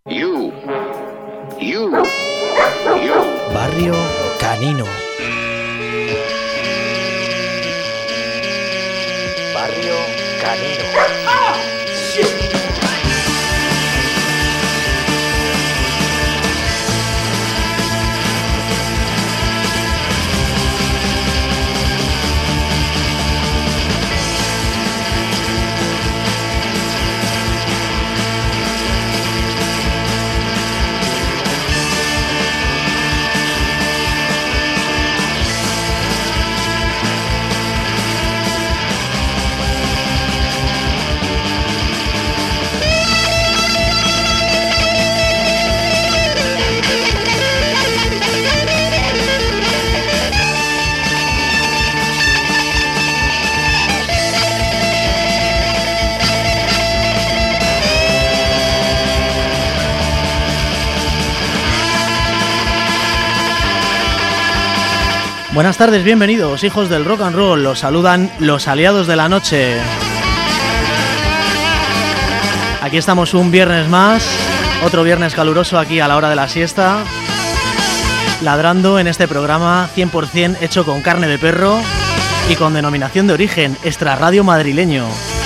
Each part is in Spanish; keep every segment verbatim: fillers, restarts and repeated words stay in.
You. You. You. Barrio Canino. Barrio Canino. ¡Ah! ¡Shit! Buenas tardes, bienvenidos, hijos del rock and roll. Los saludan los aliados de la noche. Aquí estamos un viernes más, otro viernes caluroso aquí a la hora de la siesta, ladrando en este programa cien por ciento hecho con carne de perro y con denominación de origen, extrarradio madrileño.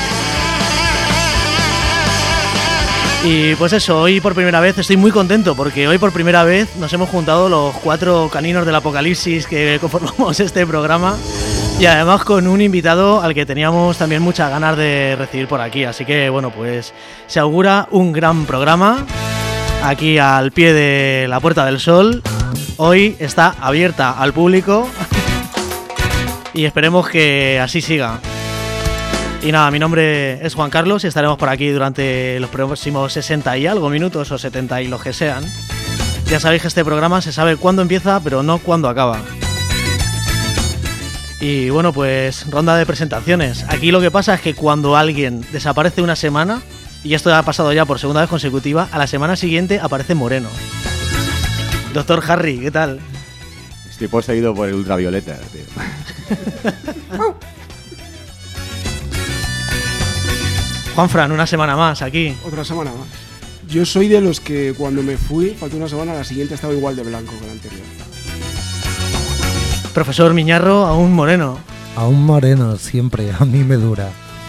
Y pues eso, hoy por primera vez estoy muy contento porque hoy por primera vez nos hemos juntado los cuatro caninos del apocalipsis que conformamos este programa y además con un invitado al que teníamos también muchas ganas de recibir por aquí. Así que bueno, pues se augura un gran programa aquí al pie de la Puerta del Sol. Hoy está abierta al público y esperemos que así siga. Y nada, mi nombre es Juan Carlos y estaremos por aquí durante los próximos sesenta y algo minutos o setenta y los que sean. Ya sabéis que este programa se sabe cuándo empieza, pero no cuándo acaba. Y bueno, pues ronda de presentaciones. Aquí lo que pasa es que cuando alguien desaparece una semana, y esto ha pasado ya por segunda vez consecutiva, a la semana siguiente aparece Moreno. Doctor Harry, ¿qué tal? Estoy poseído por el ultravioleta, tío. Juanfran, una semana más aquí. Otra semana más. Yo soy de los que cuando me fui, faltó una semana, la siguiente estaba igual de blanco que la anterior. Profesor Miñarro, aún moreno. Aún moreno, siempre, a mí me dura.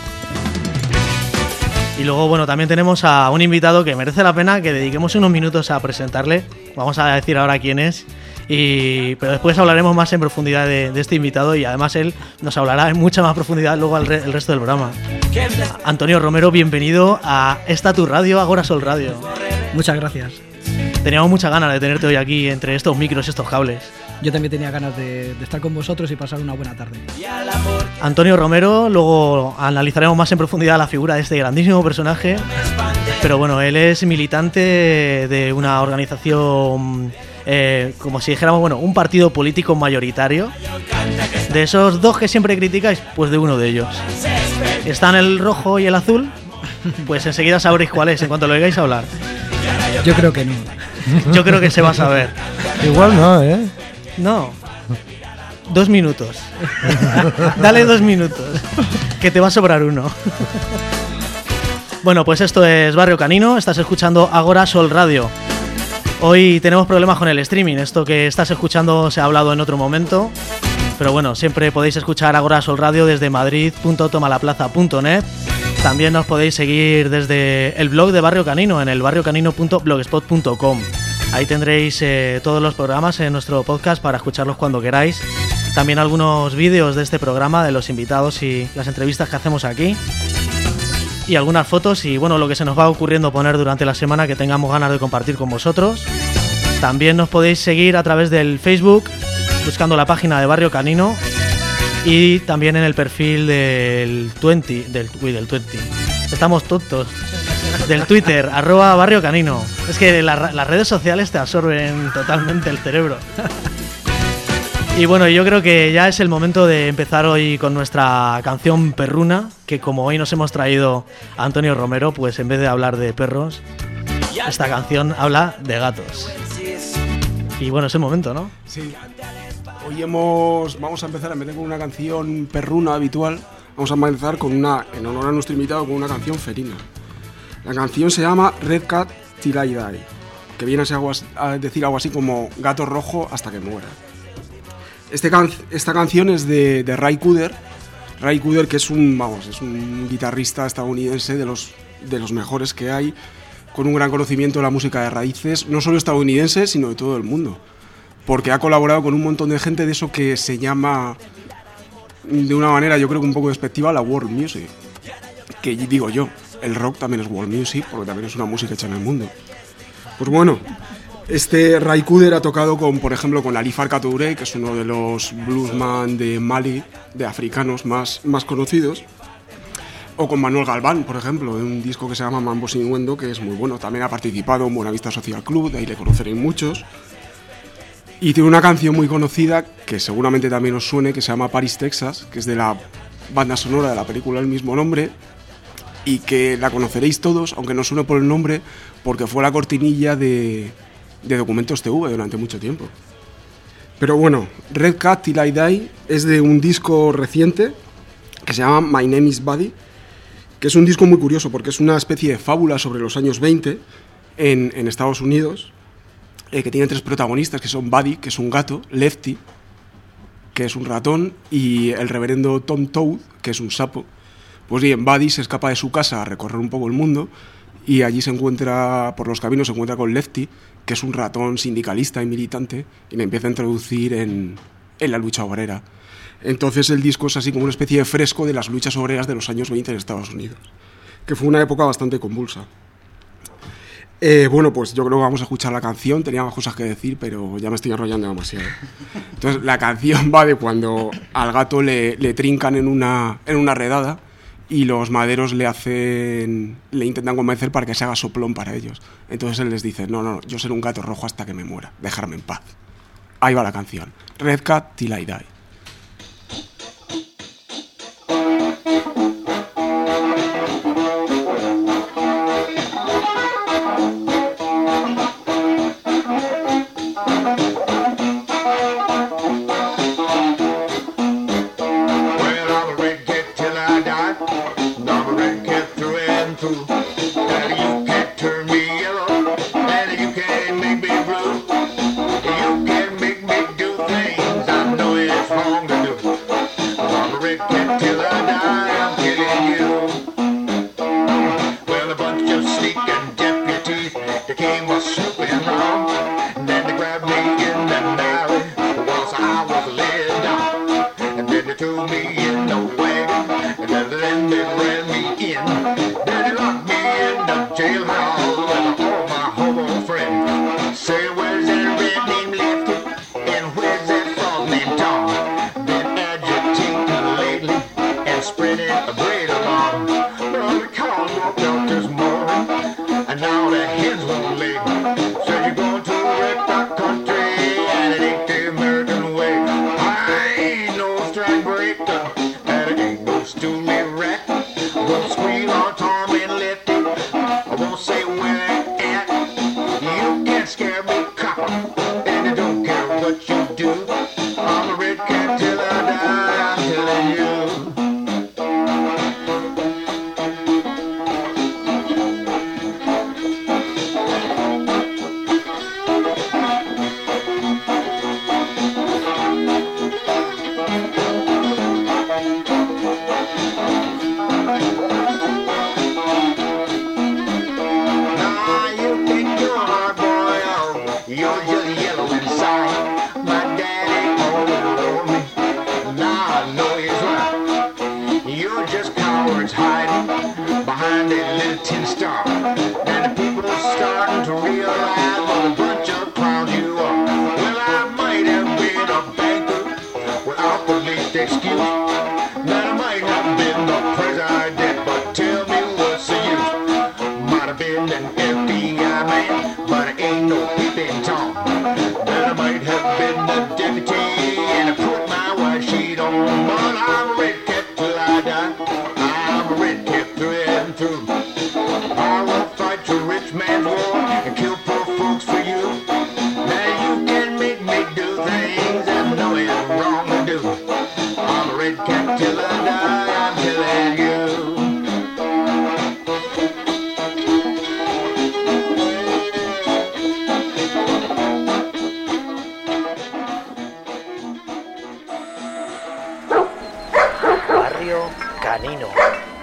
Y luego, bueno, también tenemos a un invitado que merece la pena que dediquemos unos minutos a presentarle. Vamos a decir ahora quién es. Y, pero después hablaremos más en profundidad de, de este invitado y además él nos hablará en mucha más profundidad luego al re, el resto del programa. Antonio Romero, bienvenido a esta tu radio, Agora Sol Radio. Muchas gracias. Teníamos muchas ganas de tenerte hoy aquí entre estos micros, estos cables. Yo también tenía ganas de, de estar con vosotros y pasar una buena tarde. Antonio Romero, luego analizaremos más en profundidad la figura de este grandísimo personaje. Pero bueno, él es militante de una organización... Eh, como si dijéramos, bueno, un partido político mayoritario. De esos dos que siempre criticáis, pues de uno de ellos. Están el rojo y el azul. Pues enseguida sabréis cuál es en cuanto lo oigáis hablar. Yo creo que no. Yo creo que se va a saber. Igual no, ¿eh? No. Dos minutos. Dale dos minutos. Que te va a sobrar uno. Bueno, pues esto es Barrio Canino. Estás escuchando Agora Sol Radio. Hoy tenemos problemas con el streaming. Esto que estás escuchando se ha hablado en otro momento. Pero bueno, siempre podéis escuchar Agora Sol Radio desde madrid punto tomalaplaza punto net. También nos podéis seguir desde el blog de Barrio Canino en el barrio canino punto blogspot punto com. Ahí tendréis eh, todos los programas en nuestro podcast para escucharlos cuando queráis. También algunos vídeos de este programa, de los invitados y las entrevistas que hacemos aquí. Y algunas fotos y bueno, lo que se nos va ocurriendo poner durante la semana que tengamos ganas de compartir con vosotros. También nos podéis seguir a través del Facebook, buscando la página de Barrio Canino y también en el perfil del veinte, del, uy, del veinte. Estamos tontos. Del Twitter, arroba Barrio Canino. Es que la, las redes sociales te absorben totalmente el cerebro. Y bueno, yo creo que ya es el momento de empezar hoy con nuestra canción perruna, que como hoy nos hemos traído a Antonio Romero, pues en vez de hablar de perros, esta canción habla de gatos. Y bueno, es el momento, ¿no? Sí. Hoy hemos, vamos a empezar a meter con una canción perruna habitual. Vamos a empezar con una, en honor a nuestro invitado, con una canción felina. La canción se llama Red Cat Till I Die, que viene a, ser algo así, a decir algo así como gato rojo hasta que muera. Este can- esta canción es de, de Ray Cooder, Ray Cooder que es un, vamos, es un guitarrista estadounidense de los, de los mejores que hay, con un gran conocimiento de la música de raíces, no solo estadounidense, sino de todo el mundo, porque ha colaborado con un montón de gente de eso que se llama, de una manera yo creo que un poco despectiva, la world music, que digo yo, el rock también es world music, porque también es una música hecha en el mundo. Pues bueno, este Ray Cooder ha tocado con, por ejemplo, con Ali Farka Touré, que es uno de los bluesman de Mali, de africanos más, más conocidos, o con Manuel Galván, por ejemplo, en un disco que se llama Mambo Sin Innuendo, que es muy bueno. También ha participado en Buenavista Social Club, de ahí le conoceréis muchos. Y tiene una canción muy conocida, que seguramente también os suene, que se llama Paris, Texas, que es de la banda sonora de la película del mismo nombre, y que la conoceréis todos, aunque no suene por el nombre, porque fue la cortinilla de, de Documentos T V durante mucho tiempo. Pero bueno, Red Cat Till I Die es de un disco reciente que se llama My Name is Buddy, que es un disco muy curioso porque es una especie de fábula sobre los años veinte en, en Estados Unidos, eh, que tiene tres protagonistas, que son Buddy, que es un gato, Lefty, que es un ratón, y el reverendo Tom Toad, que es un sapo. Pues bien, Buddy se escapa de su casa a recorrer un poco el mundo y allí se encuentra, por los caminos se encuentra con Lefty, que es un ratón sindicalista y militante, y le empieza a introducir en, en la lucha obrera. Entonces el disco es así como una especie de fresco de las luchas obreras de los años veinte en Estados Unidos, que fue una época bastante convulsa. Eh, bueno, pues yo creo que vamos a escuchar la canción. Tenía más cosas que decir, pero ya me estoy enrollando demasiado. Entonces la canción va de cuando al gato le, le trincan en una, en una redada y los maderos le hacen, le intentan convencer para que se haga soplón para ellos. Entonces él les dice, no, no, yo seré un gato rojo hasta que me muera, dejarme en paz. Ahí va la canción, Red Cat Till I Die.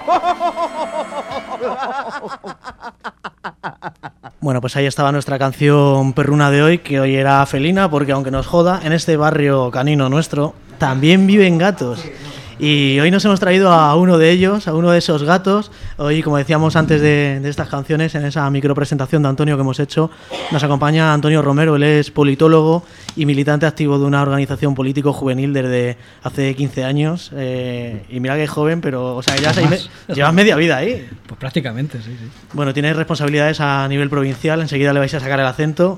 Bueno, pues ahí estaba nuestra canción perruna de hoy, que hoy era felina, porque aunque nos joda, en este barrio canino nuestro también viven gatos. Y hoy nos hemos traído a uno de ellos, a uno de esos gatos. Hoy, como decíamos antes de, de estas canciones, en esa micropresentación de Antonio que hemos hecho, nos acompaña Antonio Romero. Él es politólogo y militante activo de una organización político-juvenil desde hace quince años. Eh, y mira que es joven, pero o sea, ya seis me- llevas media vida ahí. Pues prácticamente, sí, sí. Bueno, tiene responsabilidades a nivel provincial, enseguida le vais a sacar el acento.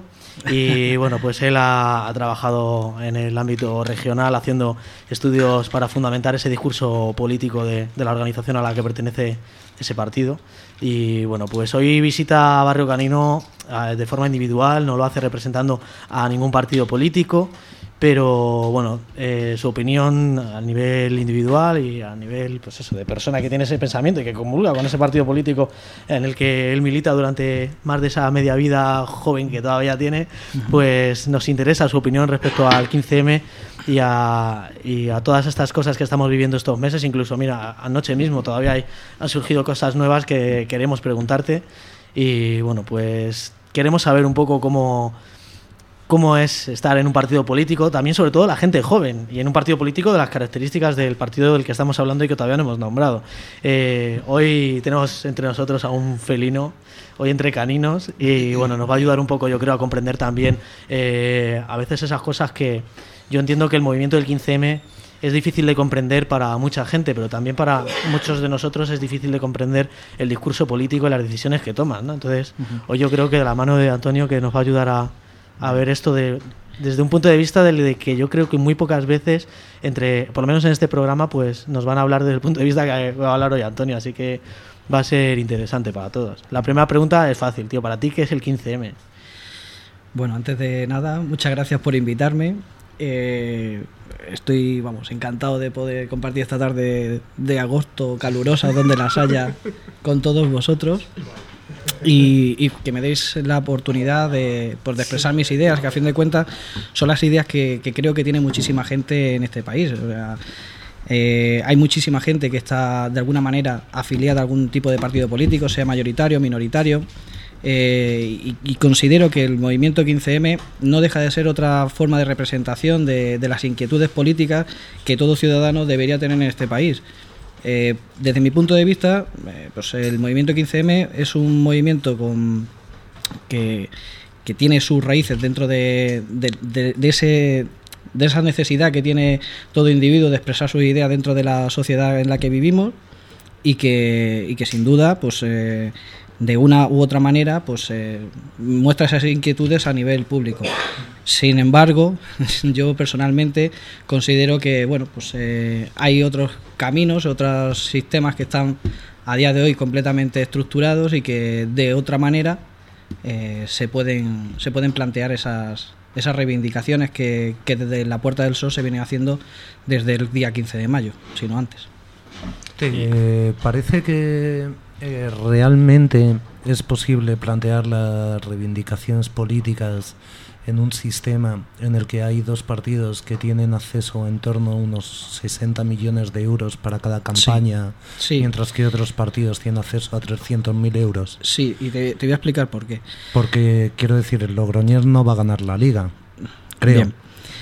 Y bueno, pues él ha, ha trabajado en el ámbito regional haciendo estudios para fundamentar ese discurso político de, de la organización a la que pertenece ese partido. Y bueno, pues hoy visita a Barrio Canino eh, de forma individual, no lo hace representando a ningún partido político, pero bueno, eh, su opinión a nivel individual y a nivel, pues eso, de persona que tiene ese pensamiento y que comulga con ese partido político en el que él milita durante más de esa media vida joven que todavía tiene, pues nos interesa su opinión respecto al quince eme y a, y a todas estas cosas que estamos viviendo estos meses. Incluso, mira, anoche mismo todavía hay, han surgido cosas nuevas que queremos preguntarte y bueno, pues queremos saber un poco cómo... cómo es estar en un partido político, también sobre todo la gente joven, y en un partido político de las características del partido del que estamos hablando y que todavía no hemos nombrado. Eh, hoy tenemos entre nosotros a un felino, hoy entre caninos, y bueno, nos va a ayudar un poco, yo creo, a comprender también eh, a veces esas cosas que yo entiendo que el movimiento del quince eme es difícil de comprender para mucha gente, pero también para muchos de nosotros es difícil de comprender el discurso político y las decisiones que toman, ¿no? Entonces, uh-huh. hoy yo creo que de la mano de Antonio, que nos va a ayudar a a ver esto de, desde un punto de vista de, de que yo creo que muy pocas veces, entre por lo menos en este programa, pues nos van a hablar desde el punto de vista que va a hablar hoy Antonio, así que va a ser interesante para todos. La primera pregunta es fácil, tío, para ti, ¿qué es el quince eme? Bueno, antes de nada, muchas gracias por invitarme. Eh, estoy, vamos, encantado de poder compartir esta tarde de agosto calurosa, donde las haya, con todos vosotros. Y, y que me deis la oportunidad de, pues, de expresar mis ideas, que a fin de cuentas son las ideas que, que creo que tiene muchísima gente en este país. O sea, eh, hay muchísima gente que está de alguna manera afiliada a algún tipo de partido político, sea mayoritario, minoritario, eh, y, y considero que el movimiento quince eme no deja de ser otra forma de representación de, de las inquietudes políticas que todo ciudadano debería tener en este país. Eh, desde mi punto de vista, eh, pues el movimiento quince eme es un movimiento con, que, que tiene sus raíces dentro de, de, de, de, ese, de esa necesidad que tiene todo individuo de expresar sus ideas dentro de la sociedad en la que vivimos y que, y que sin duda, pues eh, de una u otra manera, pues eh, muestra esas inquietudes a nivel público. Sin embargo, yo personalmente considero que bueno, pues eh, hay otros caminos, otros sistemas que están a día de hoy completamente estructurados y que de otra manera eh, se pueden se pueden plantear esas esas reivindicaciones que, que desde la Puerta del Sol se vienen haciendo desde el día quince de mayo, si no antes. Eh, parece que eh, realmente es posible plantear las reivindicaciones políticas en un sistema en el que hay dos partidos que tienen acceso en torno a unos sesenta millones de euros para cada campaña, sí, sí. mientras que otros partidos tienen acceso a trescientos mil euros. Sí, y te, te voy a explicar por qué. Porque, quiero decir, el Logroñés no va a ganar la Liga, creo. Bien.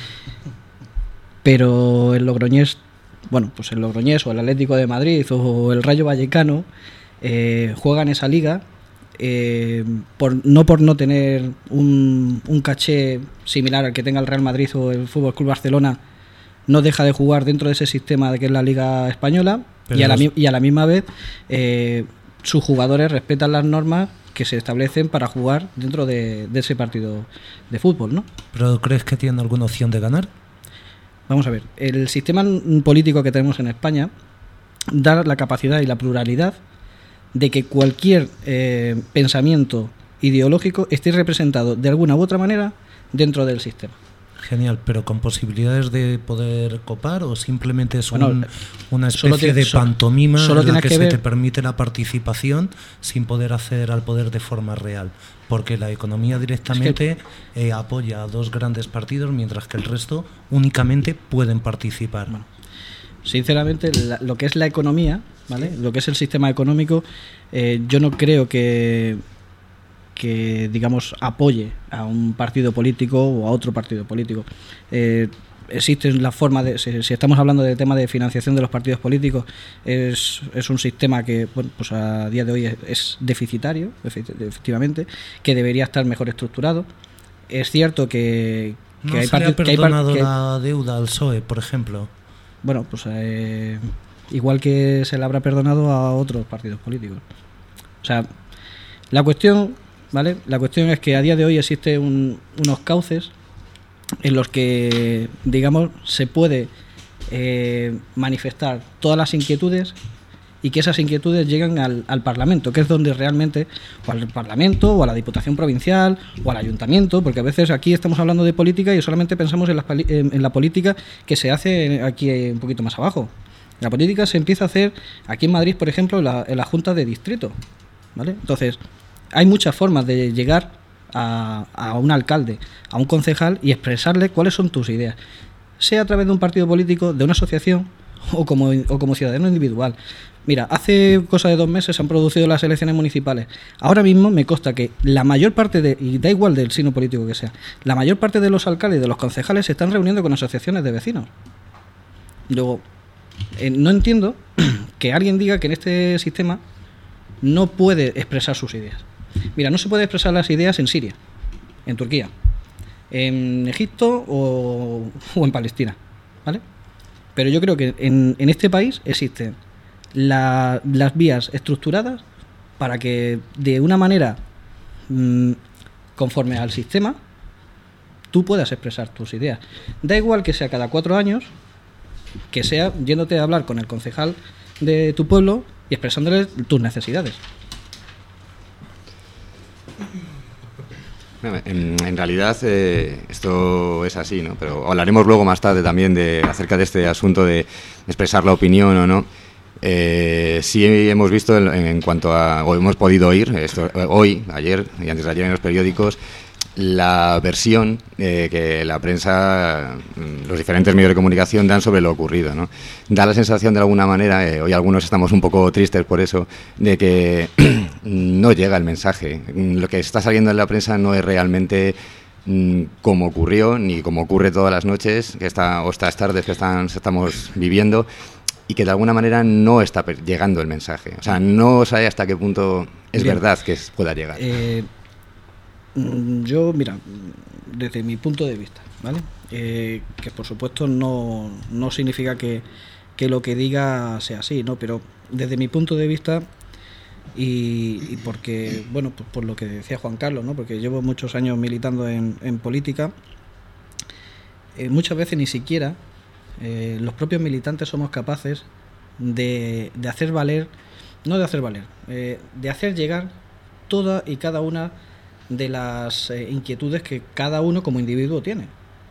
Pero el Logroñés, bueno, pues el Logroñés o el Atlético de Madrid o el Rayo Vallecano eh, juegan esa liga. Eh, por, no por no tener un, un caché similar al que tenga el Real Madrid o el F C Barcelona, no deja de jugar dentro de ese sistema de que es la Liga Española y a, la, y a la misma vez eh, sus jugadores respetan las normas que se establecen para jugar dentro de, de ese partido de fútbol, ¿no? ¿Pero crees que tienen alguna opción de ganar? Vamos a ver, el sistema político que tenemos en España da la capacidad y la pluralidad de que cualquier eh, pensamiento ideológico esté representado de alguna u otra manera dentro del sistema. Genial, pero con posibilidades de poder copar o simplemente es bueno, un, una especie tiene, de pantomima solo, solo en la que, que se ver... te permite la participación sin poder acceder al poder de forma real, porque la economía directamente es que... eh, apoya a dos grandes partidos mientras que el resto únicamente pueden participar. Bueno, Sinceramente, la, lo que es la economía, ¿vale? Lo que es el sistema económico, eh, yo no creo que, que, digamos, apoye a un partido político o a otro partido político. Eh, existe la forma de, si, si estamos hablando del tema de financiación de los partidos políticos, es, es un sistema que, bueno, pues a día de hoy es, es deficitario, efectivamente, que debería estar mejor estructurado. Es cierto que, que no hay se le ha partidos que hay perdonado que, la deuda al P S O E, por ejemplo. Bueno, pues eh, igual que se le habrá perdonado a otros partidos políticos. O sea, la cuestión, ¿vale? La cuestión es que a día de hoy existen un, unos cauces en los que, digamos, se puede eh, manifestar todas las inquietudes y que esas inquietudes lleguen al, al Parlamento, que es donde realmente, o al Parlamento, o a la Diputación Provincial, o al Ayuntamiento, porque a veces aquí estamos hablando de política y solamente pensamos en la, en, en la política que se hace aquí un poquito más abajo. La política se empieza a hacer aquí en Madrid, por ejemplo, en la, en la Junta de Distrito, ¿vale? Entonces, hay muchas formas de llegar a, a un alcalde, a un concejal y expresarle cuáles son tus ideas, sea a través de un partido político, de una asociación o como, o como ciudadano individual. Mira, hace cosa de dos meses se han producido las elecciones municipales. Ahora mismo me consta que la mayor parte de, y da igual del signo político que sea, la mayor parte de los alcaldes y de los concejales se están reuniendo con asociaciones de vecinos. Luego, eh, no entiendo que alguien diga que en este sistema no puede expresar sus ideas. Mira, no se puede expresar las ideas en Siria, en Turquía, en Egipto o, o en Palestina, ¿vale? Pero yo creo que en, en este país existen la, las vías estructuradas para que de una manera mmm, conforme al sistema tú puedas expresar tus ideas. Da igual que sea cada cuatro años, que sea yéndote a hablar con el concejal de tu pueblo y expresándole tus necesidades. En, en realidad eh, esto es así, ¿no? Pero hablaremos luego más tarde también de acerca de este asunto de expresar la opinión o no. Eh, sí hemos visto en, en cuanto a, o hemos podido oír esto, hoy, ayer y antes de ayer en los periódicos, la versión eh, que la prensa, los diferentes medios de comunicación dan sobre lo ocurrido, ¿no? Da la sensación de alguna manera, eh, hoy algunos estamos un poco tristes por eso, de que no llega el mensaje. Lo que está saliendo en la prensa no es realmente mm, como ocurrió, ni como ocurre todas las noches que está, o estas tardes que están, estamos viviendo, y que de alguna manera no está llegando el mensaje. O sea, no sabe hasta qué punto es Bien. verdad que pueda llegar. Eh... Yo, mira, desde mi punto de vista, ¿vale? Eh, que por supuesto no, no significa que, que lo que diga sea así, ¿no? Pero desde mi punto de vista y, y porque, bueno, pues por lo que decía Juan Carlos, ¿no? Porque llevo muchos años militando en, en política, eh, muchas veces ni siquiera eh, los propios militantes somos capaces de, de hacer valer, no de hacer valer, eh, de hacer llegar toda y cada una de las eh, inquietudes que cada uno como individuo tiene.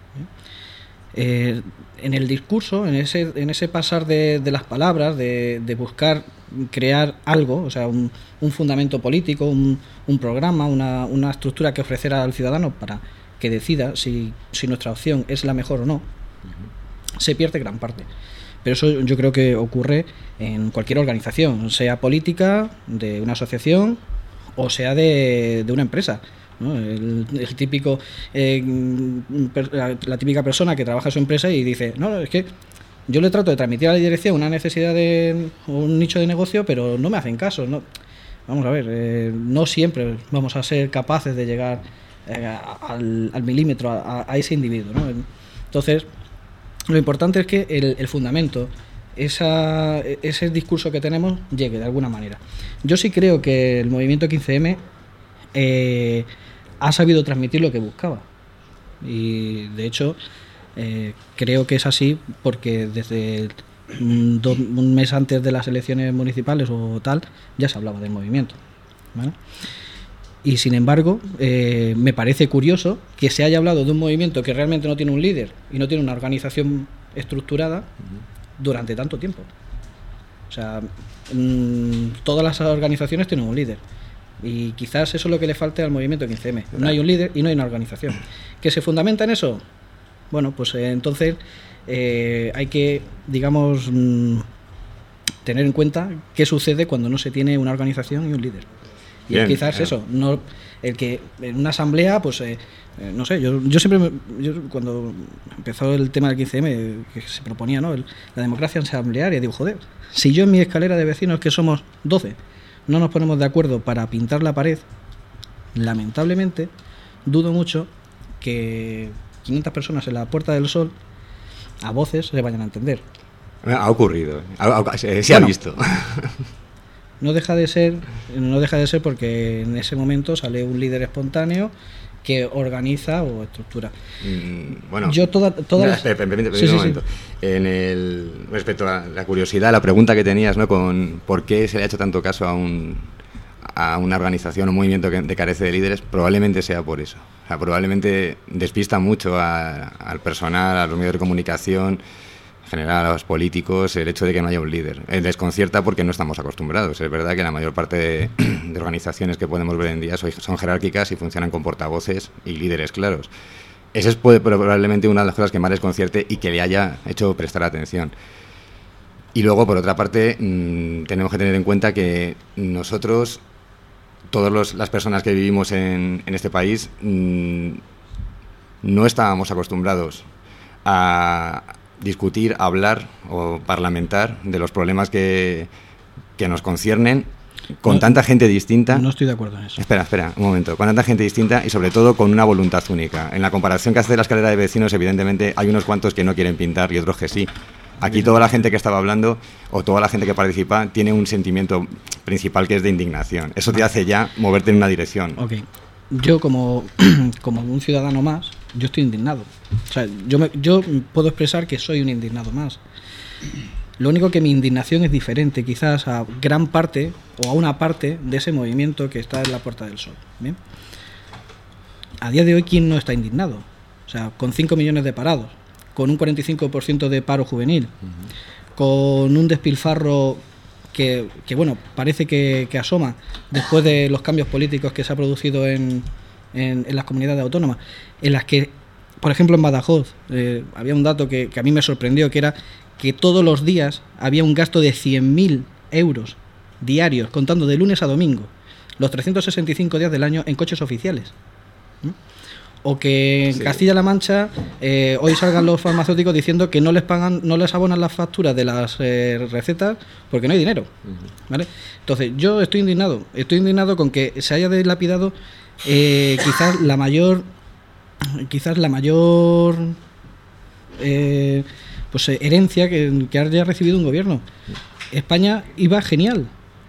Eh, en el discurso, en ese, en ese pasar de, de las palabras, de, de buscar crear algo, o sea, un, un fundamento político, un, un programa, una, una estructura que ofrecer al ciudadano para que decida si, si nuestra opción es la mejor o no, uh-huh. se pierde gran parte. Pero eso yo creo que ocurre en cualquier organización, sea política, de una asociación o sea de, de una empresa, ¿no? El, el típico eh, la, la típica persona que trabaja en su empresa y dice, no, es que yo le trato de transmitir a la dirección una necesidad de un nicho de negocio, pero no me hacen caso, ¿no? Vamos a ver, eh, no siempre vamos a ser capaces de llegar eh, al, al milímetro a, a ese individuo, ¿no? Entonces, lo importante es que el, el fundamento, Esa, ese discurso que tenemos llegue de alguna manera. Yo sí creo que el movimiento quince eme eh, ha sabido transmitir lo que buscaba y de hecho eh, creo que es así porque desde un, do, un mes antes de las elecciones municipales o tal ya se hablaba del movimiento, ¿vale? Y sin embargo eh, me parece curioso que se haya hablado de un movimiento que realmente no tiene un líder y no tiene una organización estructurada durante tanto tiempo. O sea, mmm, todas las organizaciones tienen un líder y quizás eso es lo que le falta al movimiento quince eme. No hay un líder y no hay una organización. ¿Que se fundamenta en eso? Bueno, pues eh, entonces eh, hay que, digamos, mm, tener en cuenta qué sucede cuando no se tiene una organización y un líder. Y Bien, es quizás bien. eso, no el que en una asamblea, pues, eh, eh, no sé, yo, yo siempre, me- yo cuando empezó el tema del quince eme, que se proponía, ¿no? El- la democracia asamblearia, digo, joder, si yo en mi escalera de vecinos, que somos doce, no nos ponemos de acuerdo para pintar la pared, lamentablemente, dudo mucho que quinientas personas en la Puerta del Sol a voces se vayan a entender. Ha ocurrido, ha- ha- se, se Bueno. ha visto. No deja de ser, no deja de ser porque en ese momento sale un líder espontáneo que organiza o estructura. Mm, bueno, Yo toda- todas Mira, las- espera, espera, espera, Sí, un sí, sí. momento. En el, respecto a la curiosidad, la pregunta que tenías, ¿no? Con por qué se le ha hecho tanto caso a un a una organización o un movimiento que de carece de líderes, probablemente sea por eso. O sea, probablemente despista mucho a- al personal, a los medios de comunicación, en general a los políticos, el hecho de que no haya un líder. Eh, desconcierta porque no estamos acostumbrados. Es verdad que la mayor parte de, de organizaciones que podemos ver en día son, son jerárquicas y funcionan con portavoces y líderes claros. Esa es puede- probablemente una de las cosas que más les concierte y que le haya hecho prestar atención. Y luego, por otra parte, mmm, tenemos que tener en cuenta que nosotros, todas las personas que vivimos en, en este país, mmm, no estábamos acostumbrados a discutir, hablar o parlamentar de los problemas que, que nos conciernen con No, tanta gente distinta. No estoy de acuerdo en eso. Espera, espera, un momento. Con tanta gente distinta y sobre todo con una voluntad única. En la comparación que hace de la escalera de vecinos, evidentemente hay unos cuantos que no quieren pintar y otros que sí. Aquí toda la gente que estaba hablando o toda la gente que participa tiene un sentimiento principal que es de indignación. Eso te hace ya moverte en una dirección. Ok. Yo como, como un ciudadano más, yo estoy indignado. O sea, yo, me- yo puedo expresar que soy un indignado más. Lo único que mi indignación es diferente quizás a gran parte o a una parte de ese movimiento que está en la Puerta del Sol. ¿Bien? A día de hoy, ¿quién no está indignado? O sea, con cinco millones de parados, con un cuarenta y cinco por ciento de paro juvenil, con un despilfarro que, que bueno, parece que, que asoma después de los cambios políticos que se ha producido en, en, en las comunidades autónomas, en las que, por ejemplo, en Badajoz, eh, había un dato que, que a mí me sorprendió, que era que todos los días había un gasto de cien mil euros diarios, contando de lunes a domingo, los trescientos sesenta y cinco días del año en coches oficiales. ¿Mm? O que en Sí. Castilla-La Mancha eh, hoy salgan los farmacéuticos diciendo que no les pagan, no les abonan las facturas de las eh, recetas porque no hay dinero. ¿Vale? Entonces, yo estoy indignado, estoy indignado con que se haya dilapidado eh, quizás la mayor, quizás la mayor eh, pues eh, herencia que, que haya recibido un gobierno. España iba genial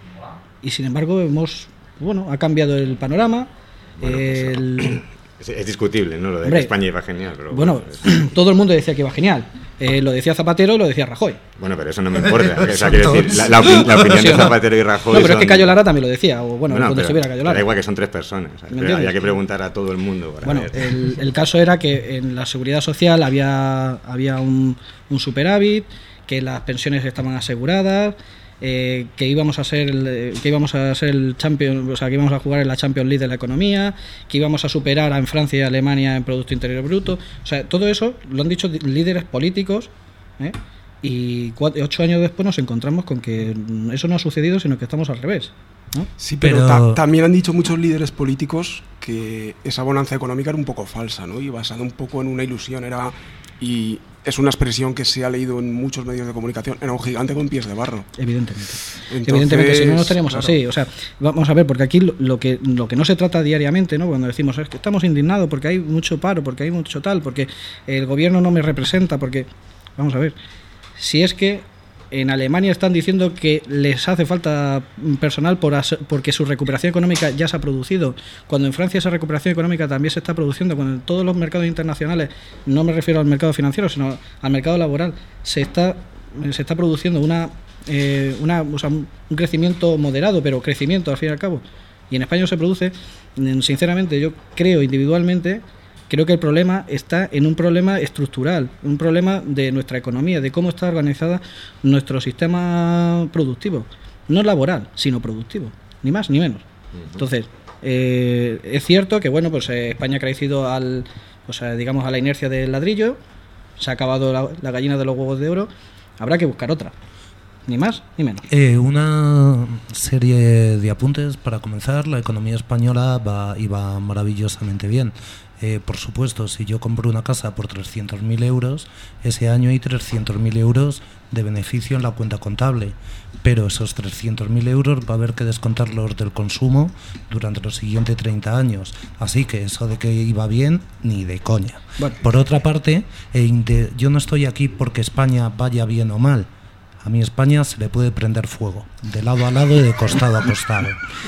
y sin embargo hemos, bueno, ha cambiado el panorama. Bueno, pues, el, Es, es discutible, ¿no? Lo de Hombre, que España iba genial. Pero bueno, es- todo el mundo decía que iba genial. Eh, lo decía Zapatero y lo decía Rajoy. bueno, pero eso no me importa. O sea, Son quiero decir, todos. la, la opi- la opinión Sí, de o no. Zapatero y Rajoy No, pero es que son- Cayo Lara también lo decía. O bueno, Bueno, cuando pero- estuviera Cayo pero Lara. da igual que son tres personas. o sea, ¿Me pero entiendes? había que preguntar a todo el mundo. Para Bueno, ver. el, el caso era que en la seguridad social había, había un, un superávit, que las pensiones estaban aseguradas, eh, que íbamos a ser el, que íbamos a ser el champion, o sea, que íbamos a jugar en la Champions League de la economía, que íbamos a superar a en Francia y Alemania en Producto Interior Bruto. O sea, todo eso lo han dicho di- líderes políticos, ¿eh? Y cuatro, ocho años después nos encontramos con que eso no ha sucedido, sino que estamos al revés, ¿no? Sí, pero, Pero- ta- también han dicho muchos líderes políticos que esa bonanza económica era un poco falsa, ¿no? Y basada un poco en una ilusión. Era y es una expresión que se ha leído en muchos medios de comunicación. Era un gigante con pies de barro. Evidentemente. Entonces, Evidentemente, si no nos tenemos claro. así. O sea, vamos a ver, porque aquí lo, lo que lo que no se trata diariamente, ¿no? Cuando decimos es que estamos indignados porque hay mucho paro, porque hay mucho tal, porque el gobierno no me representa, porque. Vamos a ver. Si es que en Alemania están diciendo que les hace falta personal por as- porque su recuperación económica ya se ha producido, cuando en Francia esa recuperación económica también se está produciendo, cuando en todos los mercados internacionales, no me refiero al mercado financiero, sino al mercado laboral, se está se está produciendo una, eh, una o sea, un crecimiento moderado, pero crecimiento al fin y al cabo. Y en España no se produce. Mm, Sinceramente, yo creo individualmente, creo que el problema está en un problema estructural, un problema de nuestra economía, de cómo está organizada nuestro sistema productivo. No laboral, sino productivo. Ni más ni menos. Entonces, eh, es cierto que bueno, pues eh, España ha crecido al, o sea, digamos, a la inercia del ladrillo. se ha acabado la, la gallina de los huevos de oro, habrá que buscar otra. Ni más ni menos. Eh, una serie de apuntes para comenzar. La economía española va y va maravillosamente bien. Eh, por supuesto, si yo compro una casa por trescientos mil euros, ese año hay trescientos mil euros de beneficio en la cuenta contable, pero esos trescientos mil euros va a haber que descontarlos del consumo durante los siguientes treinta años. Así que eso de que iba bien, ni de coña. Bueno. Por otra parte, eh, yo no estoy aquí porque España vaya bien o mal. A mí España se le puede prender fuego, de lado a lado y de costado a costado.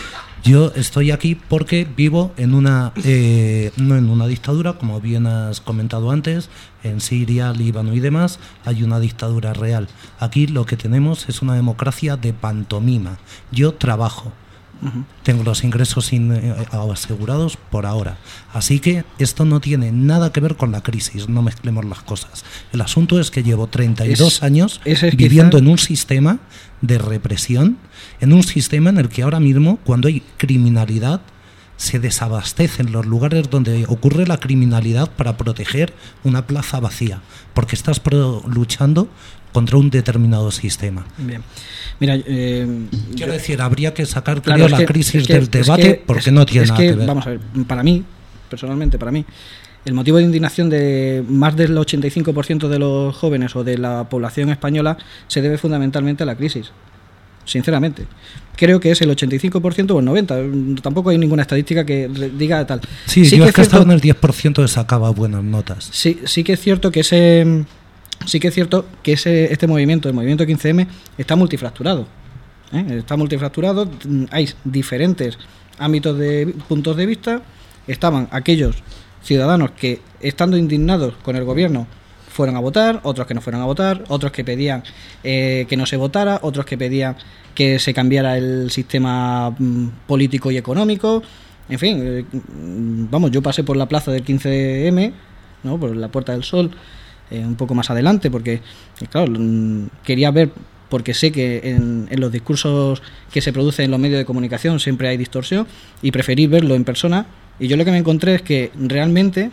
Yo estoy aquí porque vivo en una eh, no en una dictadura, como bien has comentado antes. En Siria, Líbano y demás hay una dictadura real. Aquí lo que tenemos es una democracia de pantomima. Yo trabajo, uh-huh. tengo los ingresos in, eh, asegurados por ahora. Así que esto no tiene nada que ver con la crisis, no mezclemos las cosas. El asunto es que llevo treinta y dos es, años es viviendo quizá... en un sistema de represión, en un sistema en el que ahora mismo, cuando hay criminalidad, se desabastecen los lugares donde ocurre la criminalidad para proteger una plaza vacía, porque estás pro- luchando contra un determinado sistema. Bien. Mira, eh, quiero yo, decir, habría que sacar claro, creo, la que, crisis es que, del debate que, porque es, no tiene nada que, que ver. Vamos a ver, para mí, personalmente, para mí, el motivo de indignación de más del ochenta y cinco por ciento de los jóvenes o de la población española se debe fundamentalmente a la crisis. Sinceramente, creo que es el ochenta y cinco por ciento o el noventa por ciento, tampoco hay ninguna estadística que diga tal. Sí, sí yo que es que he estado en el diez por ciento de sacaba buenas notas. Sí, sí que es cierto que ese sí que es cierto que ese este movimiento, el movimiento quince eme, está multifracturado. ¿eh? Está multifracturado, hay diferentes ámbitos de puntos de vista. Estaban aquellos ciudadanos que, estando indignados con el gobierno, fueron a votar, otros que no fueron a votar, otros que pedían eh, que no se votara, otros que pedían que se cambiara el sistema mm, político y económico. En fin, eh, vamos, yo pasé por la plaza del quince eme, ¿no? Por la Puerta del Sol, eh, un poco más adelante, porque, eh, claro, mm, quería ver, porque sé que en, en los discursos que se producen en los medios de comunicación siempre hay distorsión, y preferí verlo en persona, y yo lo que me encontré es que realmente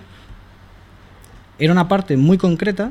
era una parte muy concreta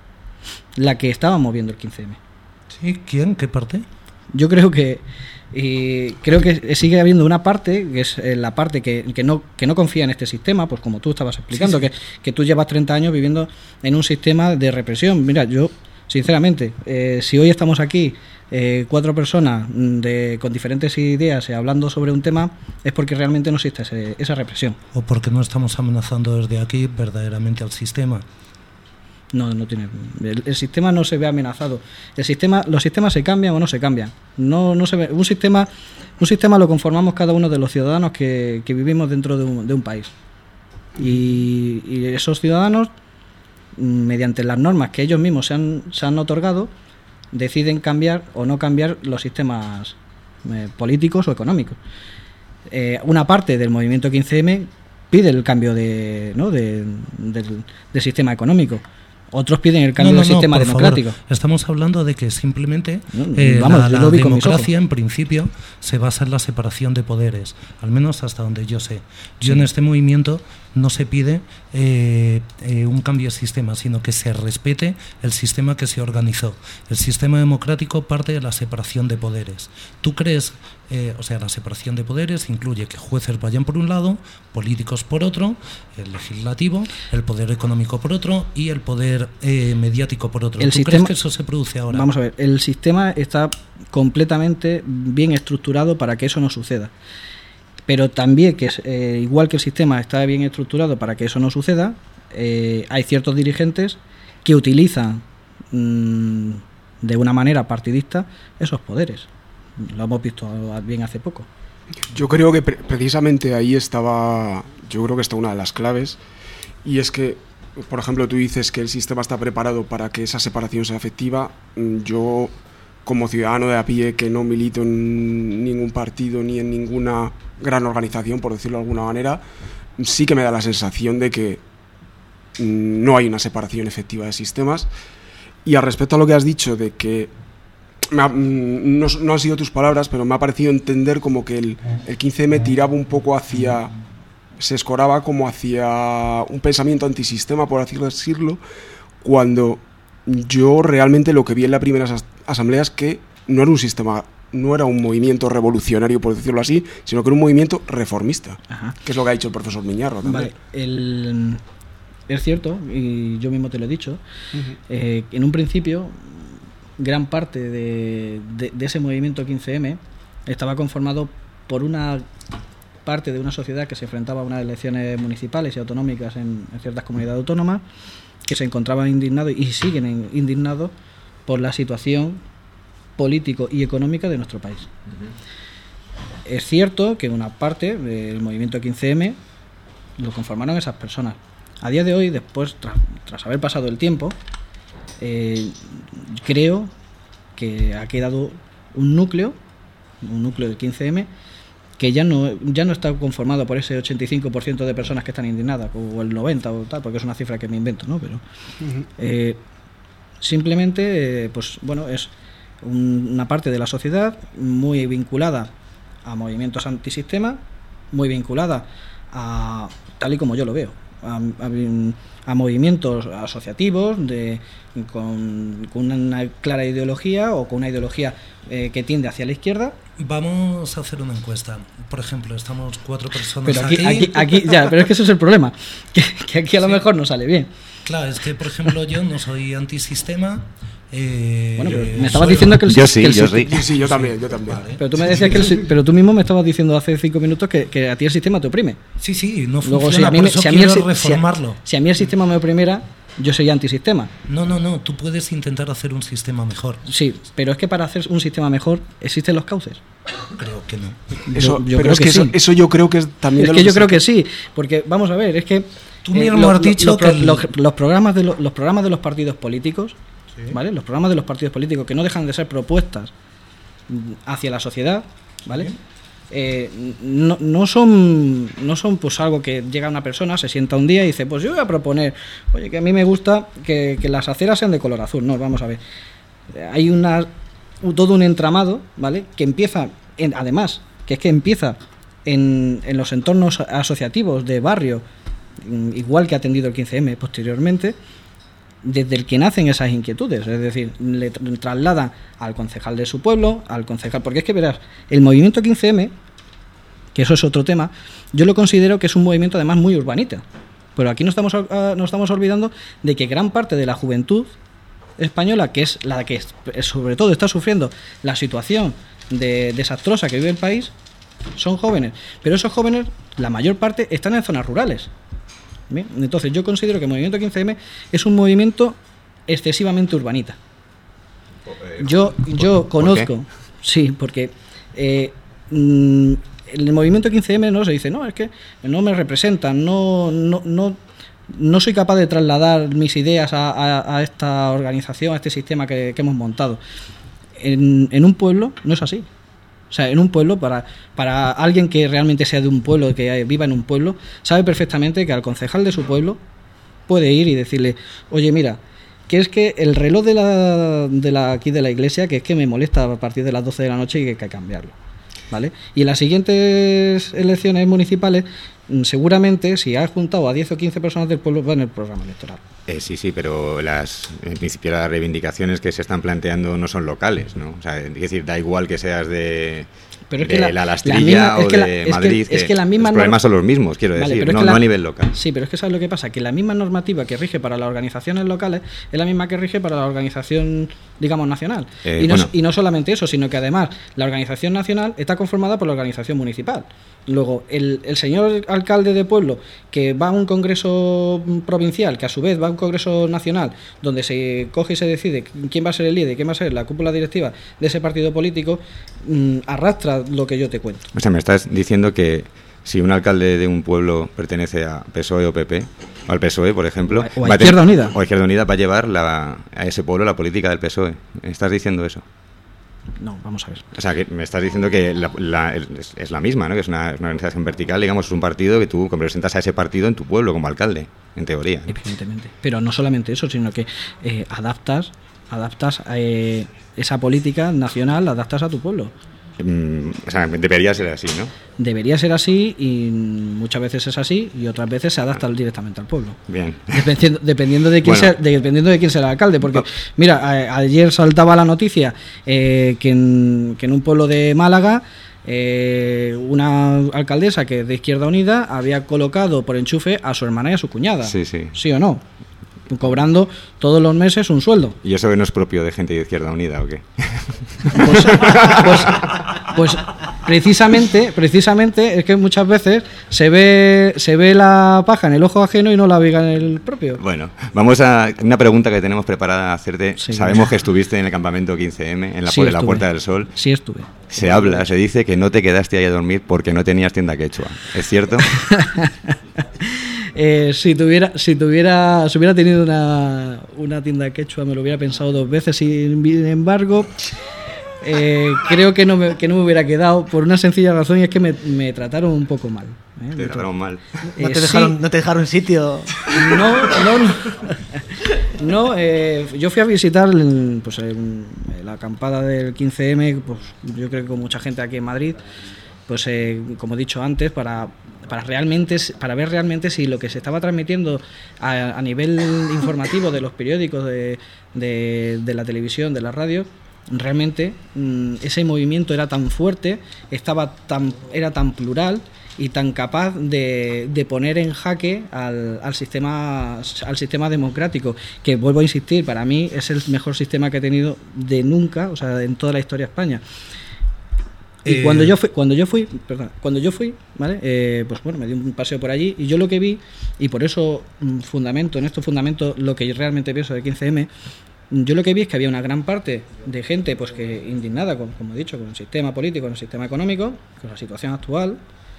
la que estaba moviendo el quince eme. ¿Sí? ¿Quién? ¿Qué parte? Yo creo que y creo que sigue habiendo una parte, que es la parte que, que no que no confía en este sistema, pues como tú estabas explicando, sí, sí. Que, que tú llevas treinta años viviendo en un sistema de represión. Mira, yo, sinceramente, eh, si hoy estamos aquí eh, cuatro personas de, con diferentes ideas eh, hablando sobre un tema, es porque realmente no existe ese, esa represión. O porque no estamos amenazando desde aquí verdaderamente al sistema. No, no tiene. El, el sistema no se ve amenazado. El sistema, los sistemas se cambian o no se cambian. No, no se ve. Un sistema, un sistema lo conformamos cada uno de los ciudadanos que, que vivimos dentro de un, de un país. Y, y esos ciudadanos, mediante las normas que ellos mismos se han, se han otorgado, deciden cambiar o no cambiar los sistemas eh, políticos o económicos. Eh, una parte del movimiento quince eme pide el cambio de, ¿no? de, del, del sistema económico. Otros piden el cambio no, no, del sistema no, democrático. Favor. Estamos hablando de que simplemente eh, Vamos, la, la democracia en principio se basa en la separación de poderes, al menos hasta donde yo sé. Yo sí. En este movimiento no se pide eh, eh, un cambio de sistema, sino que se respete el sistema que se organizó. El sistema democrático parte de la separación de poderes. ¿Tú crees, eh, o sea, la separación de poderes incluye que jueces vayan por un lado, políticos por otro, el legislativo, el poder económico por otro y el poder eh, mediático por otro? El ¿Tú sistema, crees que eso se produce ahora? Vamos a ver, el sistema está completamente bien estructurado para que eso no suceda. Pero también, que es, eh, igual que el sistema está bien estructurado para que eso no suceda, eh, hay ciertos dirigentes que utilizan mmm, de una manera partidista esos poderes. Lo hemos visto bien hace poco. Yo creo que pre- precisamente ahí estaba, yo creo que está una de las claves, y es que, por ejemplo, tú dices que el sistema está preparado para que esa separación sea efectiva. Yo, como ciudadano de a pie, que no milito en ningún partido ni en ninguna gran organización, por decirlo de alguna manera, sí que me da la sensación de que no hay una separación efectiva de sistemas. Y al respecto a lo que has dicho de que me ha, no, no han sido tus palabras, pero me ha parecido entender como que el, el quince eme tiraba un poco hacia, se escoraba como hacia un pensamiento antisistema, por así decirlo, cuando yo realmente lo que vi en la primera as- asamblea es que no era un sistema, no era un movimiento revolucionario, por decirlo así, sino que era un movimiento reformista, Ajá. que es lo que ha dicho el profesor Miñarro también. Vale, el, es cierto, y yo mismo te lo he dicho, Ujú. eh, en un principio gran parte de, de, de ese movimiento quince eme estaba conformado por una parte de una sociedad que se enfrentaba a unas elecciones municipales y autonómicas en, en ciertas comunidades autónomas, que se encontraban indignados y siguen en- indignados por la situación político y económica de nuestro país. Es cierto que una parte del movimiento quince eme lo conformaron esas personas. A día de hoy, después, tras, tras haber pasado el tiempo, eh, creo que ha quedado un núcleo, un núcleo del quince eme, que ya no, ya no está conformado por ese ochenta y cinco por ciento de personas que están indignadas, o el noventa por ciento o tal, porque es una cifra que me invento, ¿no? Pero Ujú. eh, simplemente, eh, pues bueno, es un- una parte de la sociedad muy vinculada a movimientos antisistema, muy vinculada a, tal y como yo lo veo, a, a- a movimientos asociativos de, con, con una clara ideología o con una ideología eh, que tiende hacia la izquierda. Vamos a hacer una encuesta. Por ejemplo, estamos cuatro personas Pero aquí, aquí. aquí, aquí, ya, pero es que ese es el problema, que, que aquí a lo Sí. mejor no sale bien. Claro, es que, por ejemplo, yo no soy antisistema. Eh, Bueno, pero me soy- estabas diciendo que el Yo sí, que el yo sist- sí. Sí, sí, yo también, yo también. Vale. Pero tú me decías que el, si- pero tú mismo me estabas diciendo hace cinco minutos que, que a ti el sistema te oprime. Sí, sí, no Luego, funciona, si a mí, por me- eso si a mí el, quiero si- si a- reformarlo. si a mí el sistema me oprimiera, yo sería antisistema. No, no, no, tú puedes intentar hacer un sistema mejor. Sí, pero es que para hacer un sistema mejor existen los cauces. Creo que no. Eso, Yo- yo pero creo es que, que eso, sí. eso yo creo que es también Es de que lo yo se- creo que sí, porque vamos a ver, es que Tú mismo lo- has lo- dicho los, pro- que el- los, los programas de lo- los programas de los partidos políticos, ¿vale? Los programas de los partidos políticos que no dejan de ser propuestas mm, hacia la sociedad, ¿vale? Eh, no, no son no son pues algo que llega una persona, se sienta un día y dice, pues yo voy a proponer, oye, que a mí me gusta que, que las aceras sean de color azul. No, vamos a ver. Hay una todo un entramado, ¿vale? Que empieza, en, además, que es que empieza en, en los entornos asociativos de barrio, mm, igual que ha atendido el quince eme posteriormente, desde el que nacen esas inquietudes, es decir, le tra- traslada al concejal de su pueblo, al concejal, porque es que verás, el movimiento quince eme, que eso es otro tema, yo lo considero que es un movimiento además muy urbanita, pero aquí nos estamos, ah, nos estamos olvidando de que gran parte de la juventud española, que es la que es- sobre todo está sufriendo la situación de, desastrosa que vive el país, son jóvenes, pero esos jóvenes, la mayor parte, están en zonas rurales. Bien, entonces yo considero que el movimiento quince eme es un movimiento excesivamente urbanita. Yo, yo ¿por conozco, sí, porque eh, mm, el movimiento quince eme no se dice, no, es que no me representan, no, no, no, no soy capaz de trasladar mis ideas a, a- a esta organización, a este sistema que, que hemos montado. En, en un pueblo no es así. O sea, en un pueblo, para, para alguien que realmente sea de un pueblo, que viva en un pueblo, sabe perfectamente que al concejal de su pueblo puede ir y decirle, oye, mira, que es que el reloj de la, de la aquí de la iglesia, que es que me molesta a partir de las doce de la noche y que hay que cambiarlo. ¿Vale? Y en las siguientes elecciones municipales, mm, seguramente, si has juntado a diez o quince personas del pueblo, va en el programa electoral. Eh, sí, sí, pero las, en principio las reivindicaciones que se están planteando no son locales, ¿no? O sea, es decir, da igual que seas de, Pero es de que la- la la Lastrilla misma- es o que la- de es que- Madrid, es que la misma los problemas norma- son los mismos, quiero Vale, decir, pero es no, que la- no a nivel local. Sí, pero es que ¿sabes lo que pasa? Que la misma normativa que rige para las organizaciones locales es la misma que rige para la organización, digamos, nacional. Eh, y, no, bueno. y no solamente eso, sino que además la organización nacional está conformada por la organización municipal. Luego, el, el señor alcalde de pueblo que va a un congreso provincial, que a su vez va a un congreso nacional, donde se coge y se decide quién va a ser el líder, quién va a ser la cúpula directiva de ese partido político, mm, arrastra lo que yo te cuento. O sea, me estás diciendo que si un alcalde de un pueblo pertenece a P S O E o P P, o al P S O E, por ejemplo, O a va Izquierda ten- Unida. o a Izquierda Unida va a llevar la, a ese pueblo la política del P S O E. ¿Estás diciendo eso? No, vamos a ver. O sea, que me estás diciendo que la, la- es, es la misma, ¿no? Que es una, es una organización vertical, digamos, es un partido que tú representas a ese partido en tu pueblo como alcalde, en teoría, ¿no? Evidentemente. Pero no solamente eso, sino que eh, adaptas, adaptas eh, esa política nacional, la adaptas a tu pueblo. Mm, o sea, debería ser así, ¿no? Debería ser así y muchas veces es así y otras veces se adapta directamente al pueblo. Bien. Dependiendo, dependiendo de quién Bueno. sea, de- dependiendo de quién sea el alcalde, porque mira, a- ayer saltaba la noticia eh, que, en, que en un pueblo de Málaga eh, una alcaldesa que es de Izquierda Unida había colocado por enchufe a su hermana y a su cuñada. Sí, sí. ¿Sí o no? Cobrando todos los meses un sueldo. ¿Y eso no es propio de gente de Izquierda Unida o qué? Pues, pues, pues precisamente, precisamente es que muchas veces se ve, se ve la paja en el ojo ajeno y no la viga en el propio. Bueno, vamos a una pregunta que tenemos preparada a hacerte. Sí. Sabemos que estuviste en el campamento quince eme, en la, Sí por la estuve. Puerta del Sol. Sí estuve. Se habla, se dice que no te quedaste ahí a dormir porque no tenías tienda quechua. ¿Es cierto? Eh, si tuviera, si tuviera, si hubiera tenido una, una tienda quechua, me lo hubiera pensado dos veces. Sin embargo, eh, creo que no, me, que no me hubiera quedado por una sencilla razón y es que me, me trataron un poco mal. ¿eh? Te Me trataron mal. No Eh, te sí. dejaron, no te dejaron sitio. No, no, no. No, eh, yo fui a visitar el- pues, el- la acampada del quince eme, pues yo creo que con mucha gente aquí en Madrid, pues eh, como he dicho antes, para, para realmente para ver realmente si lo que se estaba transmitiendo a, a nivel informativo de los periódicos, de, de, de la televisión, de la radio, realmente mm, ese movimiento era tan fuerte, estaba tan, era tan plural y tan capaz de, de poner en jaque al, al sistema al sistema democrático, que vuelvo a insistir, para mí es el mejor sistema que he tenido de nunca, o sea, en toda la historia de España. Y Eh, cuando yo fui, cuando yo fui, perdón, cuando yo fui, ¿vale? Eh, pues bueno, me di un paseo por allí y yo lo que vi, y por eso mm, fundamento, en estos fundamentos, lo que yo realmente pienso de quince eme, yo lo que vi es que había una gran parte de gente pues que indignada, con, como he dicho, con el sistema político, con el sistema económico, con la situación actual,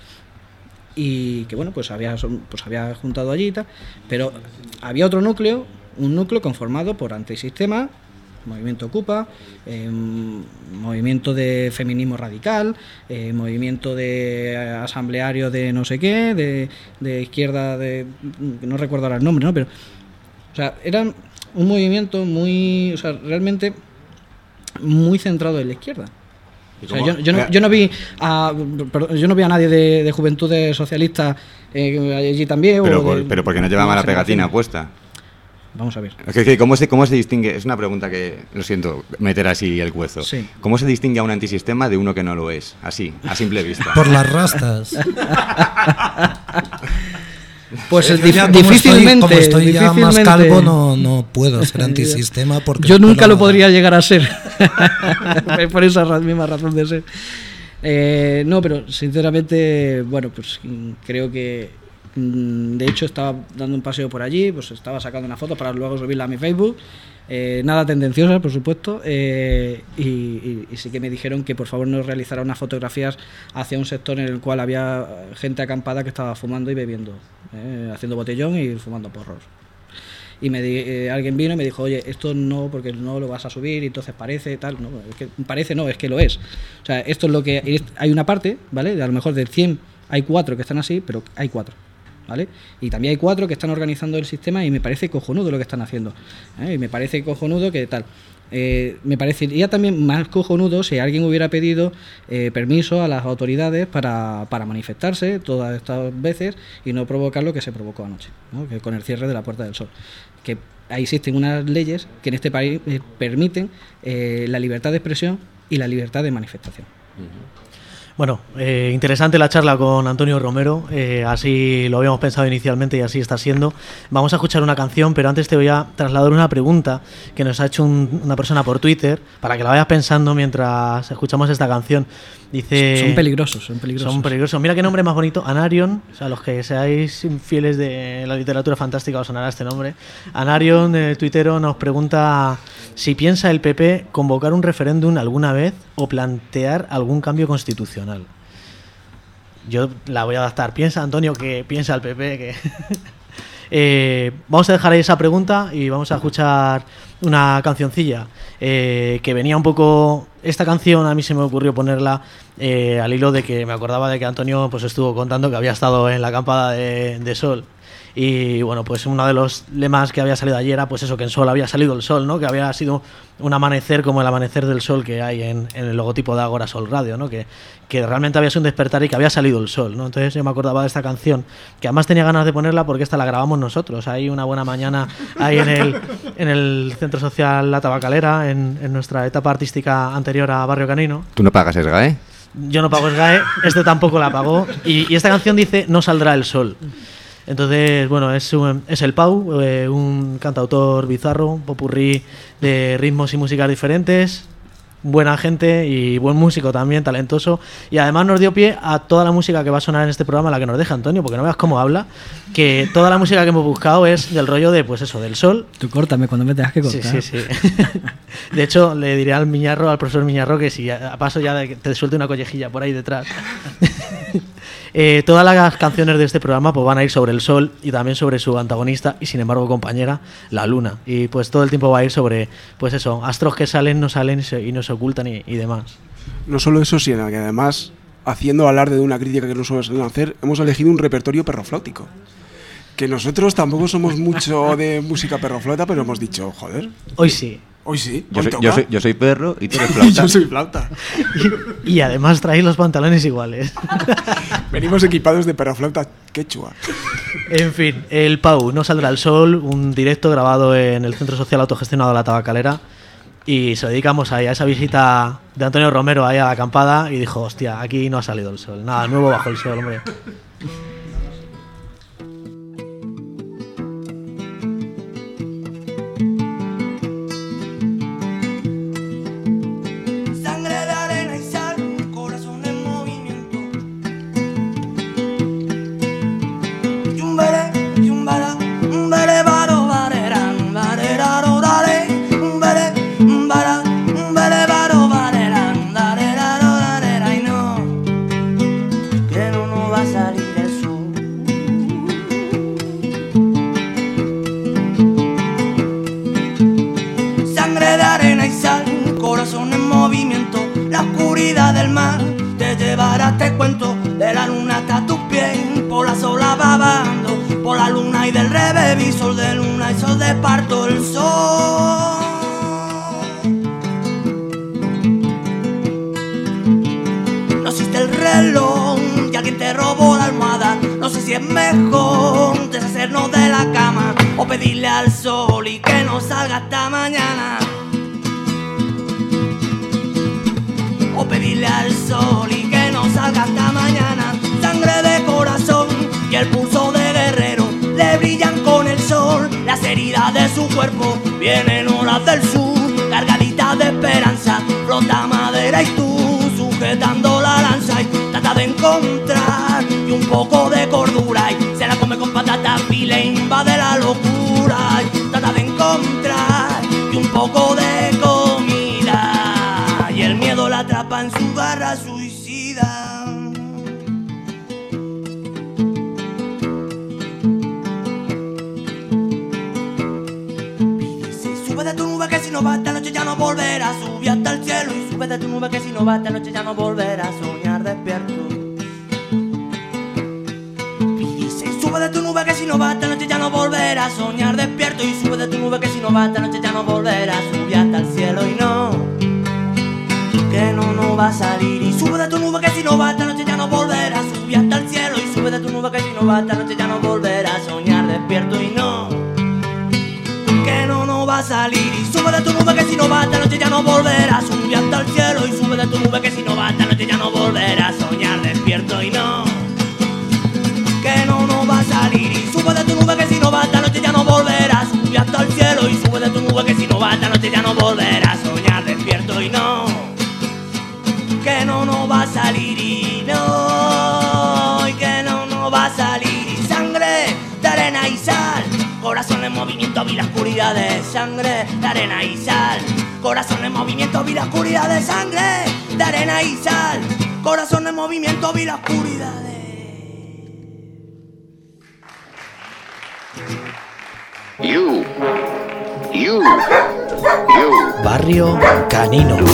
y que bueno, pues había, pues había juntado allí y tal, pero había otro núcleo, un núcleo conformado por antisistema, movimiento Ocupa, eh, movimiento de feminismo radical, eh, movimiento de asambleario de no sé qué, de, de izquierda, de no recuerdo ahora el nombre, ¿no? Pero, o sea, eran un movimiento muy, o sea, realmente muy centrado en la izquierda. O sea, yo, yo, no, yo no vi a perdón, yo no vi a nadie de, de Juventudes Socialistas eh, allí también. Pero, o por- de- pero porque no llevaba la nuevas pegatina generaciones. puesta. Vamos a ver. Es que, que ¿cómo, se, ¿Cómo se distingue? Es una pregunta que, lo siento, meter así el hueso. Sí. ¿Cómo se distingue a un antisistema de uno que no lo es? Así, a simple vista. Por las rastas. Pues es Yo ya dif- como difícilmente. Estoy, como estoy ya más difícilmente- calvo, no, no puedo ser antisistema porque... Yo el nunca pelo lo no- podría llegar a ser. Por esa ra- misma razón de ser. Eh, no, pero sinceramente, bueno, pues mm, creo que. mm, De hecho, estaba dando un paseo por allí, pues estaba sacando una foto para luego subirla a mi Facebook. Eh, nada tendenciosa, por supuesto. eh, y, y- y sí que me dijeron que por favor no realizara unas fotografías hacia un sector en el cual había gente acampada que estaba fumando y bebiendo, eh, haciendo botellón y fumando porros. Y me di- eh, alguien vino y me dijo, oye, esto no, porque no lo vas a subir y entonces parece tal. No, es que parece no, es que lo es. O sea, esto es lo que... es- hay una parte, ¿vale? A lo mejor de cien hay cuatro que están así, pero hay cuatro, ¿vale? Y también hay cuatro que están organizando el sistema y me parece cojonudo lo que están haciendo. ¿eh? Y me parece cojonudo que tal... Eh, me parecería también más cojonudo si alguien hubiera pedido eh, permiso a las autoridades para, para manifestarse todas estas veces y no provocar lo que se provocó anoche, ¿no? Que con el cierre de la Puerta del Sol. Que ahí existen unas leyes que en este país eh, permiten eh, la libertad de expresión y la libertad de manifestación. Bueno, eh, interesante la charla con Antonio Romero, eh, así lo habíamos pensado inicialmente y así está siendo. Vamos a escuchar una canción, pero antes te voy a trasladar una pregunta que nos ha hecho un- una persona por Twitter, para que la vayas pensando mientras escuchamos esta canción. Dice... Son peligrosos, son peligrosos. Son peligrosos. Mira qué nombre más bonito, Anarion. O sea, los que seáis fieles de la literatura fantástica os sonará este nombre. Anarion, el tuitero, nos pregunta si piensa el P P convocar un referéndum alguna vez o plantear algún cambio constitucional. Yo la voy a adaptar. Piensa, Antonio, que piensa el P P. Que eh, vamos a dejar ahí esa pregunta y vamos a escuchar una cancioncilla eh, que venía un poco... Esta canción a mí se me ocurrió ponerla eh, al hilo de que me acordaba de que Antonio pues estuvo contando que había estado en la acampada de, de Sol Y bueno, pues uno de los lemas que había salido ayer era pues eso, que en Sol había salido el sol, ¿no? Que había sido un amanecer como el amanecer del sol que hay en, en el logotipo de Agora Sol Radio, ¿no? Que, que realmente había sido un despertar y que había salido el sol, ¿no? Entonces yo me acordaba de esta canción, que además tenía ganas de ponerla porque esta la grabamos nosotros, ahí una buena mañana, ahí en el, en el Centro Social La Tabacalera, en, en nuestra etapa artística anterior a Barrio Canino. Tú no pagas SGAE. Yo no pago SGAE, este tampoco la pagó, y, y esta canción dice No saldrá el sol. Entonces, bueno, es, un, es el Pau, eh, un cantautor bizarro, un popurrí de ritmos y músicas diferentes, buena gente y buen músico también, talentoso, y además nos dio pie a toda la música que va a sonar en este programa, la que nos deja Antonio, porque no veas cómo habla, que toda la música que hemos buscado es del rollo de, pues eso, del sol. Tú córtame cuando me tengas que cortar. Sí, sí, sí. De hecho, le diré al Miñarro, al profesor Miñarro, que si a paso ya de, te suelte una collejilla por ahí detrás. Eh, todas las canciones de este programa pues van a ir sobre el sol y también sobre su antagonista y sin embargo compañera, la luna, y pues todo el tiempo va a ir sobre pues eso, astros que salen, no salen y, se, y no se ocultan y, y demás. No solo eso, sino que además, haciendo alarde de una crítica que no suelen hacer, hemos elegido un repertorio perroflautíco, que nosotros tampoco somos mucho de música perroflauta, pero hemos dicho, joder, hoy sí. Hoy sí, Yo hoy soy, toca. yo, soy, yo soy perro y tú eres flauta. Yo soy flauta. Y, y además traéis los pantalones iguales. Venimos equipados de perroflauta quechua. En fin, el Pau, No saldrá el sol, un directo grabado en el Centro Social Autogestionado La Tabacalera, y se lo dedicamos ahí a esa visita de Antonio Romero ahí a la acampada y dijo, hostia, aquí no ha salido el sol, nada nuevo bajo el sol, hombre. Del mar te llevará, te cuento, de la luna hasta tus pies, por la sola babando, por la luna y del revés, y sol de luna y sol de parto, el sol. No existe el reloj, y alguien te robó la almohada, no sé si es mejor deshacernos de la cama o pedirle al sol y que no salga hasta mañana. O pedirle al sol y que no salga hasta mañana. Sangre de corazón y el pulso de guerrero le brillan con el sol. Las heridas de su cuerpo vienen olas del sur, cargaditas de esperanza, flota madera y tú sujetando la lanza y trata de encontrar y un poco de cordura y se la come con patatas y le invade la locura y trata de encontrar y un poco de comida y el miedo la atrapa en su garra suicida. Sube de tu nube que si no va esta noche ya no volverás, sube hasta el cielo y sube de tu nube que si no va esta noche ya no volverás a soñar despierto. Y dice, sube de tu nube que si no va esta noche ya no volverás a soñar despierto y sube de tu nube que si no va esta noche ya no volverás, sube hasta el cielo y no, que no, no va a salir. Y sube de tu nube que si no va esta noche ya no volverás, sube hasta el cielo y sube de tu nube que si no va esta noche ya no volverás a soñar despierto y no, que no, no va a salir. Y sube de tu nube que si no va esta noche ya no volverás, sube hasta el cielo y sube de tu nube que si no va esta noche ya no volverás a soñar despierto y no, que no, no va a salir. Y sube de tu nube que si no va esta noche ya no volverás, sube hasta el cielo y sube de tu nube que si no va esta noche ya no volverás a soñar despierto y no, que no, no va a salir y no, y que no, no va a salir. Y sangre de arena y sal, corazón en movimiento, vi la oscuridad de sangre de arena y sal, corazón en movimiento, vi la oscuridad de sangre de arena y sal, corazón en movimiento, vi la oscuridad de... You, you, you, Barrio Canino. you,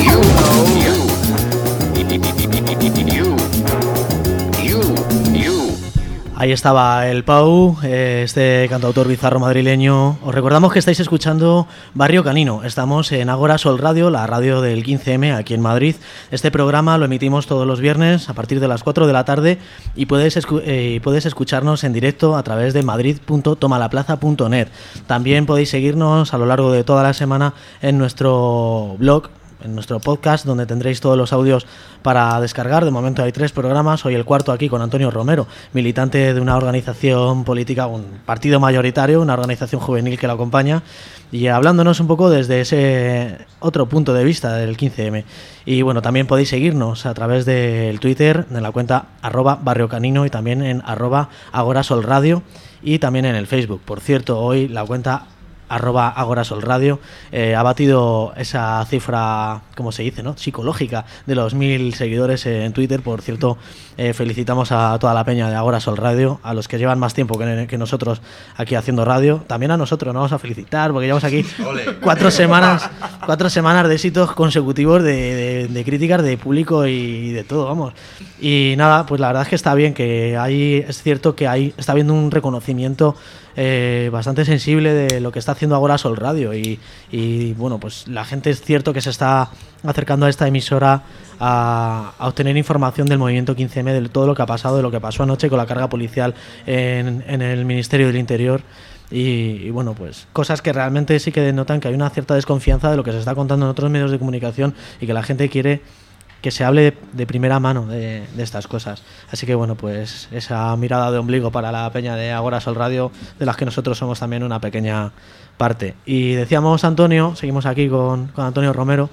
you, you, you, you. Ahí estaba el Pau, eh, este cantautor bizarro madrileño. Os recordamos que estáis escuchando Barrio Canino. Estamos en Agora Sol Radio, la radio del quince eme aquí en Madrid. Este programa lo emitimos todos los viernes a partir de las cuatro de la tarde y puedes, escu- eh, puedes escucharnos en directo a través de madrid punto tomalaplaza punto net. También podéis seguirnos a lo largo de toda la semana en nuestro blog, en nuestro podcast, donde tendréis todos los audios para descargar. De momento hay tres programas, hoy el cuarto aquí con Antonio Romero, militante de una organización política, un partido mayoritario, una organización juvenil que lo acompaña, y hablándonos un poco desde ese otro punto de vista del quince eme. Y bueno, también podéis seguirnos a través del Twitter, en la cuenta arroba Barrio Canino, y también en arroba Agora Sol Radio, y también en el Facebook. Por cierto, hoy la cuenta arroba Agora Sol Radio eh, ha batido esa cifra, como se dice, ¿no?, psicológica de los mil seguidores en Twitter. Por cierto, eh, felicitamos a toda la peña de Agora Sol Radio, a los que llevan más tiempo que, que nosotros aquí haciendo radio. También a nosotros nos vamos a felicitar porque llevamos aquí cuatro semanas cuatro semanas de éxitos consecutivos de, de, de críticas de público y de todo, vamos. Y nada, pues la verdad es que está bien, que hay, es cierto que hay, está habiendo un reconocimiento Eh, bastante sensible de lo que está haciendo Agora Sol Radio, y, y bueno, pues la gente, es cierto que se está acercando a esta emisora a, a obtener información del movimiento quince eme, de todo lo que ha pasado, de lo que pasó anoche con la carga policial en, en el Ministerio del Interior. Y, y bueno, pues cosas que realmente sí que denotan que hay una cierta desconfianza de lo que se está contando en otros medios de comunicación, y que la gente quiere que se hable de, de primera mano de, de estas cosas. Así que bueno, pues esa mirada de ombligo para la peña de Agora Sol Radio, de las que nosotros somos también una pequeña parte. Y decíamos, Antonio, seguimos aquí con, con Antonio Romero,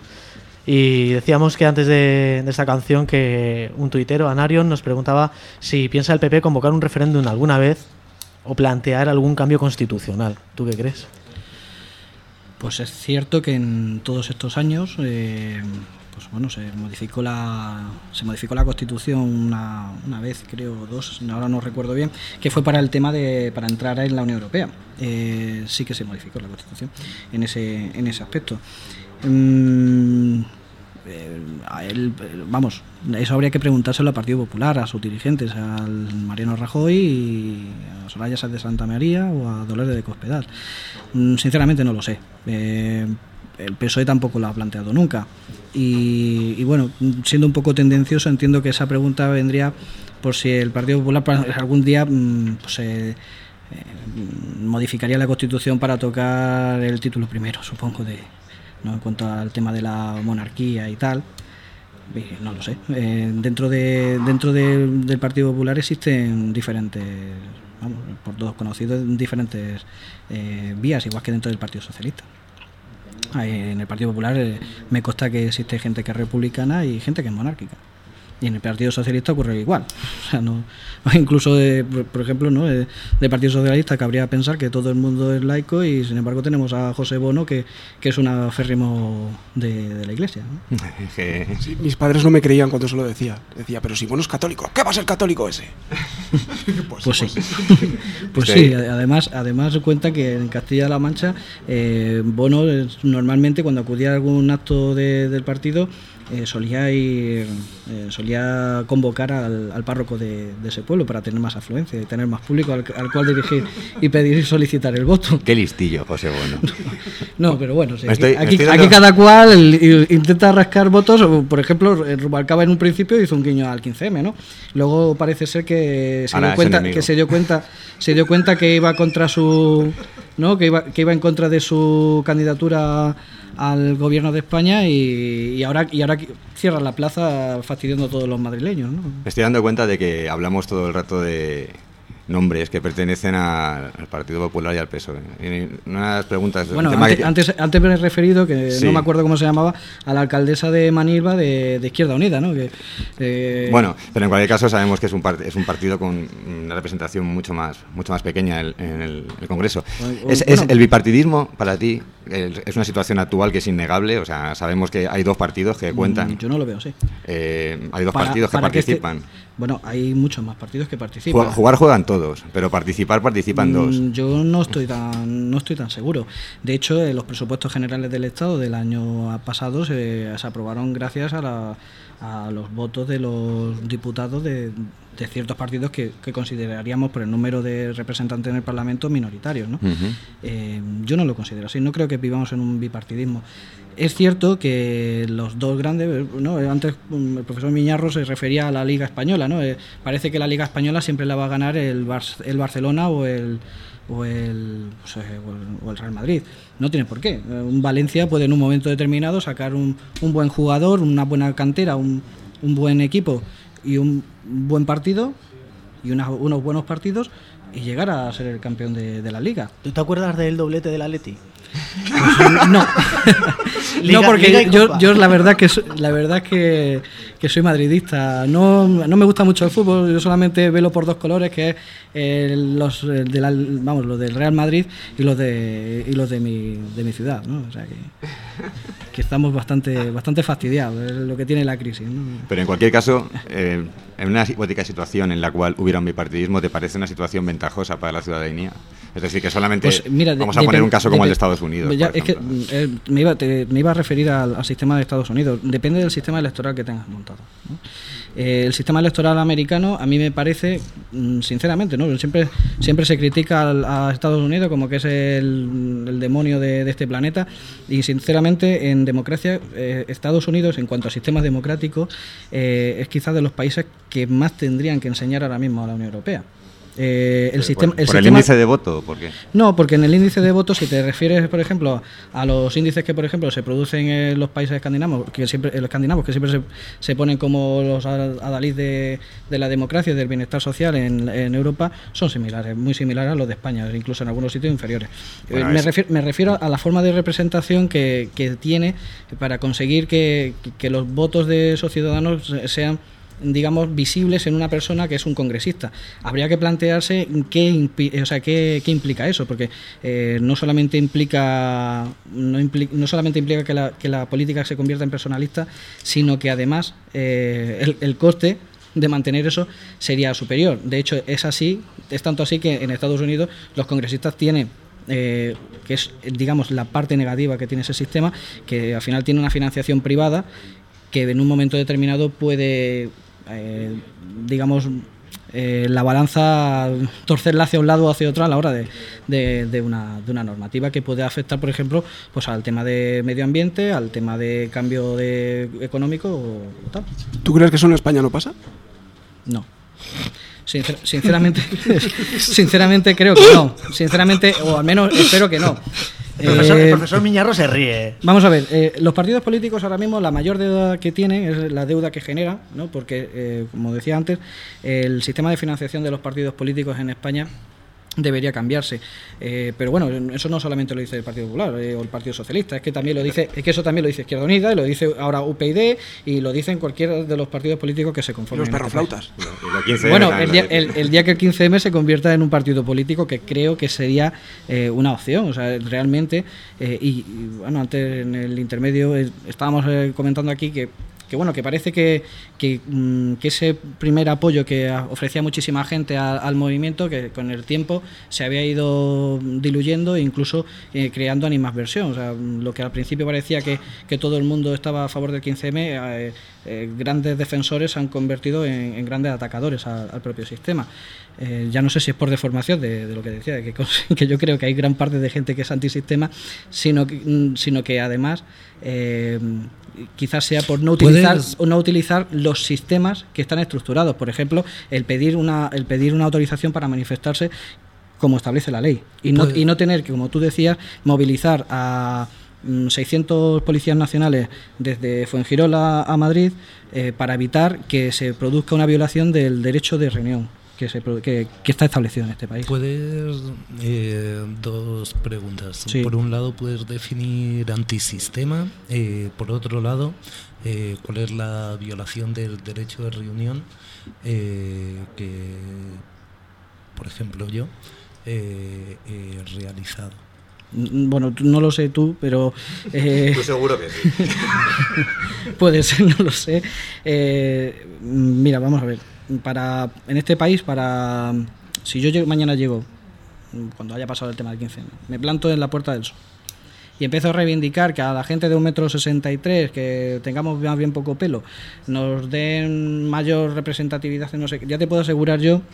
y decíamos que antes de, de esta canción, que un tuitero, Anarion, nos preguntaba si piensa el P P convocar un referéndum alguna vez o plantear algún cambio constitucional. ¿Tú qué crees? Pues es cierto que en todos estos años eh, pues bueno, se modificó la se modificó la Constitución una, una vez, creo, dos, ahora no recuerdo bien, que fue para el tema de para entrar en la Unión Europea. Eh, sí que se modificó la Constitución en ese en ese aspecto. Mm, eh, a él, vamos, eso habría que preguntárselo al Partido Popular, a sus dirigentes, al Mariano Rajoy, y a Soraya Sáenz de Santa María o a Dolores de Cospedal. Mm, sinceramente no lo sé. Eh, el P S O E tampoco lo ha planteado nunca. Y, y bueno, siendo un poco tendencioso, entiendo que esa pregunta vendría por si el Partido Popular algún día pues, eh, eh, modificaría la Constitución para tocar el título primero, supongo, de, ¿no?, en cuanto al tema de la monarquía y tal. Y no lo sé. Eh, dentro de dentro de, del Partido Popular existen diferentes, vamos, por todos conocidos, diferentes eh, vías, igual que dentro del Partido Socialista. En el Partido Popular eh, me consta que existe gente que es republicana y gente que es monárquica. Y en el Partido Socialista ocurre igual. O sea, no, incluso, de, por ejemplo, ¿no?, de, del Partido Socialista cabría pensar que todo el mundo es laico, y sin embargo tenemos a José Bono, que, que es un aférrimo de, de la Iglesia, ¿no? Sí, mis padres no me creían cuando se lo decía. Decía, pero si Bono es católico, ¿qué va a ser católico ese? Pues, pues sí. Pues sí, además, además cuenta que en Castilla-La Mancha eh, Bono normalmente, cuando acudía a algún acto de, del partido, Eh, solía ir, eh, solía convocar al, al párroco de, de ese pueblo para tener más afluencia y tener más público al, al cual dirigir y pedir y solicitar el voto. Qué listillo, José Bono. No, pero bueno, sí, estoy, aquí, dando... aquí cada cual intenta rascar votos. Por ejemplo, Rubalcaba en un principio hizo un guiño al quince eme, ¿no? Luego parece ser que se dio cuenta, que se dio cuenta, se dio cuenta que iba contra su, ¿no?, que iba, que iba en contra de su candidatura al gobierno de España, y, y ahora y ahora cierra la plaza fastidiando a todos los madrileños, ¿no? Me estoy dando cuenta de que hablamos todo el rato de nombres que pertenecen a, al Partido Popular y al P S O E. Y unas preguntas... Bueno, antes, que... antes, antes me he referido, que sí, no me acuerdo cómo se llamaba, a la alcaldesa de Manilva de, de Izquierda Unida, ¿no? Que, eh... Bueno, pero en cualquier caso sabemos que es un, part- es un partido con una representación mucho más mucho más pequeña en el, en el, el Congreso. O, o, ¿Es, bueno, ¿Es el bipartidismo para ti? Es una situación actual que es innegable, o sea, sabemos que hay dos partidos que cuentan. Yo no lo veo así. Eh, hay dos para, partidos que participan. Que este, bueno, hay muchos más partidos que participan. Jugar juegan todos, pero participar participan mm, dos. Yo no estoy tan no estoy tan seguro. De hecho, eh, los presupuestos generales del Estado del año pasado se, se aprobaron gracias a la a los votos de los diputados de, de ciertos partidos que, que consideraríamos por el número de representantes en el Parlamento minoritarios, ¿no? Uh-huh. Eh, yo no lo considero así, no creo que vivamos en un bipartidismo. Es cierto que los dos grandes, ¿no? Antes el profesor Miñarro se refería a la Liga Española, ¿no? Eh, parece que la Liga Española siempre la va a ganar el, Bar- el Barcelona o el o el, pues, o el Real Madrid. No tiene por qué. Un Valencia puede en un momento determinado sacar un, un buen jugador, una buena cantera, un, un buen equipo y un buen partido y una, unos buenos partidos y llegar a ser el campeón de, de la Liga. ¿Tú te acuerdas del doblete del Atleti? Pues, no. Liga, no, porque yo, yo la verdad que la verdad que, que soy madridista. No, no me gusta mucho el fútbol. Yo solamente velo por dos colores, que es eh, los de la, vamos, los del Real Madrid y los de y los de mi de mi ciudad, ¿no? O sea que, que estamos bastante bastante fastidiados. Es lo que tiene la crisis, ¿no? Pero en cualquier caso, eh, en una hipotética situación en la cual hubiera un bipartidismo, ¿te parece una situación ventajosa para la ciudadanía? Es decir, que solamente pues mira, vamos a de, poner de, un caso como de, el de Estados Unidos. Ya, es que eh, me, iba, te, me iba a referir al, al sistema de Estados Unidos. Depende del sistema electoral que tengas montado, ¿no? Eh, el sistema electoral americano a mí me parece, sinceramente, ¿no? Siempre, siempre se critica al, a Estados Unidos como que es el, el demonio de, de este planeta, y sinceramente en democracia eh, Estados Unidos, en cuanto a sistemas democráticos, eh, es quizás de los países que más tendrían que enseñar ahora mismo a la Unión Europea. Eh, el sistema, ¿Por el, el sistema, índice de voto? ¿Por qué? No, porque en el índice de voto, si te refieres, por ejemplo, a los índices que, por ejemplo, se producen en los países escandinavos, que siempre, los escandinavos, que siempre se, se ponen como los adalid de, de la democracia y del bienestar social en, en Europa, son similares, muy similares a los de España, incluso en algunos sitios inferiores. Bueno, me, refiero, me refiero a la forma de representación que, que tiene para conseguir que, que los votos de esos ciudadanos sean, digamos, visibles en una persona que es un congresista. Habría que plantearse qué, impi- o sea, qué, qué implica eso, porque eh, no solamente implica no, impli- no solamente implica que la, que la política se convierta en personalista, sino que además eh, el, el coste de mantener eso sería superior. De hecho, es así, es tanto así que en Estados Unidos los congresistas tienen Eh, que es, digamos, la parte negativa que tiene ese sistema, que al final tiene una financiación privada que en un momento determinado puede, eh, digamos, eh, la balanza torcerla hacia un lado o hacia otro a la hora de, de, de, una, de una normativa que puede afectar, por ejemplo, pues al tema de medio ambiente, al tema de cambio de económico o tal. ¿Tú crees que eso en España no pasa? No. Sincer, sinceramente, sinceramente creo que no. Sinceramente, o al menos espero que no. El profesor, eh, el profesor Miñarro se ríe. Vamos a ver, eh, los partidos políticos ahora mismo la mayor deuda que tienen es la deuda que generan, ¿no? Porque, eh, como decía antes, el sistema de financiación de los partidos políticos en España debería cambiarse, eh, pero bueno, eso no solamente lo dice el Partido Popular eh, o el Partido Socialista, es que también lo dice, es que eso también lo dice Izquierda Unida y lo dice ahora U P y y lo dicen cualquiera de los partidos políticos que se conformen. Los perroflautas. Bueno, el día, el, el día que el quince eme se convierta en un partido político, que creo que sería eh, una opción, o sea, realmente, eh, y, y bueno, antes en el intermedio eh, estábamos eh, comentando aquí que que bueno, que parece que, que, que ese primer apoyo que ofrecía muchísima gente al, al movimiento, que con el tiempo se había ido diluyendo e incluso eh, creando animadversión. O sea, lo que al principio parecía que, que todo el mundo estaba a favor del quince eme, eh, eh, grandes defensores se han convertido en, en grandes atacadores al, al propio sistema. Eh, ya no sé si es por deformación de, de lo que decía, de que, que yo creo que hay gran parte de gente que es antisistema, sino que, sino que además eh, quizás sea por no utilizar o no utilizar los sistemas que están estructurados. Por ejemplo, el pedir una el pedir una autorización para manifestarse como establece la ley y no, y no tener que, como tú decías, movilizar a seiscientos policías nacionales desde Fuengirola a Madrid eh, para evitar que se produzca una violación del derecho de reunión que, se, que, que está establecido en este país. Puedes, eh, dos preguntas. Sí. Por un lado, puedes definir antisistema. Eh, por otro lado, eh, ¿cuál es la violación del derecho de reunión eh, que, por ejemplo, yo eh, he realizado? Bueno, no lo sé tú, pero... Eh, Tú seguro que sí. Puede ser, no lo sé. Eh, mira, vamos a ver. Para en este país, para si yo llego, mañana llego, cuando haya pasado el tema del quince eme, me planto en la Puerta del Sol y empiezo a reivindicar que a la gente de un metro sesenta y tres, que tengamos más bien poco pelo, nos den mayor representatividad, no sé, ya te puedo asegurar yo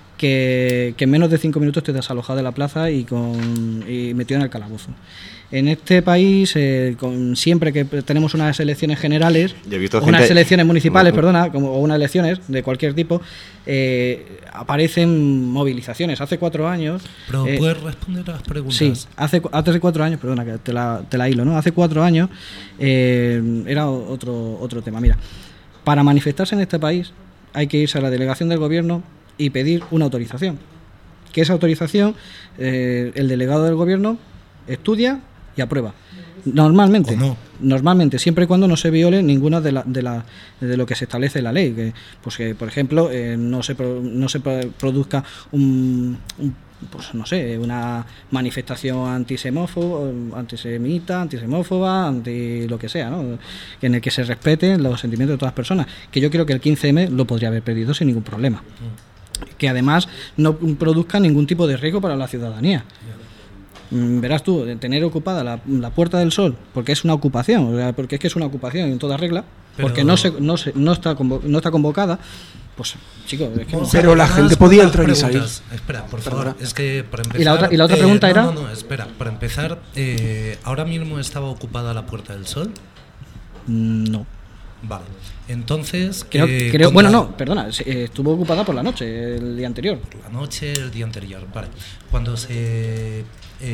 que, que en menos de cinco minutos te desalojado de la plaza y, con, y metido en el calabozo. En este país, eh, con, siempre que tenemos unas elecciones generales, o unas gente... elecciones municipales, bueno, perdona, como, o unas elecciones de cualquier tipo, eh, aparecen movilizaciones. Hace cuatro años... Pero eh, puedes responder a las preguntas. Sí, hace, hace cuatro años, perdona, que te la, te la hilo, ¿no? Hace cuatro años eh, era otro, otro tema. Mira, para manifestarse en este país hay que irse a la delegación del gobierno y pedir una autorización. Que esa autorización, eh, el delegado del gobierno estudia y aprueba. Normalmente, no. normalmente, siempre y cuando no se viole ninguna de, la, de, la, de lo que se establece en la ley. Que, pues que, por ejemplo, eh, no se pro, no se produzca un, un pues no sé, una manifestación antisemófoba, antisemita, antisemófoba, anti lo que sea, ¿no? En el que se respeten los sentimientos de todas las personas. Que yo creo que el quince eme lo podría haber perdido sin ningún problema. Que además no produzca ningún tipo de riesgo para la ciudadanía. Verás tú, tener ocupada la, la Puerta del Sol, porque es una ocupación, o sea, porque es que es una ocupación en toda regla, pero porque no se, no se, no está convo, no está convocada, pues chicos, es que no. Pero la gente podía entrar y salir. Espera, por favor, Perdona. es que para empezar. ¿Y la otra, y la otra eh, pregunta no, era? No, no, espera, para empezar, eh, ¿ahora mismo estaba ocupada la Puerta del Sol? No. Vale. Entonces, creo, eh, creo, bueno, no, perdona, estuvo ocupada por la noche, el día anterior. Por la noche, el día anterior, vale. Cuando se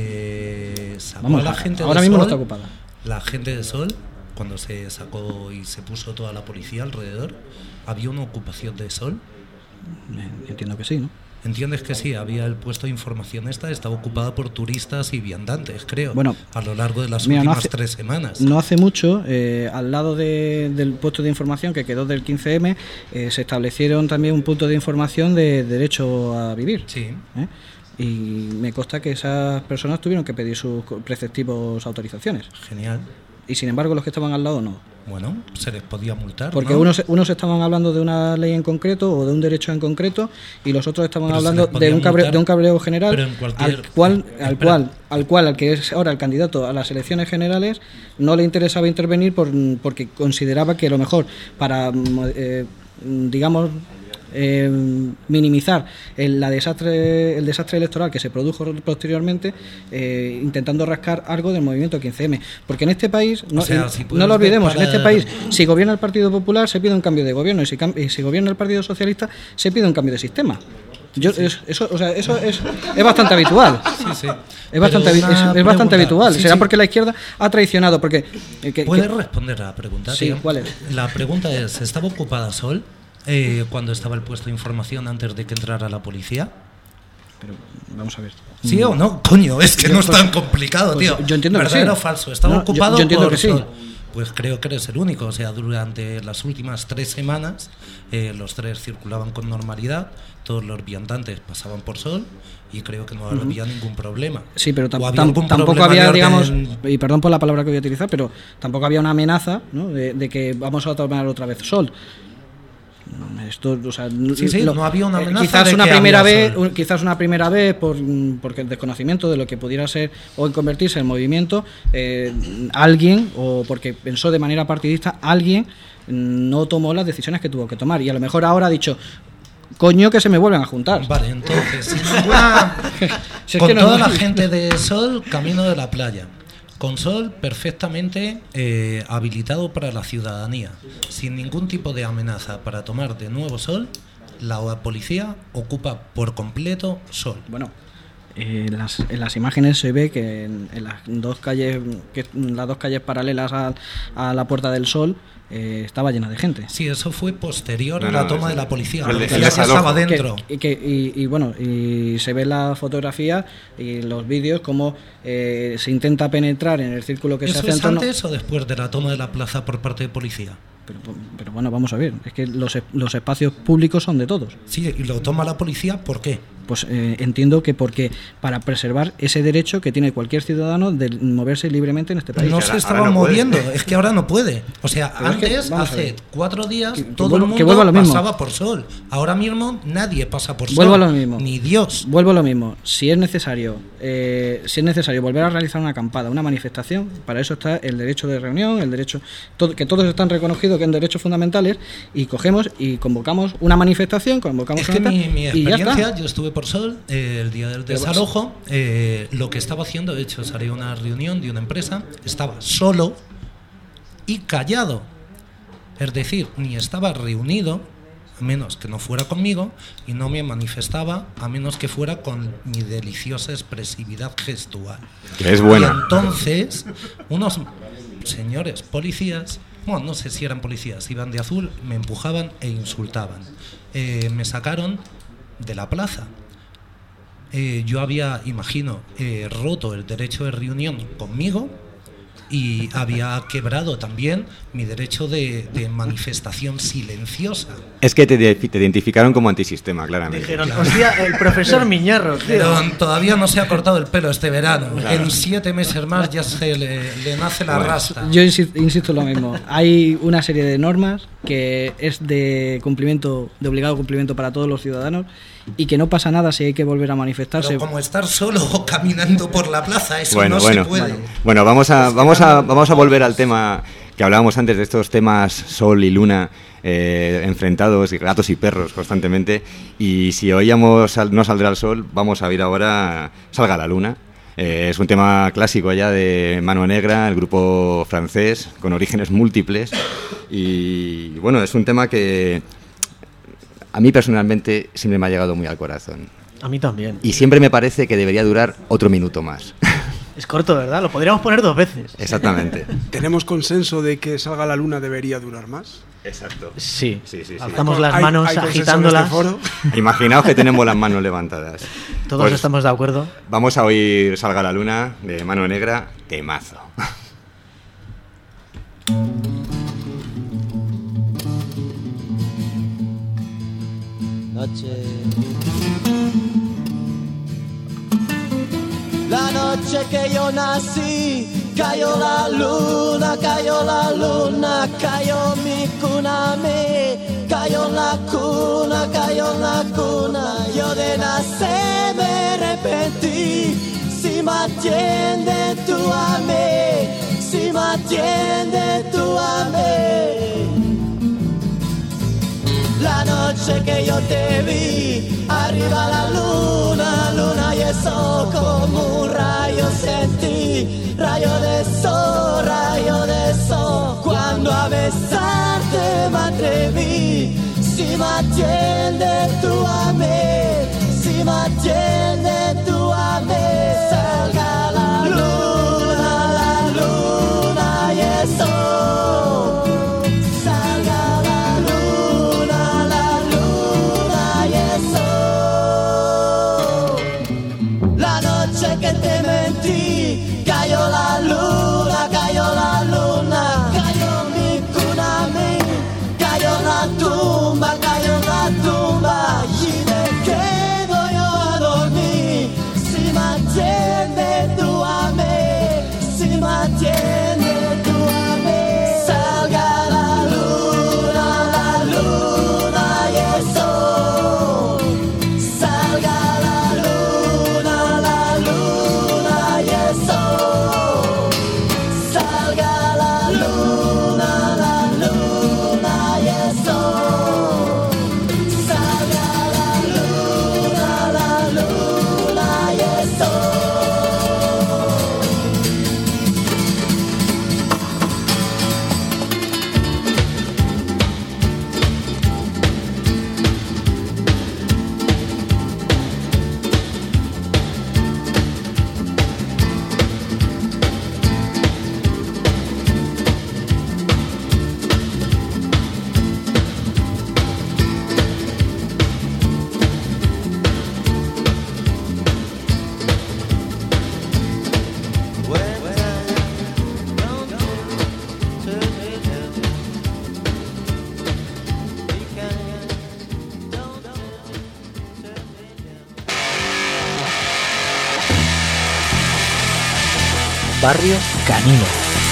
eh, sacó Vamos, a la gente ahora de mismo Sol, no está ocupada. La gente de Sol, cuando se sacó y se puso toda la policía alrededor, ¿había una ocupación de Sol? Entiendo que sí, ¿no? ¿Entiendes que sí? Había el puesto de información esta, estaba ocupada por turistas y viandantes, creo, bueno, a lo largo de las mira, últimas no hace, tres semanas. No hace mucho, eh, al lado de, del puesto de información que quedó del quince eme, eh, se establecieron también un punto de información de derecho a vivir. Sí. ¿eh? Y me consta que esas personas tuvieron que pedir sus preceptivos autorizaciones. Genial. Y sin embargo los que estaban al lado no. Bueno, se les podía multar, porque ¿no? unos, unos estaban hablando de una ley en concreto o de un derecho en concreto y los otros estaban pero hablando de un, cabre, de un cabreo general cualquier... al cual al cual al cual al que es ahora el candidato a las elecciones generales no le interesaba intervenir por, porque consideraba que a lo mejor para eh, digamos Eh, minimizar el, la desastre, el desastre electoral que se produjo posteriormente, eh, intentando rascar algo del movimiento quince eme, porque en este país no, o sea, si no lo olvidemos, para... en este país si gobierna el Partido Popular se pide un cambio de gobierno y si, y si gobierna el Partido Socialista se pide un cambio de sistema. Yo, sí. eso, o sea, eso es, es bastante habitual. Sí, sí. Es bastante, es, es bastante habitual. Sí, Será sí. porque la izquierda ha traicionado. Porque que, ¿Puedes que... responder a la pregunta? Sí, tío? ¿cuál es? La pregunta es: ¿estaba ocupada Sol eh, cuando estaba el puesto de información antes de que entrara la policía? Pero vamos a ver. ¿Sí o no? Coño, es que yo, no es tan complicado, pues, tío. Yo entiendo que sí. ¿Verdadero o falso? ¿Estaba no, ocupado yo, yo entiendo por que sí. Sol? Pues creo que eres el único. O sea, durante las últimas tres semanas eh, los tres circulaban con normalidad, todos los viandantes pasaban por Sol y creo que no había uh-huh. ningún problema. Sí, pero tam- tam- tampoco había, digamos, en... y perdón por la palabra que voy a utilizar, pero tampoco había una amenaza, ¿no? de, de que vamos a tomar otra vez Sol. Esto, o sea, sí, sí, lo, no había una amenaza. Quizás de una que primera vez, sol. quizás una primera vez por porque el desconocimiento de lo que pudiera ser o en convertirse en movimiento, eh, alguien o porque pensó de manera partidista, alguien no tomó las decisiones que tuvo que tomar y a lo mejor ahora ha dicho coño que se me vuelven a juntar. Vale, entonces sin ninguna, si con no, toda no, la gente de Sol camino de la playa. Con Sol perfectamente eh, habilitado para la ciudadanía, sin ningún tipo de amenaza para tomar de nuevo Sol, la policía ocupa por completo Sol. Bueno, eh, en, las, en las imágenes se ve que en, en las dos calles, que las dos calles paralelas a, a la Puerta del Sol eh, estaba llena de gente. Sí, eso fue posterior no, a la no, toma sí. de la policía. El, la el, policía el ya estaba dentro. Que, que, y, y bueno, y se ve la fotografía y los vídeos como eh, se intenta penetrar en el círculo que se hace ¿Eso en torno... es antes o después de la toma de la plaza por parte de policía? Pero, pero bueno, vamos a ver, es que los, los espacios públicos son de todos. Sí, y lo toma la policía, ¿por qué? pues eh, entiendo que porque para preservar ese derecho que tiene cualquier ciudadano de moverse libremente en este país. No se estaba no moviendo, es que ahora no puede. O sea, Pero antes, es que, hace cuatro días, que, que todo vuelvo, el que mundo lo mismo. pasaba por Sol. Ahora mismo nadie pasa por vuelvo Sol. A lo mismo. Ni Dios. Vuelvo a lo mismo. Si es necesario, eh, si es necesario volver a realizar una acampada, una manifestación, para eso está el derecho de reunión, el derecho, todo, que todos están reconocidos que en derechos fundamentales, y cogemos y convocamos una manifestación, convocamos es una que mi, mi y ya experiencia, está. yo estuve por Sol eh, el día del desalojo, eh, lo que estaba haciendo, de hecho, salí a una reunión de una empresa, estaba solo y callado. Es decir, ni estaba reunido, a menos que no fuera conmigo, y no me manifestaba, a menos que fuera con mi deliciosa expresividad gestual. Que es buena. Y entonces, unos señores policías, bueno, no sé si eran policías, iban de azul, me empujaban e insultaban. Eh, me sacaron de la plaza. Eh, yo había, imagino, eh, roto el derecho de reunión conmigo y había quebrado también mi derecho de, de manifestación silenciosa. Es que te, te identificaron como antisistema, claramente. Dijeron, hostia, el profesor Miñarro, tío. Pero todavía no se ha cortado el pelo este verano. Claro. En siete meses más ya se le, le nace la bueno, rasta. Yo insisto, insisto lo mismo. Hay una serie de normas que es de cumplimiento, de obligado cumplimiento para todos los ciudadanos, y que no pasa nada si hay que volver a manifestarse. Pero como estar solo caminando por la plaza, eso bueno, no bueno. se puede. Bueno, vamos a, vamos a, vamos a volver al tema que hablábamos antes de estos temas Sol y Luna eh, enfrentados, gatos y perros constantemente. Y si oíamos No saldrá el sol, vamos a oír ahora Salga la luna. Eh, es un tema clásico ya de Mano Negra, el grupo francés, con orígenes múltiples. Y bueno, es un tema que a mí personalmente siempre me ha llegado muy al corazón. A mí también. Y siempre me parece que debería durar otro minuto más. Es corto, ¿verdad? Lo podríamos poner dos veces. Exactamente. ¿Tenemos consenso de que Salga la luna debería durar más? Exacto. Sí. Sí, sí, sí. Alzamos las ¿Hay, manos hay agitándolas. En este foro? Imaginaos que tenemos las manos levantadas. Todos Pues estamos de acuerdo. Vamos a oír Salga la luna de Mano Negra, temazo. Noche. La noche que yo nací, cayó la luna, cayó la luna, cayó mi cuna, me cayó la cuna, cayó la cuna. Yo de nacer me arrepentí, si me atiende tú amé, si me atiende tú amé. La noche que yo te vi, arriba la luna, luna y eso como un rayo sentí, rayo de sol, rayo de sol. Cuando a besarte me atreví, si me atiende tú amé, si me atiende tú amé. Salga la luna, la luna y eso. Que te mentí, cayó la luna, cayó la luna, cayó mi cuna, mi, cayó la tumba, cayó la tumba, y de Barrio Canino.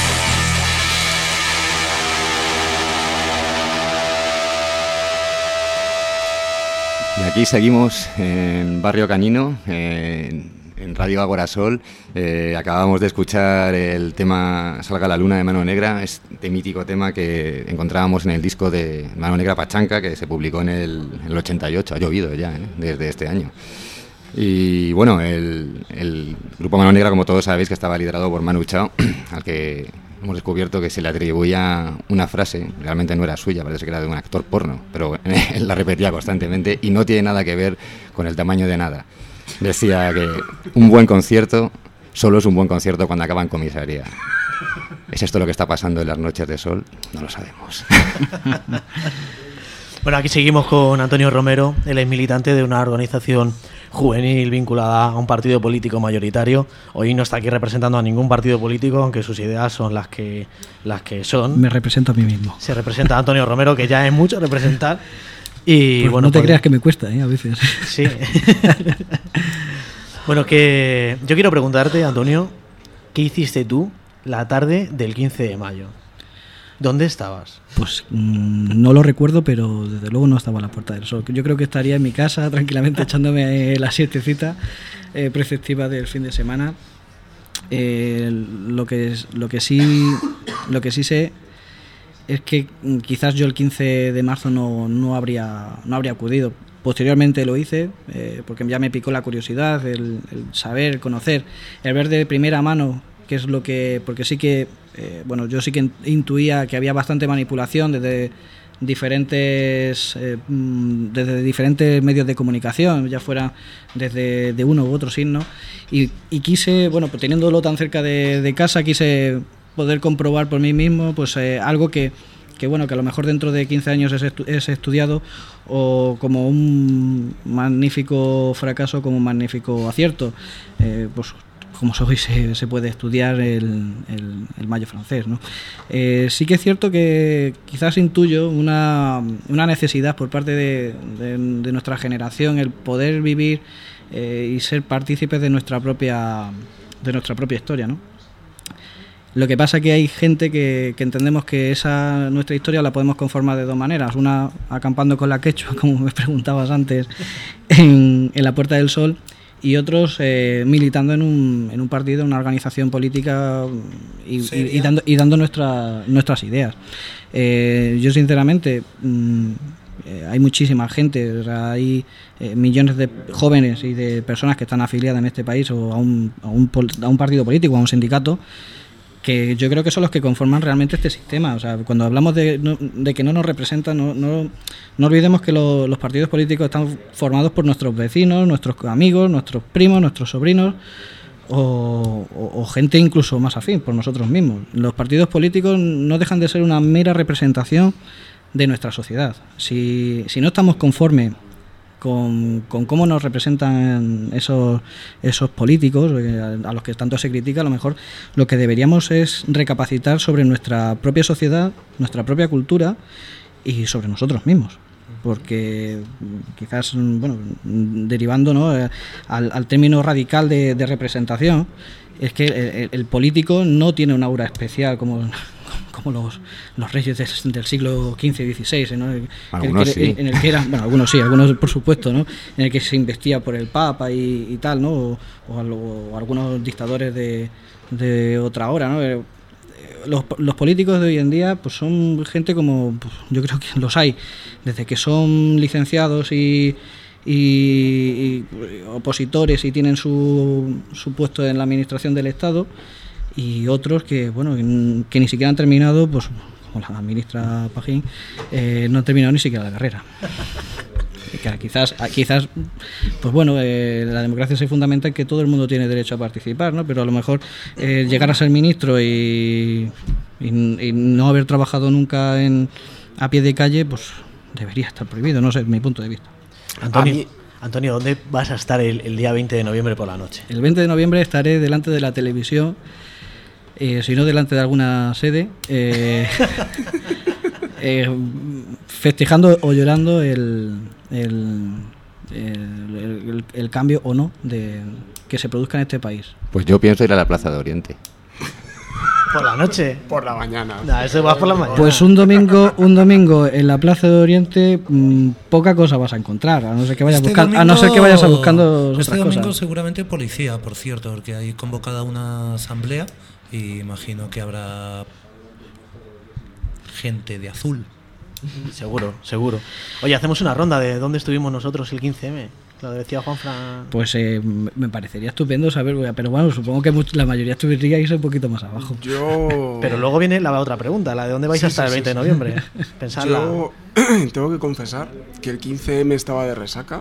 Y aquí seguimos en Barrio Canino, en, en Radio Ágora Sol. Eh, acabamos de escuchar el tema Salga la Luna de Mano Negra, este mítico tema que encontrábamos en el disco de Mano Negra Pachanca, que se publicó en el, en el ochenta y ocho, ha llovido ya, ¿eh? Desde este año. Y bueno, el, el grupo Mano Negra, como todos sabéis, que estaba liderado por Manu Chao, al que hemos descubierto que se le atribuía una frase, realmente no era suya, parece que era de un actor porno, pero él la repetía constantemente y no tiene nada que ver con el tamaño de nada. Decía que un buen concierto solo es un buen concierto cuando acaba en comisaría. ¿Es esto lo que está pasando en las noches de sol? No lo sabemos. Bueno, aquí seguimos con Antonio Romero, él es militante de una organización juvenil vinculada a un partido político mayoritario. Hoy no está aquí representando a ningún partido político, aunque sus ideas son las que las que son. Me represento a mí mismo. Se representa a Antonio Romero, que ya es mucho representar. Y pues bueno, no te pues, creas que me cuesta, ¿eh? A veces. Sí. Bueno, que yo quiero preguntarte, Antonio, ¿qué hiciste tú la tarde del quince de mayo? ¿Dónde estabas? Pues mmm, no lo recuerdo, pero desde luego no estaba a la Puerta del Sol. Yo creo que estaría en mi casa tranquilamente echándome la siestecita eh, preceptiva del fin de semana. Eh, lo que es, lo que sí lo que sí sé es que quizás yo el quince de marzo no, no habría no habría acudido. Posteriormente lo hice eh, porque ya me picó la curiosidad, el, el saber, el conocer, el ver de primera mano qué es lo que, porque sí que eh, bueno, yo sí que intuía que había bastante manipulación desde diferentes eh, desde diferentes medios de comunicación, ya fuera desde de uno u otro signo, y, y quise, bueno, pues teniéndolo tan cerca de, de casa, quise poder comprobar por mí mismo pues eh, algo que, que bueno, que a lo mejor dentro de quince años es, estu- es estudiado o como un magnífico fracaso, como un magnífico acierto, eh, pues como hoy se, se puede estudiar el, el, el mayo francés, ¿no? Eh, sí que es cierto que quizás intuyo una, una necesidad por parte de, de, de nuestra generación, el poder vivir eh, y ser partícipes de nuestra propia de nuestra propia historia, ¿no? Lo que pasa es que hay gente que, que entendemos que esa nuestra historia la podemos conformar de dos maneras. Una acampando con la quechua, como me preguntabas antes, en, en la Puerta del Sol, y otros eh, militando en un, en un partido, en una organización política y, y, y dando, y dando nuestra, nuestras ideas. Eh, yo sinceramente, mmm, eh, hay muchísima gente, o sea, hay eh, millones de jóvenes y de personas que están afiliadas en este país o a un, a un, a un partido político, a un sindicato, que yo creo que son los que conforman realmente este sistema. O sea, cuando hablamos de, no, de que no nos representan, no, no, no olvidemos que lo, los partidos políticos están formados por nuestros vecinos, nuestros amigos, nuestros primos, nuestros sobrinos o, o, o gente incluso más afín, por nosotros mismos. Los partidos políticos no dejan de ser una mera representación de nuestra sociedad. Si, si no estamos conformes Con, con cómo nos representan esos esos políticos a los que tanto se critica, a lo mejor lo que deberíamos es recapacitar sobre nuestra propia sociedad, nuestra propia cultura y sobre nosotros mismos, porque quizás, bueno, derivando, ¿no?, al, al término radical de, de representación, es que el, el político no tiene un aura especial como como los, los reyes del, del siglo quince y dieciséis, ¿no? Algunos el que, sí. En el que eran, bueno, algunos sí, algunos por supuesto, ¿no? En el que se investia por el Papa y, y tal, ¿no? O, o, o algunos dictadores de, de otra hora, ¿no? Los, los políticos de hoy en día pues son gente como, pues, yo creo que los hay, desde que son licenciados y Y, y opositores y tienen su, su puesto en la administración del Estado, y otros que, bueno, que ni siquiera han terminado, pues como la ministra Pajín, eh, no han terminado ni siquiera la carrera. Que quizás, quizás, pues bueno, eh, la democracia se fundamenta en que todo el mundo tiene derecho a participar, ¿no? Pero a lo mejor eh, llegar a ser ministro y, y, y no haber trabajado nunca en, a pie de calle, pues debería estar prohibido, no sé, es mi punto de vista. Antonio, mí... Antonio, ¿dónde vas a estar el, el día veinte de noviembre por la noche? El veinte de noviembre estaré delante de la televisión, eh, si no delante de alguna sede, eh, eh, festejando o llorando el, el, el, el, el cambio o no de que se produzca en este país. Pues yo pienso ir a la Plaza de Oriente. Por la noche. Por la mañana. No, eso vas por la mañana. Pues un domingo, un domingo en la Plaza de Oriente, mmm, poca cosa vas a encontrar, a no ser que vayas Este buscando, domingo, a no ser que vayas a buscando este otras domingo cosas. seguramente policía, por cierto, porque hay convocada una asamblea y imagino que habrá gente de azul. Seguro, seguro. Oye, hacemos una ronda de dónde estuvimos nosotros el quince eme. Lo decía Juanfran. Pues eh, me parecería estupendo saber, pero bueno, supongo que much- la mayoría estuviríais un poquito más abajo. Yo. Pero luego viene la otra pregunta, la de dónde vais Sí, a estar sí, el veinte sí, de sí. noviembre. Pensadla. Yo tengo que confesar que el quince eme estaba de resaca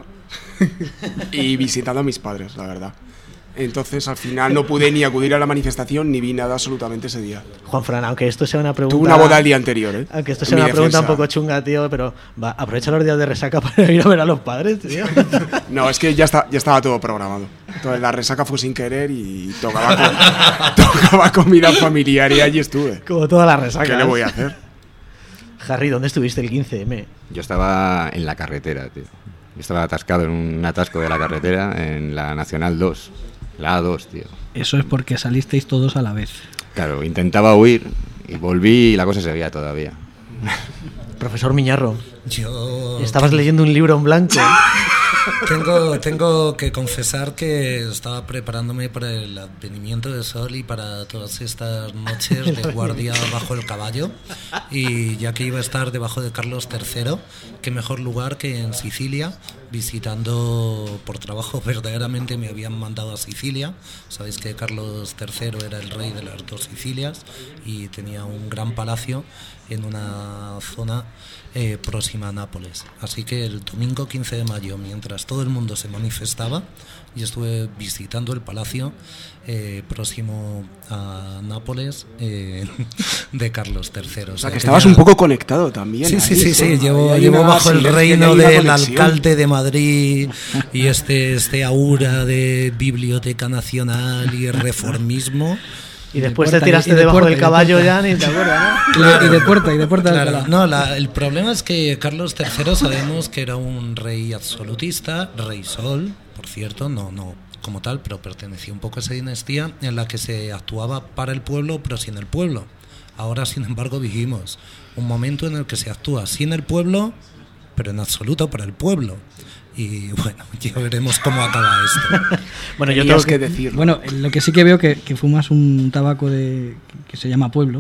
y visitando a mis padres, la verdad. Entonces al final no pude ni acudir a la manifestación ni vi nada absolutamente ese día. Juanfran, aunque esto sea una pregunta. Tuve una boda el día anterior, ¿eh? Aunque esto En sea mi una pregunta un defensa. poco chunga, tío, pero va, aprovecha los días de resaca para ir a ver a los padres, tío. No, es que ya, está, ya estaba todo programado. Entonces la resaca fue sin querer y tocaba, co- tocaba comida familiar y allí estuve. Como toda la resaca. ¿Qué le voy a hacer? Harry, ¿dónde estuviste el quince eme? Yo estaba en la carretera, tío. Yo estaba atascado en un atasco de la carretera en la Nacional dos. La A dos, tío. Eso es porque salisteis todos a la vez. Claro, intentaba huir y volví y la cosa seguía todavía. Profesor Miñarro, Yo estabas leyendo un libro en blanco. tengo, tengo que confesar que estaba preparándome para el advenimiento del sol y para todas estas noches de guardia bajo el caballo. Y ya que iba a estar debajo de Carlos tercero, qué mejor lugar que en Sicilia, visitando por trabajo. Verdaderamente me habían mandado a Sicilia. Sabéis que Carlos tercero era el rey de las dos Sicilias y tenía un gran palacio en una zona eh, próxima a Nápoles. Así que el domingo quince de mayo, mientras todo el mundo se manifestaba, yo estuve visitando el palacio eh, próximo a Nápoles eh, de Carlos tercero. O sea, que estabas un poco conectado también. Sí, sí, ahí, sí, sí, ¿no? llevo, Ahí hay llevo una bajo el sinergia, reino hay una del conexión. alcalde de Madrid y este, este aura de Biblioteca Nacional y reformismo. Y después te puerta, tiraste y de debajo puerta, del y de caballo puerta. ya, ni te acuerdas, Y de, y de puerta, y de puerta de Claro, Alcalá. no, la- el problema es que Carlos tercero sabemos que era un rey absolutista, rey sol, por cierto, no, no como tal, pero pertenecía un poco a esa dinastía en la que se actuaba para el pueblo, pero sin el pueblo. Ahora, sin embargo, vivimos un momento en el que se actúa sin el pueblo, pero en absoluto para el pueblo. Y bueno, ya veremos cómo acaba esto. Bueno, yo Tenías tengo que que... decir. Bueno, lo que sí que veo que, que fumas un tabaco de que se llama Pueblo.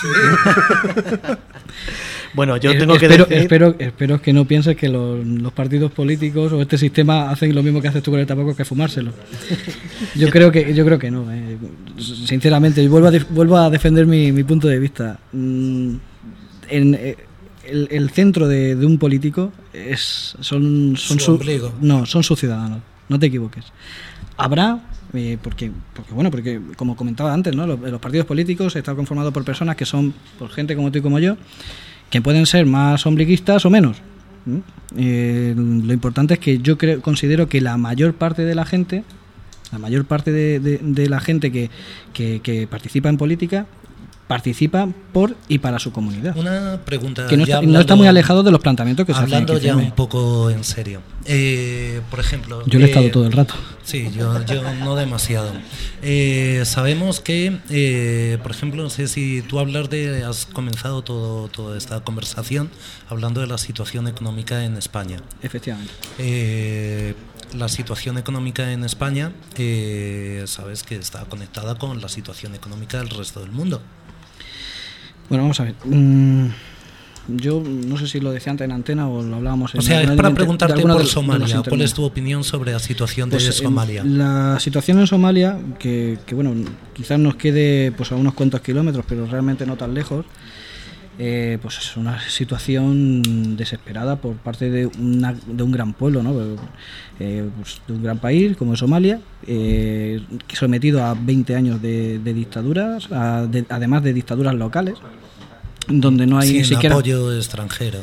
Bueno, yo Eh, tengo que espero, decir... espero, espero que no pienses que los, los partidos políticos o este sistema hacen lo mismo que haces tú con el tabaco, que fumárselo. Yo creo que yo creo que no. eh. Sinceramente, y vuelvo a, def- vuelvo a defender mi, mi punto de vista. Mm, en, eh, el, el centro de, de un político es son son Su ombligo. no son sus ciudadanos. No te equivoques. Habrá eh, porque porque bueno porque como comentaba antes, ¿no? los, los partidos políticos están conformados por personas que son por gente como tú y como yo, que pueden ser más ombliguistas o menos. ¿Mm? Eh, lo importante es que yo creo, considero que la mayor parte de la gente, la mayor parte de, de, de la gente que, que, que participa en política, participa por y para su comunidad. Una pregunta. Que no ya está, no está hablando- muy alejado de los planteamientos que se hacen. Hablando en ya X M. un poco en serio. Eh, por ejemplo. Yo lo he eh, estado todo el rato. Sí, yo, yo no demasiado. Eh, sabemos que, eh, por ejemplo, no sé si tú hablar de, has comenzado todo, toda esta conversación hablando de la situación económica en España. Efectivamente. Eh, la situación económica en España, eh, sabes que está conectada con la situación económica del resto del mundo. Bueno, vamos a ver. Mm, yo no sé si lo decía antes en antena o lo hablábamos en O sea, es en- para en- de preguntarte alguna por de- de los Somalia. ¿Cuál es intervenientes. tu opinión sobre la situación de Pues, en Somalia? La situación en Somalia, que, que bueno, quizás nos quede pues a unos cuantos kilómetros, pero realmente no tan lejos, eh, pues es una situación desesperada por parte de, una, de un gran pueblo, ¿no? Eh, pues de un gran país como es Somalia, eh, sometido a veinte años de, de dictaduras, a- de- además de dictaduras locales, donde no hay Sin ni siquiera... apoyo extranjero.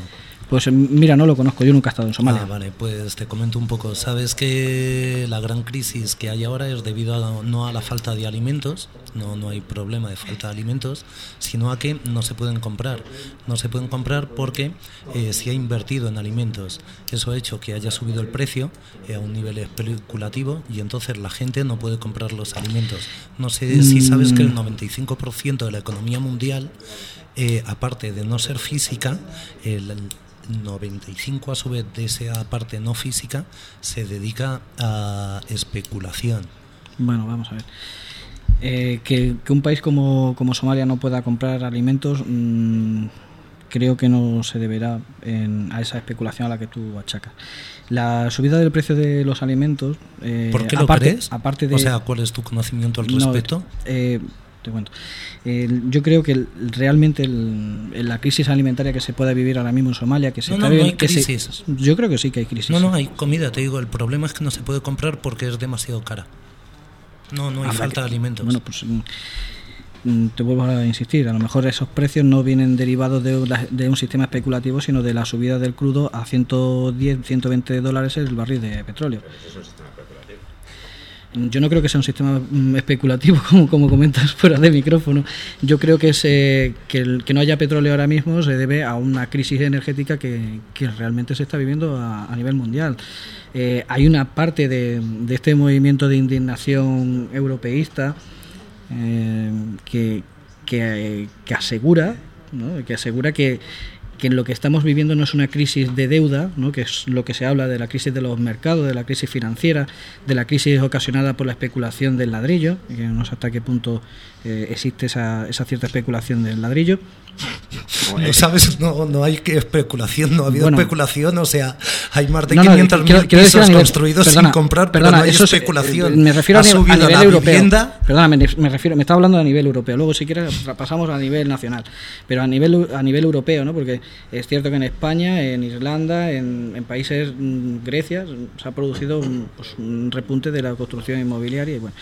Pues mira, no lo conozco, yo nunca he estado en Somalia. Ah, vale, pues te comento un poco. Sabes que la gran crisis que hay ahora es debido a, no a la falta de alimentos, no, no hay problema de falta de alimentos, sino a que no se pueden comprar. No se pueden comprar porque eh, se ha invertido en alimentos. Eso ha hecho que haya subido el precio eh, a un nivel especulativo y entonces la gente no puede comprar los alimentos. No sé mm. si sabes que el noventa y cinco por ciento de la economía mundial, eh, aparte de no ser física, el noventa y cinco a su vez de esa parte no física se dedica a especulación. Bueno, vamos a ver. Eh, que, que un país como, como Somalia no pueda comprar alimentos, mmm, creo que no se deberá en, a esa especulación a la que tú achacas. La subida del precio de los alimentos... Eh, ¿Por qué lo aparte, crees? Aparte de, o sea, ¿cuál es tu conocimiento al no, respecto? Eh, te cuento. Eh, yo creo que el, realmente el, la crisis alimentaria que se puede vivir ahora mismo en Somalia, que se no, está no, no hay que crisis. Se, yo creo que sí que hay crisis. No, no, hay comida, te digo. El problema es que no se puede comprar porque es demasiado cara. No, no hay Habrá falta que, de alimentos. Bueno, pues te vuelvo a insistir, a lo mejor esos precios no vienen derivados de, de un sistema especulativo, sino de la subida del crudo a ciento diez, ciento veinte dólares el barril de petróleo. Yo no creo que sea un sistema especulativo, como, como comentas fuera de micrófono. Yo creo que, se, que, el, que no haya petróleo ahora mismo se debe a una crisis energética que, que realmente se está viviendo a, a nivel mundial. Eh, hay una parte de, de este movimiento de indignación europeísta eh, que, que, que asegura, ¿no? que asegura que que lo que estamos viviendo no es una crisis de deuda, ¿no? que es lo que se habla de la crisis de los mercados, de la crisis financiera, de la crisis ocasionada por la especulación del ladrillo, que no sé hasta qué punto eh, existe esa, esa cierta especulación del ladrillo. No sabes, no, no hay que especulación, no ha habido bueno, especulación, o sea, hay más de no, no, quinientos mil pisos nivel, construidos perdona, sin comprar, pero perdona, no hay eso especulación. Es, me refiero ha a, subido a nivel la europeo. Vivienda. Perdona, me, me refiero, me está hablando a nivel europeo. Luego, si quieres, pasamos a nivel nacional, pero a nivel a nivel europeo, ¿no? Porque es cierto que en España, en Irlanda, en, en países Grecia, se ha producido un, pues, un repunte de la construcción inmobiliaria y bueno.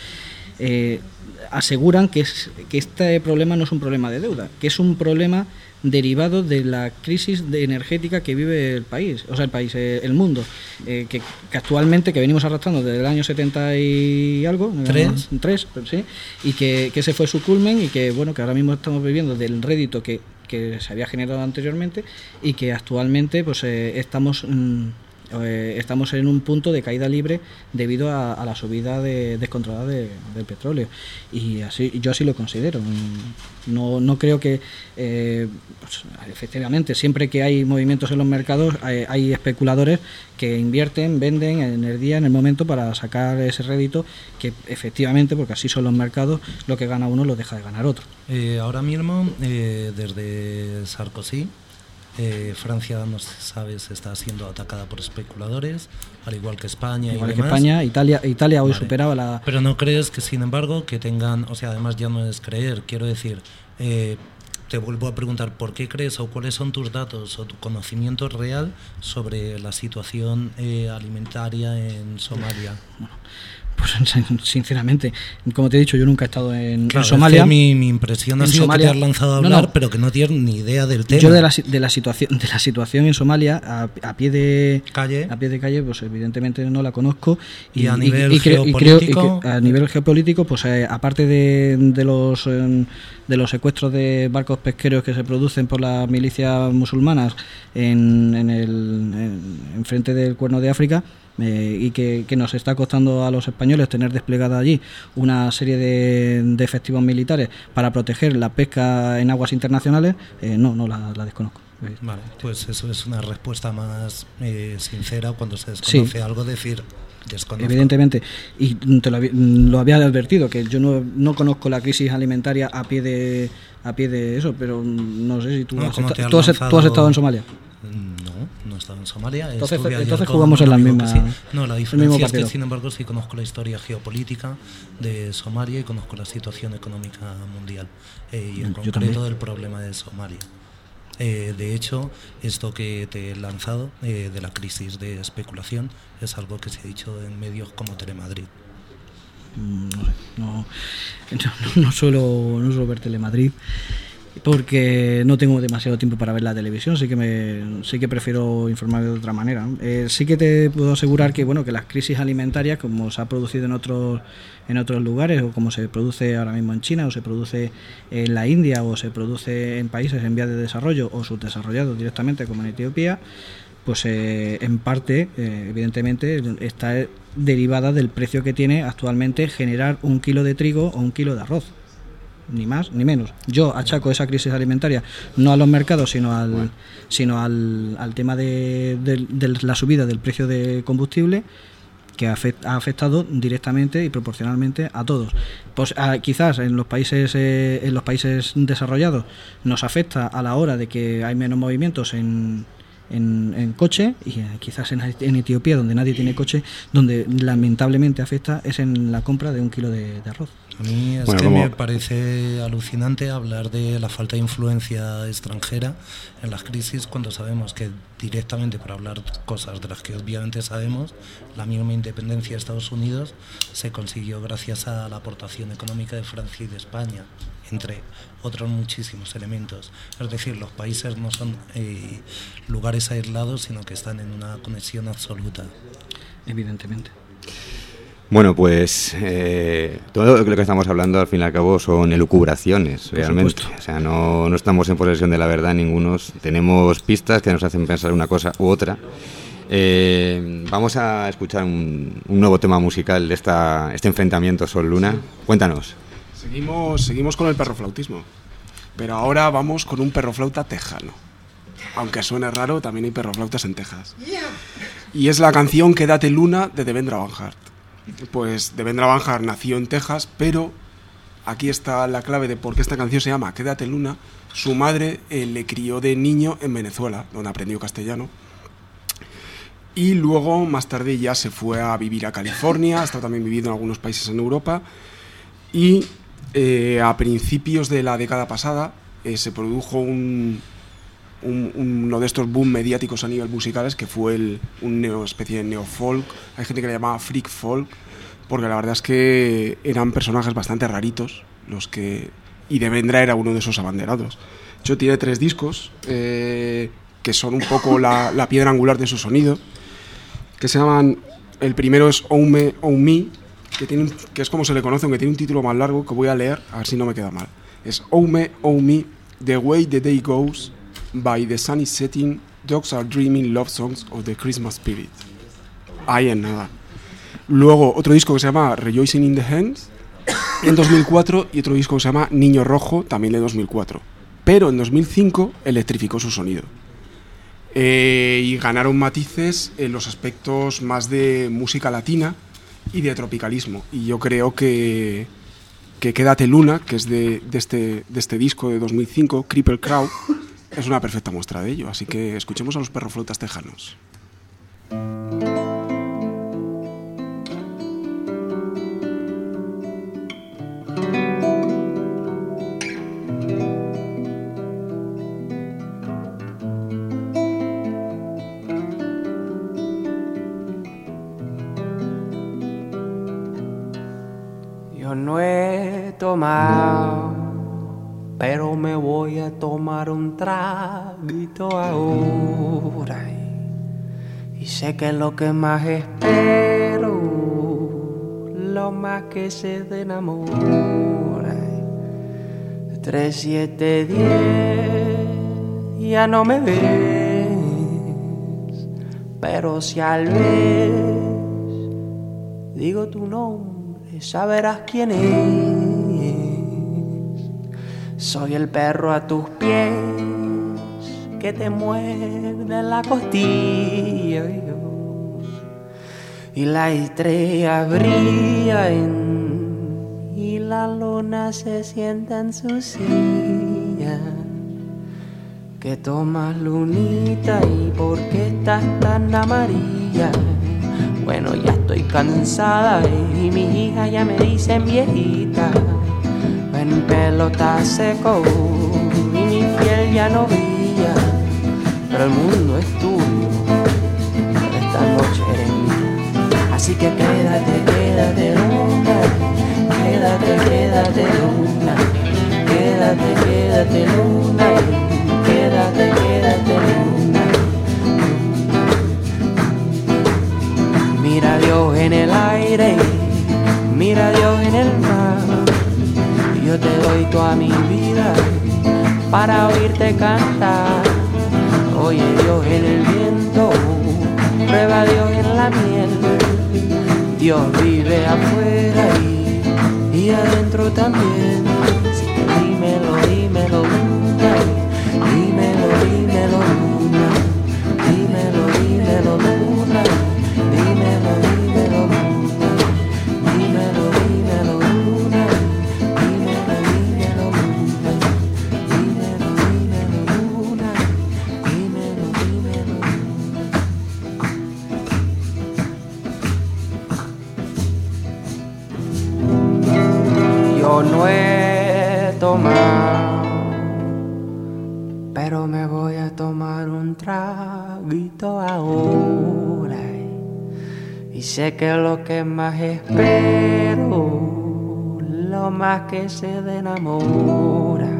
Eh, aseguran que, es, que este problema no es un problema de deuda, que es un problema derivado de la crisis de energética que vive el país, o sea, el país, eh, el mundo, eh, que, que actualmente, que venimos arrastrando desde el año setenta y algo, tres, tres sí, y que, que ese fue su culmen y que, bueno, que ahora mismo estamos viviendo del rédito que, que se había generado anteriormente y que actualmente, pues, eh, estamos... Mmm, Eh, estamos en un punto de caída libre debido a, a la subida de, descontrolada de, del petróleo y así yo así lo considero. No, no creo que eh, pues, efectivamente siempre que hay movimientos en los mercados hay, hay especuladores que invierten, venden en el día, en el momento para sacar ese rédito que efectivamente, porque así son los mercados, lo que gana uno lo deja de ganar otro. Eh, ahora mismo eh, desde Sarkozy Eh, Francia, no sabes, está siendo atacada por especuladores, al igual que España. Igual y que demás. España, Italia, Italia hoy vale. superaba la... Pero no crees que, sin embargo, que tengan, o sea, además ya no es creer, quiero decir, eh, te vuelvo a preguntar, ¿por qué crees o cuáles son tus datos o tu conocimiento real sobre la situación eh, alimentaria en Somalia? Bueno, pues sinceramente, como te he dicho, yo nunca he estado en, claro, en Somalia. Es que mi, mi impresión ha sido Somalia, que te has lanzado a hablar, no, no. pero que no tienes ni idea del tema. Yo de la, de la situación de la situación en Somalia a, a pie de calle, a pie de calle, pues evidentemente no la conozco. Y, y a nivel y, y creo, geopolítico, y creo, y que a nivel geopolítico, pues eh, aparte de, de los eh, de los secuestros de barcos pesqueros que se producen por las milicias musulmanas en, en el en, en frente del Cuerno de África. Eh, y que, que nos está costando a los españoles tener desplegada allí una serie de, de efectivos militares para proteger la pesca en aguas internacionales, eh, no, no la, la desconozco. Vale, pues eso es una respuesta más eh, sincera cuando se desconoce sí. algo, decir desconozco. Evidentemente, y te lo, lo había advertido, que yo no, no conozco la crisis alimentaria a pie de a pie de eso, pero no sé si tú, no, has, esta, has tú, has, tú has estado en Somalia. No, no he estado en Somalia. Entonces, entonces jugamos en la misma. Sí. No, la diferencia es que, sin embargo, sí conozco la historia geopolítica de Somalia y conozco la situación económica mundial eh, y en Yo concreto también. del problema de Somalia. Eh, de hecho, esto que te he lanzado eh, de la crisis de especulación es algo que se ha dicho en medios como Telemadrid. No, no, no, no, suelo, no suelo ver Telemadrid. porque no tengo demasiado tiempo para ver la televisión, sí que me sí que prefiero informarme de otra manera. Eh, sí que te puedo asegurar que bueno que las crisis alimentarias, como se ha producido en otros en otros lugares, o como se produce ahora mismo en China, o se produce en la India, o se produce en países en vías de desarrollo o subdesarrollados directamente, como en Etiopía, pues eh, en parte, eh, evidentemente, está derivada del precio que tiene actualmente generar un kilo de trigo o un kilo de arroz. Ni más ni menos. Yo achaco esa crisis alimentaria no a los mercados, sino al bueno. sino al, al tema de, de, de la subida del precio de combustible, que ha afectado directamente y proporcionalmente a todos. Pues a, quizás en los países eh, en los países desarrollados nos afecta a la hora de que hay menos movimientos en En, en coche, y quizás en, en Etiopía, donde nadie tiene coche, donde lamentablemente afecta es en la compra de un kilo de, de arroz. A mí es bueno, que como... me parece alucinante hablar de la falta de influencia extranjera en las crisis, cuando sabemos que directamente, para hablar cosas de las que obviamente sabemos, la misma independencia de Estados Unidos se consiguió gracias a la aportación económica de Francia y de España, entre otros muchísimos elementos. Es decir, los países no son eh, lugares aislados, sino que están en una conexión absoluta. Evidentemente. Bueno, pues eh, todo lo que estamos hablando al fin y al cabo son elucubraciones, realmente. O sea, no, no estamos en posesión de la verdad ningunos. Tenemos pistas que nos hacen pensar una cosa u otra. Eh, vamos a escuchar un, un nuevo tema musical de esta, este enfrentamiento Sol-Luna. Cuéntanos. Seguimos, seguimos con el perroflautismo, pero ahora vamos con un perroflauta tejano. Aunque suene raro, también hay perroflautas en Texas. Y es la canción Quédate Luna de Devendra Banhart. Pues Devendra Banhart nació en Texas, pero aquí está la clave de por qué esta canción se llama Quédate Luna. Su madre eh, le crió de niño en Venezuela, donde aprendió castellano. Y luego, más tarde, ya se fue a vivir a California, ha estado también viviendo en algunos países en Europa. Y eh, a principios de la década pasada eh, se produjo un, un, uno de estos boom mediáticos a nivel musicales, que fue el, un neo, especie de neofolk. Hay gente que le llamaba freak folk, porque la verdad es que eran personajes bastante raritos los que, y Devendra era uno de esos abanderados. De hecho, tiene tres discos eh, que son un poco la, la piedra angular de su sonido, que se llaman, el primero es Oh Me, Oh Me, que, tiene, que es como se le conoce, aunque tiene un título más largo que voy a leer, a ver si no me queda mal. Es Oh Me, Oh Me, The Way the Day Goes, By the Sun is Setting, Dogs Are Dreaming Love Songs of the Christmas Spirit. Ahí en nada. Luego otro disco que se llama Rejoicing in the Hands, en dos mil cuatro, y otro disco que se llama Niño Rojo, también de dos mil cuatro. Pero en dos mil cinco electrificó su sonido. Eh, y ganaron matices en los aspectos más de música latina y de tropicalismo, y yo creo que, que Quédate Luna, que es de, de, este, de este disco de dos mil cinco, Cripple Crow, es una perfecta muestra de ello, así que escuchemos a los perroflautas tejanos. Yo no he tomado, pero me voy a tomar un traguito ahora. Y sé que lo que más espero, lo más que se te enamora. Tres, siete, diez, ya no me ves, pero si al vez digo tu nombre, saberás quién es. Soy el perro a tus pies que te muerde la costilla, y la estrella brilla en, y la luna se sienta en su silla. Que tomas, lunita, y por qué estás tan amarilla. Bueno, ya estoy cansada y mis hijas ya me dicen viejita. Mi pelo está seco y mi piel ya no brilla, pero el mundo es tuyo, esta noche eres mía. Así que quédate, quédate luna, quédate, quédate luna, quédate. quédate, quédate luna, quédate, quédate luna. Mira a Dios en el aire, mira a Dios en el mar. Yo te doy toda mi vida para oírte cantar. Oye Dios en el viento, prueba a Dios en la miel. Dios vive afuera y, y adentro también. Dímelo, dímelo, luna, dímelo, dímelo, luna, dímelo, dímelo, luna, dímelo, dímelo, luna, dímelo, dímelo, luna, dímelo, dímelo, luna, dímelo, dímelo, luna, dímelo, dímelo, luna. Yo no he tomado, pero me voy a tomar un traguito ahora. Y sé que lo que más espero, lo más que se de enamora,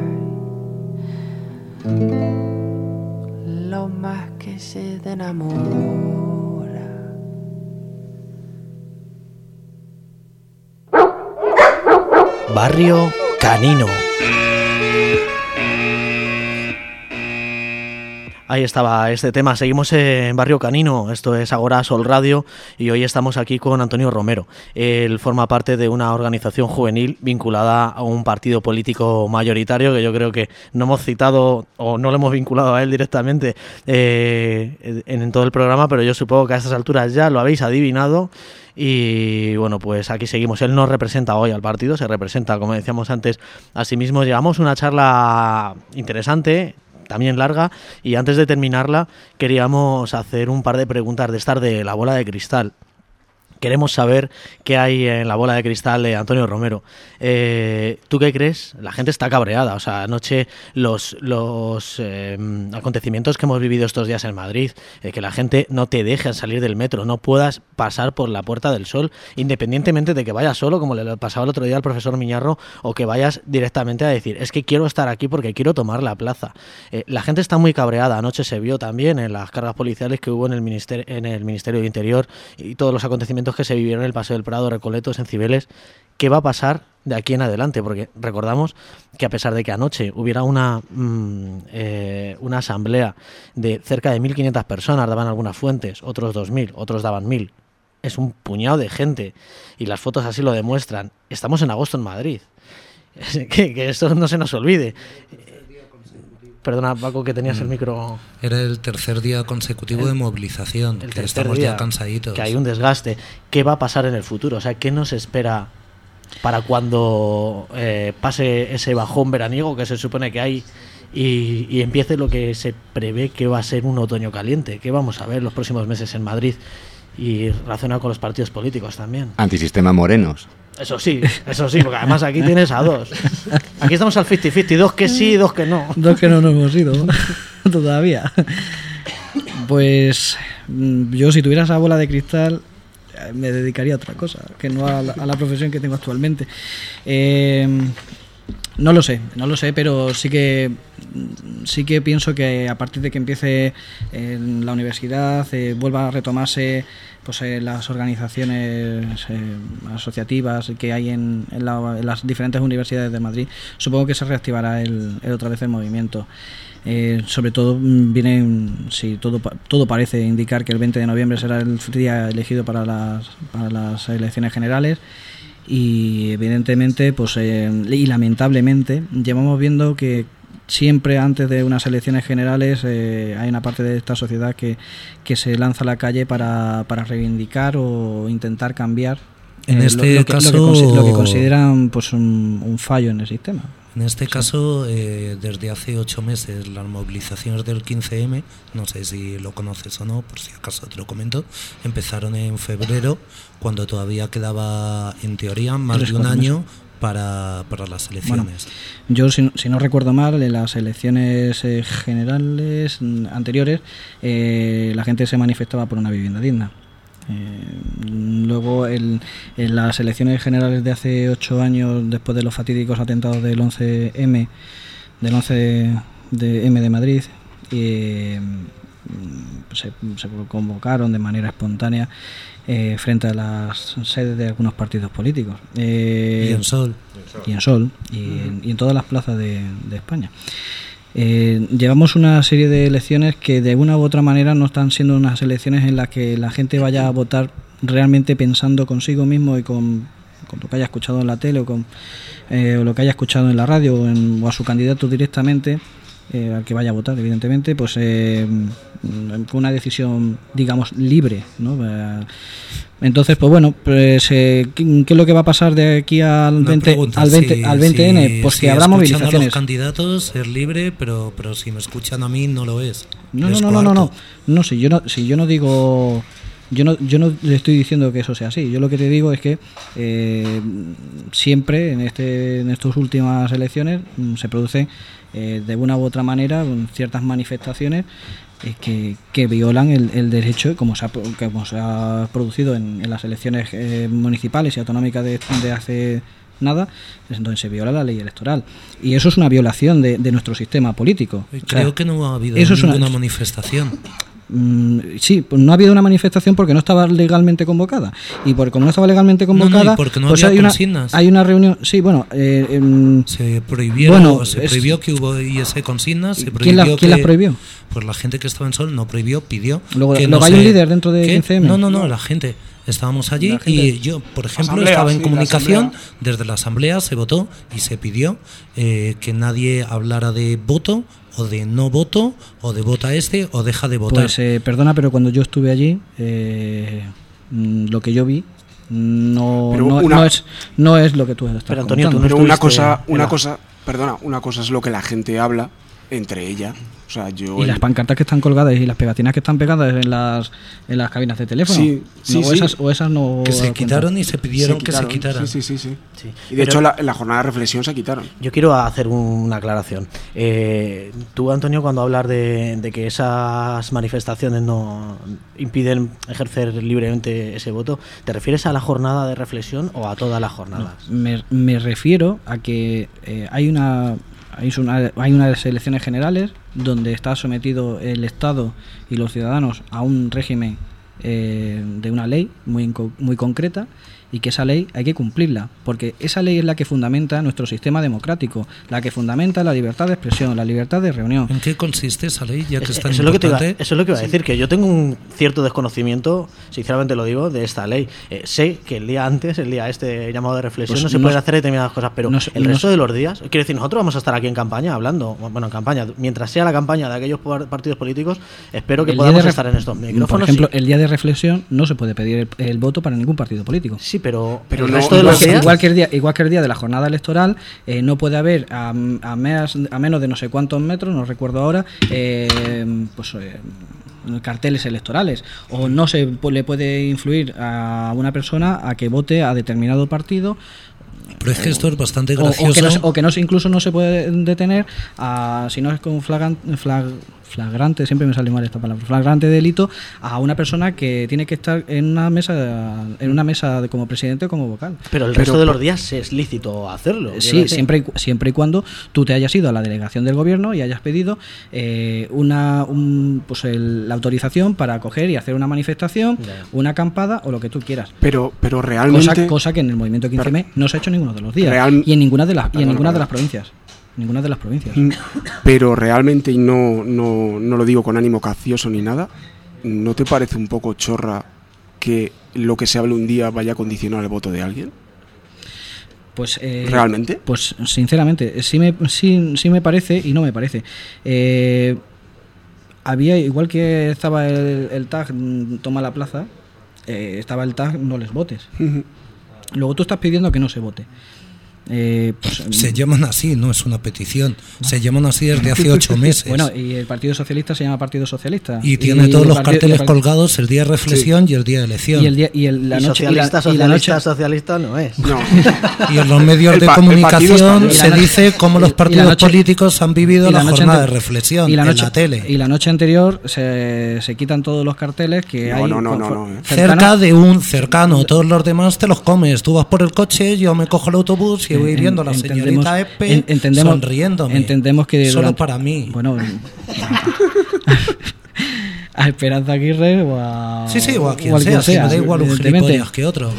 lo más que se de enamora. Barrio Canino. Ahí estaba este tema. Seguimos en Barrio Canino. Esto es Agora Sol Radio y hoy estamos aquí con Antonio Romero. Él forma parte de una organización juvenil vinculada a un partido político mayoritario que yo creo que no hemos citado o no lo hemos vinculado a él directamente eh, en, en todo el programa, pero yo supongo que a estas alturas ya lo habéis adivinado. Y bueno, pues aquí seguimos. Él no representa hoy al partido, se representa, como decíamos antes, a sí mismo. Llevamos una charla interesante, también larga, y antes de terminarla queríamos hacer un par de preguntas de estar de la bola de cristal. Queremos saber qué hay en la bola de cristal de Antonio Romero. Eh, ¿Tú qué crees? La gente está cabreada. O sea, anoche los, los eh, acontecimientos que hemos vivido estos días en Madrid, eh, que la gente no te deje salir del metro, no puedas pasar por la Puerta del Sol, independientemente de que vayas solo, como le pasaba el otro día al profesor Miñarro, o que vayas directamente a decir, es que quiero estar aquí porque quiero tomar la plaza. Eh, la gente está muy cabreada. Anoche se vio también en las cargas policiales que hubo en el Ministerio, en el Ministerio de Interior y todos los acontecimientos que se vivieron en el Paseo del Prado, Recoletos, en Cibeles. ¿Qué va a pasar de aquí en adelante? Porque recordamos que a pesar de que anoche hubiera una mmm, eh, una asamblea de cerca de mil quinientas personas, daban algunas fuentes, otros dos mil, otros daban mil. Es un puñado de gente y las fotos así lo demuestran. Estamos en agosto en Madrid. que, que esto no se nos olvide. Perdona, Paco, que tenías el micro. Era el tercer día consecutivo el, de movilización, el que estamos día, ya cansaditos. Que hay un desgaste. ¿Qué va a pasar en el futuro? O sea, ¿qué nos espera para cuando eh, pase ese bajón veraniego que se supone que hay y, y empiece lo que se prevé que va a ser un otoño caliente? ¿Qué vamos a ver los próximos meses en Madrid? Y relacionado con los partidos políticos también. Antisistema morenos. Eso sí, eso sí, porque además aquí tienes a dos. Aquí estamos al cincuenta cincuenta, dos que sí, dos que no. Dos que no nos hemos ido todavía. Pues yo, si tuviera esa bola de cristal, me dedicaría a otra cosa, que no a la, a la profesión que tengo actualmente. Eh, no lo sé, no lo sé, pero sí que sí que pienso que a partir de que empiece en la universidad, eh, vuelva a retomarse pues eh, las organizaciones eh, asociativas que hay en, en, la, en las diferentes universidades de Madrid, supongo que se reactivará el, el otra vez el movimiento. Eh, sobre todo viene, si todo todo parece indicar que el veinte de noviembre será el día elegido para las para las elecciones generales. Y evidentemente, pues eh, y lamentablemente, llevamos viendo que siempre antes de unas elecciones generales eh, hay una parte de esta sociedad que, que se lanza a la calle para, para reivindicar o intentar cambiar en eh, este lo, lo, que, caso, lo, que, lo que consideran pues un, un fallo en el sistema. En este sí. caso, eh, desde hace ocho meses, las movilizaciones del quince eme, no sé si lo conoces o no, por si acaso te lo comento, empezaron en febrero, cuando todavía quedaba, en teoría, más de un año para, para las elecciones. Bueno, yo, si, si no recuerdo mal, en las elecciones eh, generales anteriores, eh, la gente se manifestaba por una vivienda digna. Eh, luego, el, en las elecciones generales de hace ocho años, después de los fatídicos atentados del once eme, del once de eme de Madrid, eh, se, se convocaron de manera espontánea eh, frente a las sedes de algunos partidos políticos. Eh, y en Sol. Y en Sol, y, uh-huh. en, y en todas las plazas de, de España. Eh, llevamos una serie de elecciones que de una u otra manera no están siendo unas elecciones en las que la gente vaya a votar realmente pensando consigo mismo y con, con lo que haya escuchado en la tele o, con, eh, o lo que haya escuchado en la radio o, en, o a su candidato directamente, eh, al que vaya a votar, evidentemente, pues eh, fue una decisión, digamos, libre, ¿no? Eh, entonces, pues bueno, pues eh, ¿qué es lo que va a pasar de aquí al veinte, pregunta, al veinte, si, al veinte ene? Pues si que habrá movilizaciones. A los candidatos es libre, pero pero si me escuchan a mí no lo es. No, no, no, no, no, no, no, si yo no, si yo no digo, yo no, yo no le estoy diciendo que eso sea así. Yo lo que te digo es que eh, siempre en este, en estas últimas elecciones se producen eh, de una u otra manera ciertas manifestaciones Que, que violan el, el derecho como se ha, como se ha producido en, en las elecciones eh, municipales y autonómicas de, de hace nada, entonces se viola la ley electoral y eso es una violación de, de nuestro sistema político. Creo o sea, que no ha habido eso ninguna es una, manifestación. Mm, sí, pues no ha habido una manifestación porque no estaba legalmente convocada y porque como no estaba legalmente convocada, no, no, y porque no pues había hay una consignas. hay una reunión, sí, bueno, eh, eh, se prohibió, bueno, se es, prohibió que hubiese consignas, se prohibió ¿quién, la, que, ¿quién las prohibió? Pues la gente que estaba en Sol no prohibió, pidió. Luego, que luego no hay se, un líder dentro de quince eme. No, no, no, la gente. Estábamos allí gente, y yo, por ejemplo, asamblea, estaba en sí, comunicación. La desde la asamblea se votó y se pidió eh, que nadie hablara de voto o de no voto o de vota este o deja de votar. Pues eh, perdona, pero cuando yo estuve allí, eh, lo que yo vi no, no, una, no es no es lo que tú estás pero Antonio, comentando. tú no pero una cosa, una la... cosa, perdona, una cosa es lo que la gente habla entre ella. O sea, yo y el... las pancartas que están colgadas y las pegatinas que están pegadas en las en las cabinas de teléfono. Sí, sí, no, sí. O, esas, o esas no. Que se quitaron y se pidieron se que se quitaran. Sí, sí, sí. sí. sí. Y de Pero hecho, la, en la jornada de reflexión se quitaron. Yo quiero hacer una aclaración. Eh, tú, Antonio, cuando hablas de, de que esas manifestaciones no impiden ejercer libremente ese voto, ¿te refieres a la jornada de reflexión o a todas las jornadas? No, me, me refiero a que eh, hay una. Hay, una, hay unas elecciones generales donde está sometido el Estado y los ciudadanos a un régimen eh, de una ley muy, muy concreta y que esa ley hay que cumplirla, porque esa ley es la que fundamenta nuestro sistema democrático, la que fundamenta la libertad de expresión, la libertad de reunión. ¿En qué consiste esa ley? Ya que es tan eso, es lo que te iba, eso es lo que iba a sí. decir, que yo tengo un cierto desconocimiento, sinceramente lo digo, de esta ley. Eh, sé que el día antes, el día este llamado de reflexión, pues no se no, pueden hacer determinadas cosas, pero no, el resto no, de los días, quiero decir, nosotros vamos a estar aquí en campaña hablando, bueno, en campaña, mientras sea la campaña de aquellos partidos políticos, espero que podamos estar en estos micrófonos. Por ejemplo, sí. el día de reflexión no se puede pedir el, el voto para ningún partido político. Sí, pero, pero no, de los días, igual que el día igual que el día de la jornada electoral eh, no puede haber a, a, meas, a menos de no sé cuántos metros, no recuerdo ahora, eh, pues eh, carteles electorales, o no se le puede influir a una persona a que vote a determinado partido. Pero es que esto es bastante gracioso. O, o que, no, o que no, incluso no se puede detener, a, si no es con flagrante, flag, flagrante, siempre me sale mal esta palabra, flagrante delito, a una persona que tiene que estar en una mesa en una mesa de, como presidente o como vocal. Pero el resto pero, de los días es lícito hacerlo. Sí, siempre y, siempre y cuando tú te hayas ido a la delegación del gobierno y hayas pedido eh, una un, pues el, la autorización para coger y hacer una manifestación, yeah. una acampada o lo que tú quieras. Pero pero realmente cosa, cosa que en el movimiento quince eme no se ha hecho ninguno de los días real, y en ninguna de las y en ninguna de las provincias. Ninguna de las provincias. Pero realmente, y no, no, no lo digo con ánimo capcioso ni nada, ¿no te parece un poco chorra que lo que se hable un día vaya a condicionar el voto de alguien? Pues eh, ¿realmente? Pues sinceramente, sí me, sí, sí me parece y no me parece. Eh, había, igual que estaba el, el tag toma la plaza, eh, estaba el tag no les votes. Uh-huh. Luego tú estás pidiendo que no se vote. Eh, pues, se llaman así, no es una petición. Se llaman así desde hace ocho meses. Bueno, y el Partido Socialista se llama Partido Socialista. Y tiene y todos los partido, carteles el, colgados el día de reflexión sí. y el día de elección. Y el día y el, la y noche socialista, y la, socialista, y la noche, socialista no es. No. Y en los medios el de pa, comunicación se noche, dice cómo los partidos noche, políticos han vivido la, la jornada ante, de reflexión y la noche, en la tele. Y la noche anterior se, se quitan todos los carteles que no, hay. No, no, no, no, no, eh. Cerca de un cercano, todos los demás te los comes. Tú vas por el coche, yo me cojo el autobús y voy en, viendo a la señorita Epe en, entendemos, sonriéndome. Entendemos que solo durante, para mí. Bueno. A Esperanza Aguirre o a. Sí, sí, o a quien o a sea, sea, si me da igual un gilipollas que otro.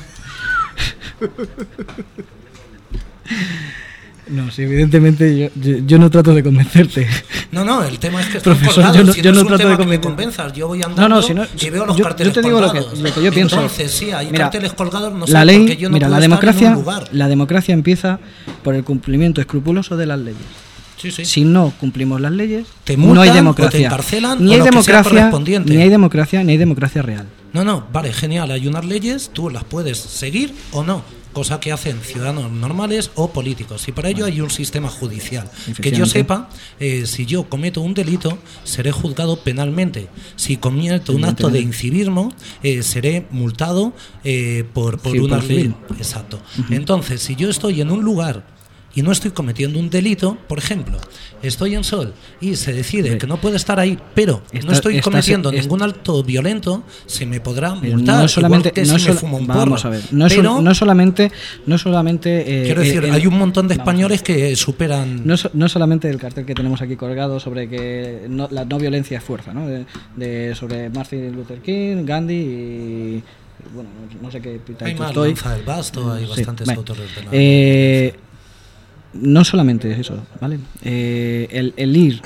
No, sí, evidentemente yo, yo, yo no trato de convencerte. No, no, el tema es que profesor, yo no, si yo no, no es trato de que me convenzas, yo voy andando no, no, si no, y veo los yo, carteles yo te digo colgados. Lo que, lo que yo pienso. Entonces, sí, hay mira, carteles colgados, no sé la ley, por qué yo no mira, puedo la democracia, estar en un lugar. La democracia empieza por el cumplimiento escrupuloso de las leyes. Sí, sí. Si no cumplimos las leyes, te multan, no hay democracia. O te encarcelan, ni hay o lo democracia, que sea correspondiente. ni hay democracia, ni hay democracia real. No, no, vale, genial, hay unas leyes, tú las puedes seguir o no, cosa que hacen ciudadanos normales o políticos, y para ello hay un sistema judicial. Que yo sepa, eh, si yo cometo un delito, seré juzgado penalmente. Si cometo un acto de incivismo, eh, seré multado eh, por, por sí, una por ley. Exacto. Uh-huh. Entonces, si yo estoy en un lugar y no estoy cometiendo un delito, por ejemplo, estoy en Sol y se decide sí. que no puede estar ahí, pero está, no estoy cometiendo está, ningún acto violento, se me podrá multar. No solamente, que no si sol, me fumo un vamos porro. a ver, no, pero, so, no solamente, no solamente. Eh, quiero decir, eh, hay un montón de españoles que superan. No, no solamente el cartel que tenemos aquí colgado sobre que no, la no violencia es fuerza, ¿no? De, de sobre Martin Luther King, Gandhi y bueno, no sé qué. Hay más Lanza del Basto, hay sí, bastantes bueno, autores de la. Eh, No solamente es eso, ¿vale? Eh, el, el ir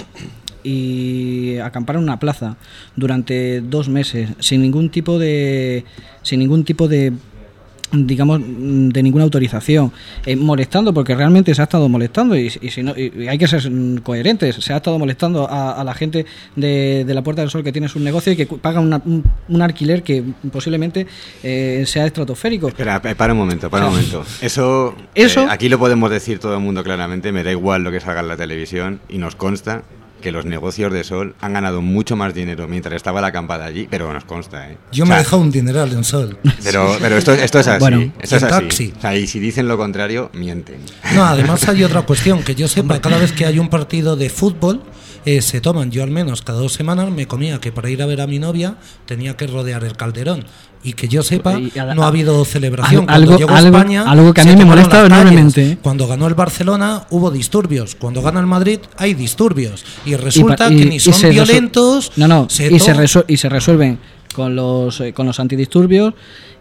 y acampar en una plaza durante dos meses sin ningún tipo de sin ningún tipo de digamos de ninguna autorización, eh, molestando porque realmente se ha estado molestando y, y si no y, y hay que ser coherentes, se ha estado molestando a, a la gente de, de la Puerta del Sol que tiene su negocio y que paga una, un, un alquiler que posiblemente eh, sea estratosférico. Espera, para un momento, para un momento. Eso, ¿Eso? Eh, aquí lo podemos decir todo el mundo claramente, me da igual lo que salga en la televisión y nos consta que los negocios de Sol han ganado mucho más dinero mientras estaba la acampada allí, pero nos consta, ¿eh? Yo o sea, me he dejado un dineral en Sol. Pero, pero esto, esto es así, bueno, esto es así. Taxi. O sea, y si dicen lo contrario, mienten. No, además hay otra cuestión, que yo sepa, cada vez que hay un partido de fútbol, eh, se toman, yo al menos cada dos semanas me comía que para ir a ver a mi novia tenía que rodear el Calderón. Y que yo sepa, no ha habido celebración. Algo, Cuando llegó algo, España, algo que a mí me molesta enormemente. Cuando ganó el Barcelona hubo disturbios. Cuando gana el Madrid hay disturbios. Y resulta y, y, que ni son se violentos. No, no, se y, se resu- y se resuelven con los, eh, con los antidisturbios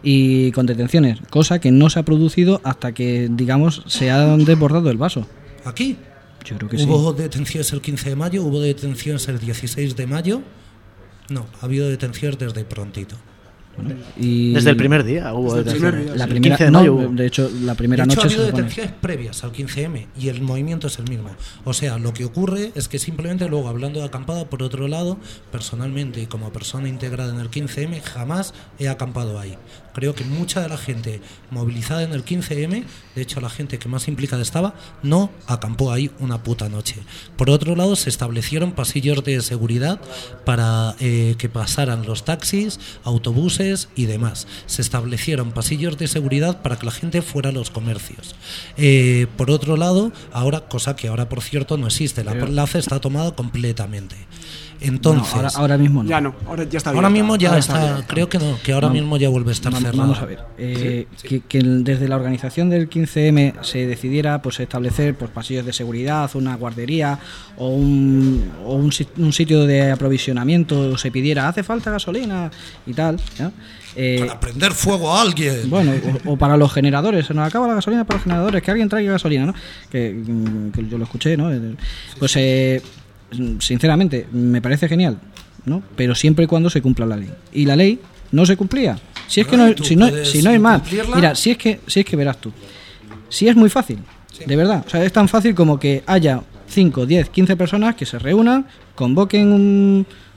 y con detenciones. Cosa que no se ha producido hasta que, digamos, se ha desbordado el vaso. ¿Aquí? Yo creo que ¿Hubo sí. detenciones el quince de mayo? ¿Hubo detenciones el dieciséis de mayo? No, ha habido detenciones desde prontito. Bueno, y desde el primer día hubo desde el primer día, la sí. primera, quince de no, mayo hubo. de hecho la primera de hecho, noche ha habido se supone. detenciones previas al quince eme y el movimiento es el mismo. O sea, lo que ocurre es que simplemente luego, hablando de acampada, por otro lado, personalmente y como persona integrada en el quince eme, jamás he acampado ahí. Creo que mucha de la gente movilizada en el quince eme, de hecho la gente que más implicada estaba, no acampó ahí una puta noche. Por otro lado, se establecieron pasillos de seguridad para eh, que pasaran los taxis, autobuses y demás. Se establecieron pasillos de seguridad para que la gente fuera a los comercios. Eh, por otro lado, ahora, cosa que ahora por cierto no existe, la plaza está tomada completamente. Entonces, no, ahora, ahora mismo no. Ya no, ahora ya está Ahora abierta, mismo ya ahora está, está creo que no, que ahora vamos, mismo ya vuelve a estar vamos, cerrada. Vamos a ver, eh, sí, sí. Que, que desde la organización del quince eme se decidiera pues establecer pues pasillos de seguridad, una guardería o un, o un, un sitio de aprovisionamiento, se pidiera hace falta gasolina y tal, ¿no? Eh, para prender fuego a alguien. Bueno, o, o para los generadores, se nos acaba la gasolina para los generadores, que alguien traiga gasolina, ¿no? Que, que yo lo escuché, ¿no? Pues eh, sinceramente me parece genial, ¿no? Pero siempre y cuando se cumpla la ley. Y la ley no se cumplía. Si es que no, si no, si no es más, mira, si es que, si es que verás tú, si es muy fácil, sí. De verdad, o sea, es tan fácil como que haya cinco, diez, quince personas que se reúnan, convoquen un,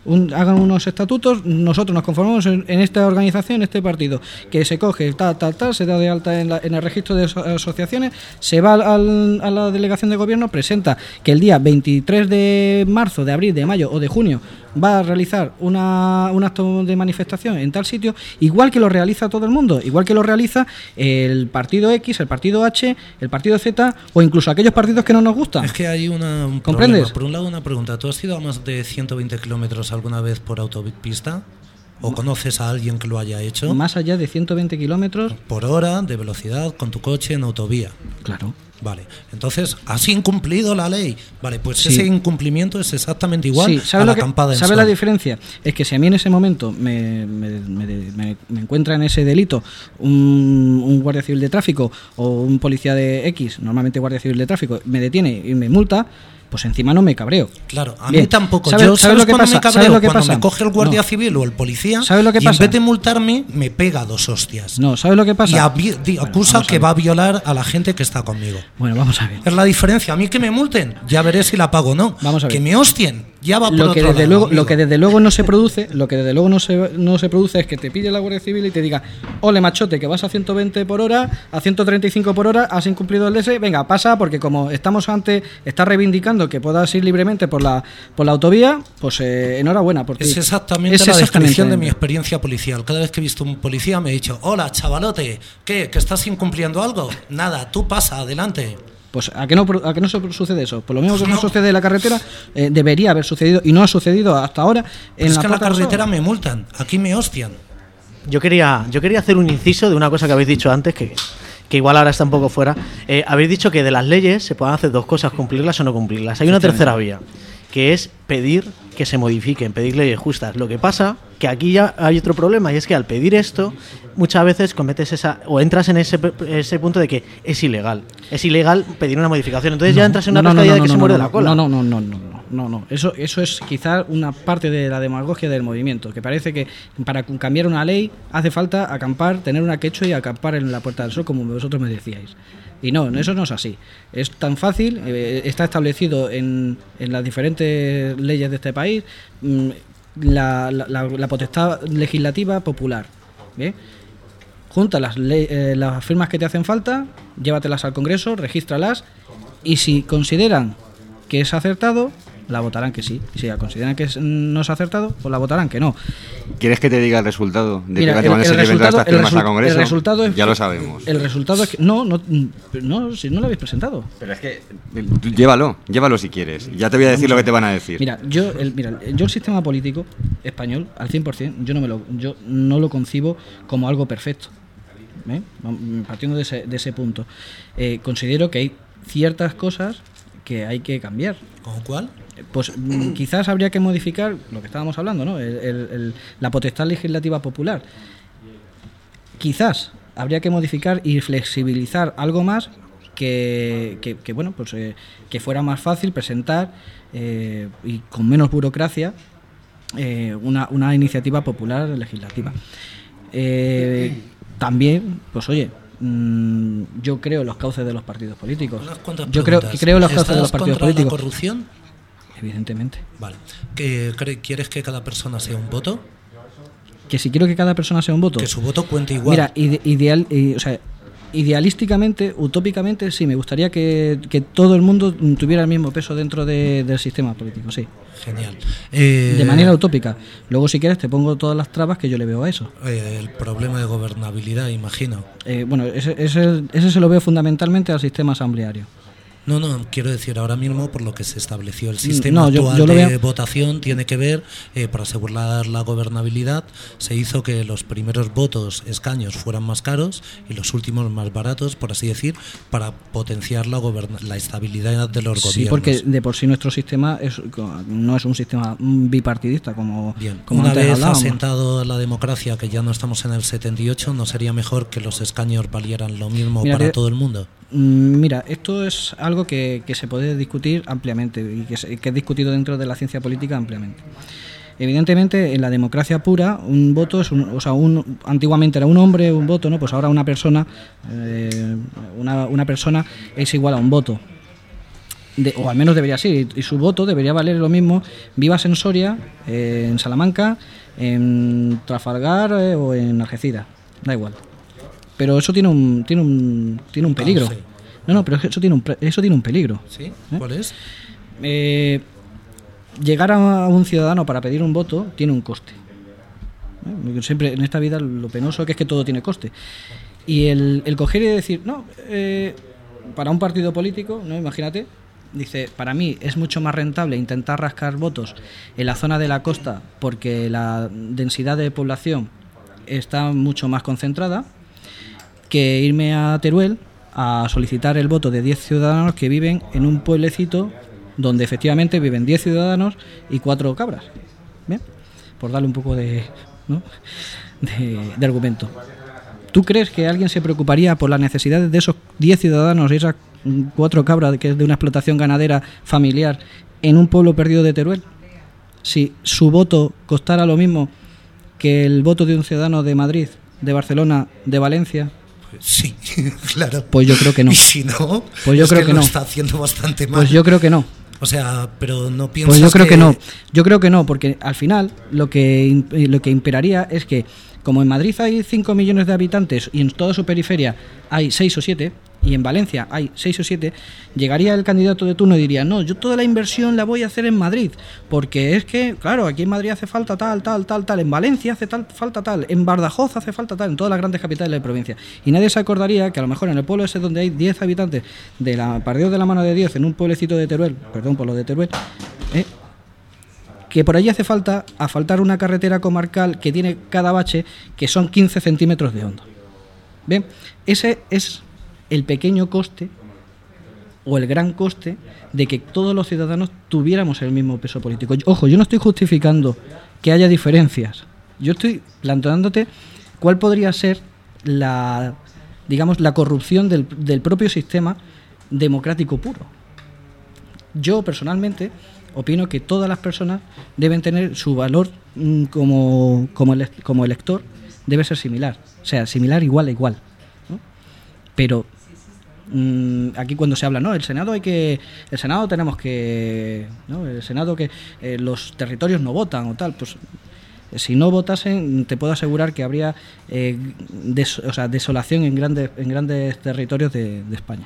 un, hagan unos estatutos, nosotros nos conformamos en, en esta organización, en este partido, que se coge tal, tal, tal, se da de alta en, la, en el registro de asociaciones, se va al, a la delegación de gobierno, presenta que el día veintitrés de marzo, de abril, de mayo o de junio va a realizar una, un acto de manifestación en tal sitio, igual que lo realiza todo el mundo, igual que lo realiza el partido X, el partido H, el partido Z o incluso aquellos partidos que no nos gustan. Es que hay una, un ¿comprendes? Problema. Por un lado, una pregunta. ¿Tú has ido a más de ciento veinte kilómetros alguna vez por autopista? ¿O conoces a alguien que lo haya hecho? Más allá de ciento veinte kilómetros por hora de velocidad con tu coche en autovía. Claro. Vale, entonces, ¿has incumplido la ley? Vale, pues sí. Ese incumplimiento es exactamente igual sí. ¿Sabe a lo la que, acampada en ¿Sabe sol? La diferencia? Es que si a mí en ese momento me, me, me, me, me encuentra en ese delito un, un guardia civil de tráfico o un policía de X, normalmente guardia civil de tráfico, me detiene y me multa, pues encima no me cabreo. Claro, a Bien. mí tampoco. ¿Sabe, Yo, ¿sabe ¿sabes lo que cuando pasa? me cabreo? ¿Sabe lo que cuando pasa? me coge el guardia no. civil o el policía ¿Sabe lo que y pasa? en vez de multarme, me pega dos hostias. No, ¿sabe lo que pasa? Y avi- di- bueno, acusa que a va a violar a la gente que está conmigo. Bueno, vamos a ver. Es la diferencia. A mí que me multen, ya veré si la pago o no. Vamos a ver. Que me hostien, ya va por Lo otro que desde lado, luego, amigo. lo que desde luego no se produce, lo que desde luego no se no se produce es que te pille la Guardia Civil y te diga, ole machote, que vas a ciento veinte por hora, a ciento treinta y cinco por hora, has incumplido el D S, venga, pasa, porque como estamos ante, estás reivindicando que puedas ir libremente por la por la autovía, pues eh, enhorabuena por ti. Es exactamente Es la exactamente descripción de mi experiencia policial. Cada vez que he visto un policía me he dicho, hola chavalote, ¿qué? ¿Que estás incumpliendo algo? Nada, tú pasa, adelante. Pues ¿a qué no a qué no sucede eso? Por lo mismo que No. no sucede en la carretera, eh, debería haber sucedido y no ha sucedido hasta ahora. Pero en es la que en la Plaza del Sol. carretera me multan, aquí me hostian. Yo quería, yo quería hacer un inciso de una cosa que habéis dicho antes, que, que igual ahora está un poco fuera. Eh, habéis dicho que de las leyes se pueden hacer dos cosas, cumplirlas o no cumplirlas. Hay una tercera vía, que es pedir que se modifiquen, pedir leyes justas. Lo que pasa que aquí ya hay otro problema, y es que al pedir esto muchas veces cometes esa o entras en ese, ese punto de que es ilegal. Es ilegal pedir una modificación. Entonces No, ya entras en una no, no, pescadilla no, de que no, se no, muerde no, la cola. No, no, no, no, no, no, no, no. Eso, eso es quizás una parte de la demagogia del movimiento, que parece que para cambiar una ley hace falta acampar, tener una quechua y acampar en la Puerta del Sol, como vosotros me decíais. Y no, eso no es así. Es tan fácil, eh, está establecido en, en las diferentes leyes de este país mmm, la, la, la, la potestad legislativa popular. ¿Bien? Junta las, le- eh, las firmas que te hacen falta, llévatelas al Congreso, regístralas y si consideran que es acertado, la votarán que sí. Y si la consideran que es- no es acertado, pues la votarán que no. ¿Quieres que te diga el resultado de Mira, que van a el- ser el llevadas estas resultado- el firmas al resu- Congreso? el resultado es- ya lo sabemos. El resultado es que no, no, no, si no lo habéis presentado. Pero es que tú llévalo, llévalo si quieres. Ya te voy a decir lo que te van a decir. Mira, yo el, mira, yo el sistema político español al cien por ciento yo no me lo yo no lo concibo como algo perfecto. ¿Eh? Partiendo de ese, de ese punto, eh, considero que hay ciertas cosas que hay que cambiar. ¿Con cuál? Pues mm, quizás habría que modificar lo que estábamos hablando, ¿no? El- el- el- la potestad legislativa popular. Quizás habría que modificar y flexibilizar algo más que, que, que, bueno, pues eh, que fuera más fácil presentar eh, y con menos burocracia eh, una, una iniciativa popular legislativa. Eh, también, pues oye, mm, yo creo en los cauces de los partidos políticos. Unas cuantas Yo creo, preguntas. creo en los cauces de los ¿Estás partidos contra políticos. la corrupción? Evidentemente. Vale. ¿Que, cre- ¿Quieres que cada persona sea un voto? Que si quiero que cada persona sea un voto. Que su voto cuente igual. Mira, ide- ideal, i- o sea, idealísticamente, utópicamente, sí, me gustaría que, que todo el mundo tuviera el mismo peso dentro de- del sistema político, sí. Genial. Eh, De manera utópica. Luego, si quieres, te pongo todas las trabas que yo le veo a eso. eh, el problema de gobernabilidad, imagino. Eh, bueno, ese, ese, ese se lo veo fundamentalmente al sistema asambleario. No, no, quiero decir ahora mismo por lo que se estableció el sistema No, yo- actual yo lo de veo- votación tiene que ver, eh, para asegurar la gobernabilidad, se hizo que los primeros votos, escaños, fueran más caros y los últimos más baratos, por así decir, para potenciar la, goberna- la estabilidad de los Sí, gobiernos. porque de por sí nuestro sistema es, no es un sistema bipartidista como, Bien, como una antes vez hablábamos. asentado la democracia, que ya no estamos en el setenta y ocho, ¿no sería mejor que los escaños valieran lo mismo Mira, para te- todo el mundo? Mm, Mira, esto es algo que, que se puede discutir ampliamente y que, se- que es discutido dentro de la ciencia política ampliamente. Evidentemente, en la democracia pura, un voto es un, o sea, un, antiguamente era un hombre, un voto, ¿no? Pues ahora una persona, eh, una, una persona es igual a un voto. de, o al menos debería ser, y, y su voto debería valer lo mismo, vivas en Soria, eh, en Salamanca, en Trafalgar eh, o en Algeciras, da igual. Pero eso tiene un tiene un tiene un peligro. Ah, sí. No, no, pero eso tiene un eso tiene un peligro. ¿Sí? ¿Eh? ¿Cuál es? Eh, llegar a un ciudadano para pedir un voto tiene un coste. ¿Eh? Siempre en esta vida lo penoso que es que todo tiene coste. Y el, el coger y decir, no, eh, para un partido político, no, imagínate, dice, para mí es mucho más rentable intentar rascar votos en la zona de la costa porque la densidad de población está mucho más concentrada que irme a Teruel a solicitar el voto de diez ciudadanos que viven en un pueblecito donde efectivamente viven diez ciudadanos y cuatro cabras. ¿Bien? Por darle un poco de, ¿no? de, de argumento. ¿Tú crees que alguien se preocuparía por las necesidades de esos diez ciudadanos y esas cuatro cabras que es de una explotación ganadera familiar en un pueblo perdido de Teruel? Si su voto costara lo mismo que el voto de un ciudadano de Madrid, de Barcelona, de Valencia. Sí, claro. Pues yo creo que no. Y si no, pues yo es creo que, que lo no. está haciendo bastante mal. Pues yo creo que no. O sea, pero no piensas Pues yo creo que... que no. Yo creo que no, porque al final lo que lo que imperaría es que como en Madrid hay cinco millones de habitantes y en toda su periferia hay seis o siete, y en Valencia hay seis o siete, llegaría el candidato de turno y diría, no, yo toda la inversión la voy a hacer en Madrid, porque es que, claro, aquí en Madrid hace falta tal, tal, tal, tal, en Valencia hace tal, falta tal, en Badajoz hace falta tal, en todas las grandes capitales de la provincia. Y nadie se acordaría que a lo mejor en el pueblo ese donde hay diez habitantes, de la partidos de la mano de Dios, en un pueblecito de Teruel, perdón por lo de Teruel, eh, que por allí hace falta asfaltar una carretera comarcal que tiene cada bache que son quince centímetros de hondo. Bien, ese es el pequeño coste o el gran coste de que todos los ciudadanos tuviéramos el mismo peso político. Ojo, yo no estoy justificando que haya diferencias. Yo estoy planteándote cuál podría ser la, digamos, la corrupción del, del propio sistema democrático puro. Yo personalmente opino que todas las personas deben tener su valor mmm, como, como, ele- como elector, debe ser similar, o sea, similar igual a igual, ¿no? Pero mmm, aquí cuando se habla, no, el Senado hay que, el Senado tenemos que, ¿no? El Senado que eh, los territorios no votan o tal, pues si no votasen, te puedo asegurar que habría eh, des, o sea, desolación en grandes, en grandes territorios de, de España.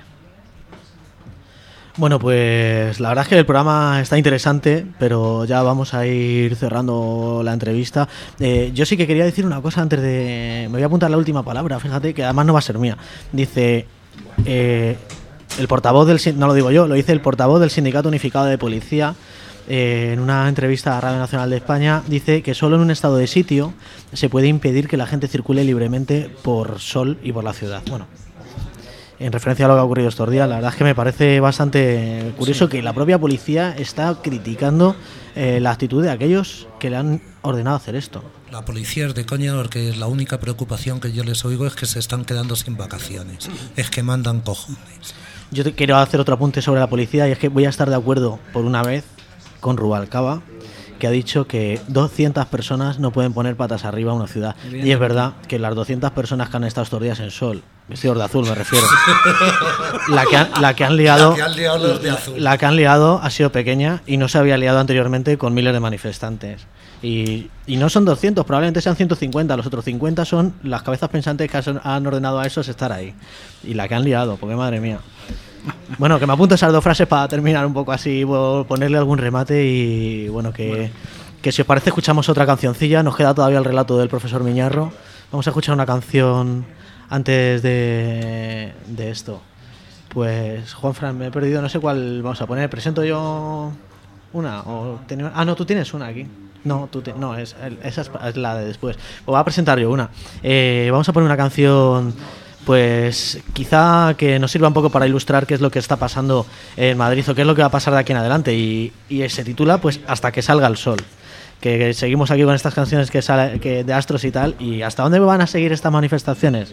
Bueno, pues la verdad es que el programa está interesante, pero ya vamos a ir cerrando la entrevista. Eh, yo sí que quería decir una cosa antes de... Me voy a apuntar la última palabra, fíjate, que además no va a ser mía. Dice, eh, el portavoz del... No lo digo yo, lo dice el portavoz del Sindicato Unificado de Policía, eh, en una entrevista a Radio Nacional de España, dice que solo en un estado de sitio se puede impedir que la gente circule libremente por Sol y por la ciudad. Bueno, en referencia a lo que ha ocurrido estos días, la verdad es que me parece bastante curioso sí. que la propia policía está criticando eh, la actitud de aquellos que le han ordenado hacer esto. La policía es de coña porque la única preocupación que yo les oigo es que se están quedando sin vacaciones, es que mandan cojones. Yo te quiero hacer otro apunte sobre la policía y es que voy a estar de acuerdo por una vez con Rubalcaba, que ha dicho que doscientas personas no pueden poner patas arriba a una ciudad. Y es verdad que las doscientas personas que han estado estos días en Sol, vestidos de azul me refiero, la que han, la que han liado, la que han liado los de azul. La que han liado ha sido pequeña y no se había liado anteriormente con miles de manifestantes. Y, y no son doscientos, probablemente sean ciento cincuenta. Los otros cincuenta son las cabezas pensantes que han ordenado a esos estar ahí. Y la que han liado, porque madre mía. Bueno, que me apunto esas dos frases para terminar un poco así, ponerle algún remate y bueno, que, bueno. que si os parece escuchamos otra cancioncilla. Nos queda todavía el relato del profesor Miñarro. Vamos a escuchar una canción antes de, de esto. Pues Juanfran, me he perdido, no sé cuál vamos a poner. ¿Presento yo una? O ten... Ah, no, tú tienes una aquí. No, tú te... no es, esa es la de después. Pues voy a presentar yo una. Eh, vamos a poner una canción... Pues quizá que nos sirva un poco para ilustrar qué es lo que está pasando en Madrid o qué es lo que va a pasar de aquí en adelante. Y, y se titula pues Hasta que salga el sol. Que, que seguimos aquí con estas canciones que, sale, que de astros y tal. ¿Y hasta dónde van a seguir estas manifestaciones?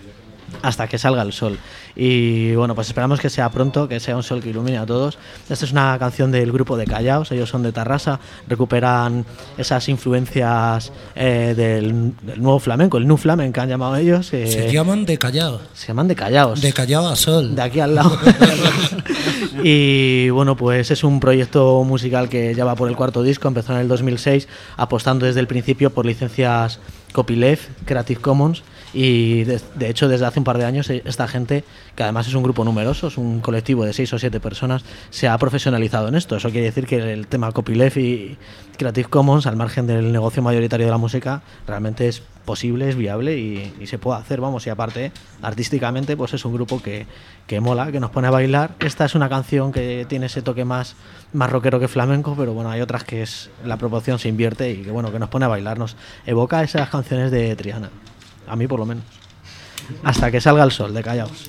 hasta que salga el sol. Y bueno, pues esperamos que sea pronto, que sea un sol que ilumine a todos. Esta es una canción del grupo de Callaos, ellos son de Tarrasa, recuperan esas influencias eh, del, del nuevo flamenco, el New Flamenco que han llamado ellos. Eh, se llaman de Callao. Se llaman de Callaos. De Callao a Sol. De aquí al lado. Y bueno, pues es un proyecto musical que ya va por el cuarto disco, empezó en el dos mil seis, apostando desde el principio por licencias Copyleft, Creative Commons, y de, de hecho desde hace un par de años esta gente, que además es un grupo numeroso, es un colectivo de seis o siete personas, se ha profesionalizado en esto. Eso quiere decir que el tema Copyleft y Creative Commons, al margen del negocio mayoritario de la música, realmente es posible, es viable y, y se puede hacer, vamos, y aparte artísticamente pues es un grupo que, que mola, que nos pone a bailar. Esta es una canción que tiene ese toque más, más rockero que flamenco, pero bueno, hay otras que es la proporción se invierte y que bueno, que nos pone a bailar, nos evoca esas canciones de Triana, a mí por lo menos. Hasta que salga el sol, de Callaos.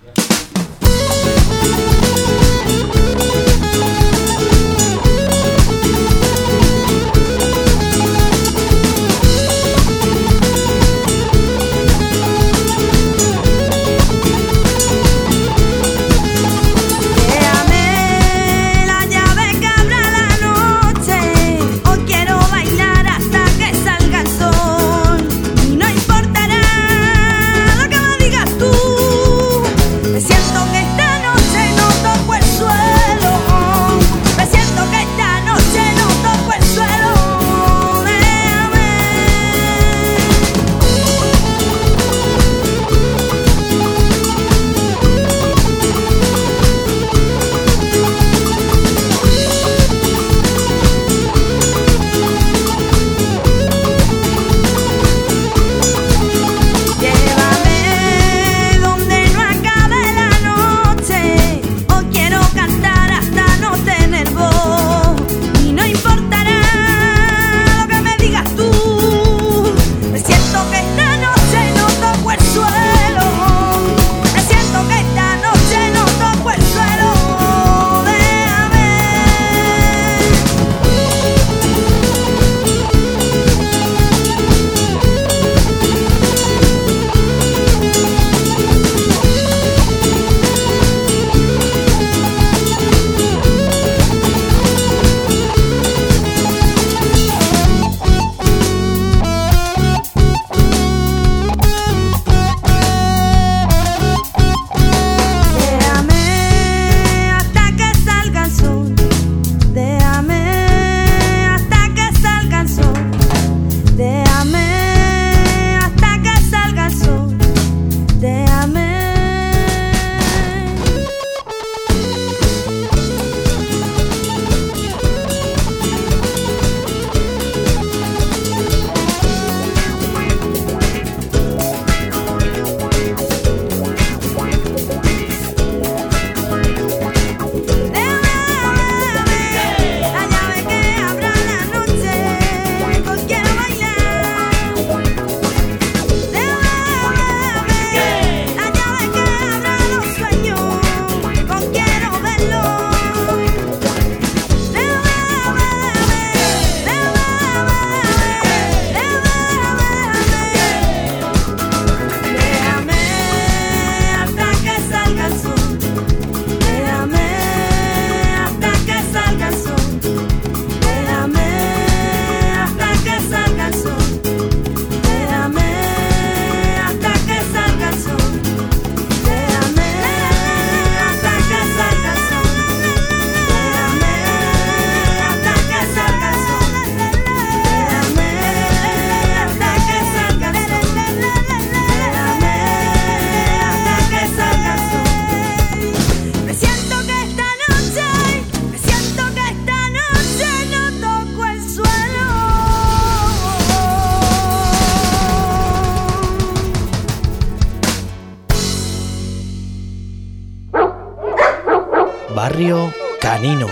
Barrio Canino.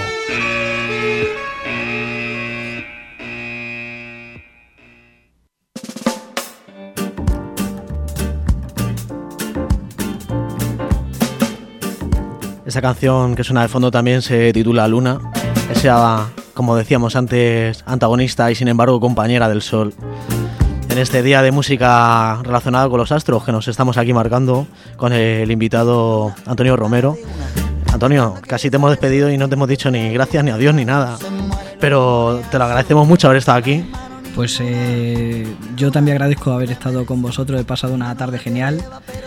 Esta canción que suena de fondo también se titula Luna. Esa, como decíamos antes, antagonista y sin embargo compañera del sol. En en este día de música relacionada con los astros que nos estamos aquí marcando con el invitado Antonio Romero. Antonio, casi te hemos despedido y no te hemos dicho ni gracias, ni adiós, ni nada. Pero te lo agradecemos mucho haber estado aquí. Pues eh, yo también agradezco haber estado con vosotros, he pasado una tarde genial.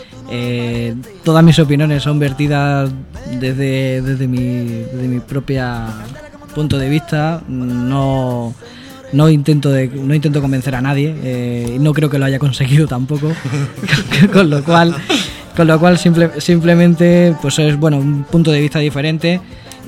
Eh, todas mis opiniones son vertidas desde, desde, mi, desde mi propia punto de vista. No, no, intento, de, no intento convencer a nadie, eh, y no creo que lo haya conseguido tampoco. con lo cual, con lo cual simple, simplemente pues es bueno, un punto de vista diferente.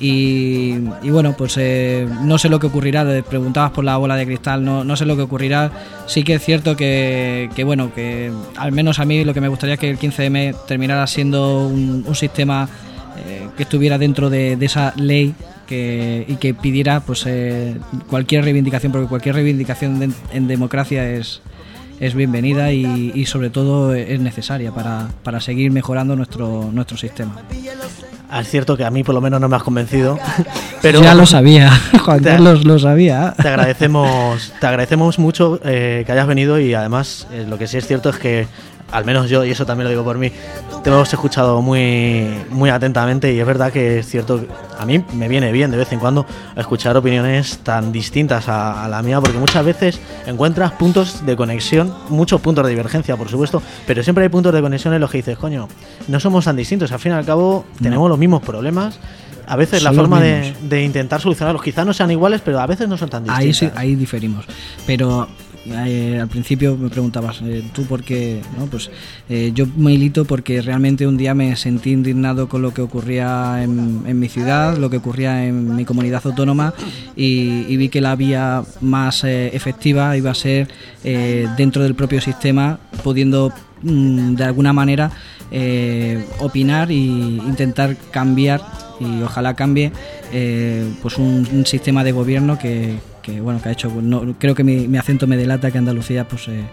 Y, y bueno, pues eh, no sé lo que ocurrirá. Preguntabas por la bola de cristal, no, no sé lo que ocurrirá. Sí que es cierto que, que bueno, que al menos a mí lo que me gustaría es que el quince eme terminara siendo un, un sistema eh, que estuviera dentro de, de esa ley que, y que pidiera pues eh, cualquier reivindicación, porque cualquier reivindicación de, en democracia es, es bienvenida y, y sobre todo es necesaria para, para seguir mejorando nuestro, nuestro sistema. Es cierto que a mí por lo menos no me has convencido, pero ya lo sabía, Juan Carlos lo sabía. Te agradecemos, te agradecemos mucho eh, que hayas venido y además eh, lo que sí es cierto es que al menos yo, y eso también lo digo por mí, te hemos escuchado muy, muy atentamente y es verdad que es cierto, a mí me viene bien de vez en cuando escuchar opiniones tan distintas a, a la mía, porque muchas veces encuentras puntos de conexión, muchos puntos de divergencia, por supuesto, pero siempre hay puntos de conexión en los que dices, coño, no somos tan distintos, al fin y al cabo tenemos no. los mismos problemas. A veces son la forma de, de intentar solucionarlos quizás no sean iguales, pero a veces no son tan distintas. Ahí sí, ahí diferimos, pero... Eh, al principio me preguntabas, eh, ¿tú por qué? ¿No? Pues eh, yo milito porque realmente un día me sentí indignado con lo que ocurría en, en mi ciudad, lo que ocurría en mi comunidad autónoma y, y vi que la vía más eh, efectiva iba a ser eh, dentro del propio sistema, pudiendo mm, de alguna manera eh, opinar e intentar cambiar, y ojalá cambie eh, pues un, un sistema de gobierno que que bueno que ha hecho, no, creo que mi, mi acento me delata que Andalucía pues eh,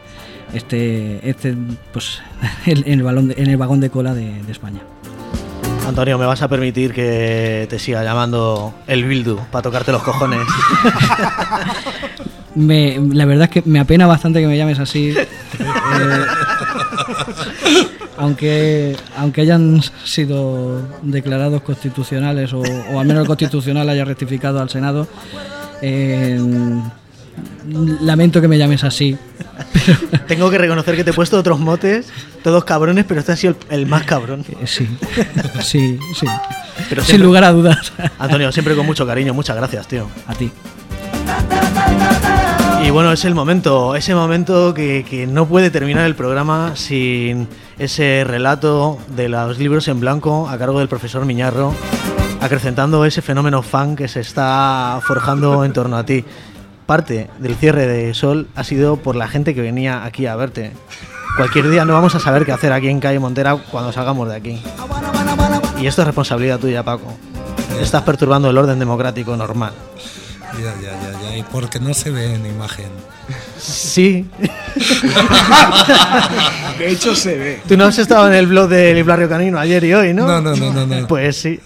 este este pues el, en el balón de, en el vagón de cola de, de España. Antonio, ¿me vas a permitir que te siga llamando el Bildu para tocarte los cojones? me, la verdad es que me apena bastante que me llames así. eh, aunque aunque hayan sido declarados constitucionales o, o al menos el Constitucional haya rectificado al Senado. Eh, lamento que me llames así, pero... Tengo que reconocer que te he puesto otros motes, todos cabrones, pero este ha sido el, el más cabrón. Sí, sí, sí. Pero sin siempre, lugar a dudas. Antonio, siempre con mucho cariño, muchas gracias, tío. A ti. Y bueno, es el momento, ese momento que, que no puede terminar el programa sin ese relato de los libros en blanco a cargo del profesor Miñarro, acrecentando ese fenómeno fan que se está forjando en torno a ti. Parte del cierre de Sol ha sido por la gente que venía aquí a verte. Cualquier día no vamos a saber qué hacer aquí en Calle Montera cuando salgamos de aquí. Y esto es responsabilidad tuya, Paco. Estás perturbando el orden democrático normal. Ya, ya, ya, ya. Y porque no se ve en imagen. Sí. De hecho se ve. Tú no has estado en el blog de Librario Canino ayer y hoy, ¿no? No, no, no, no, no. Pues sí.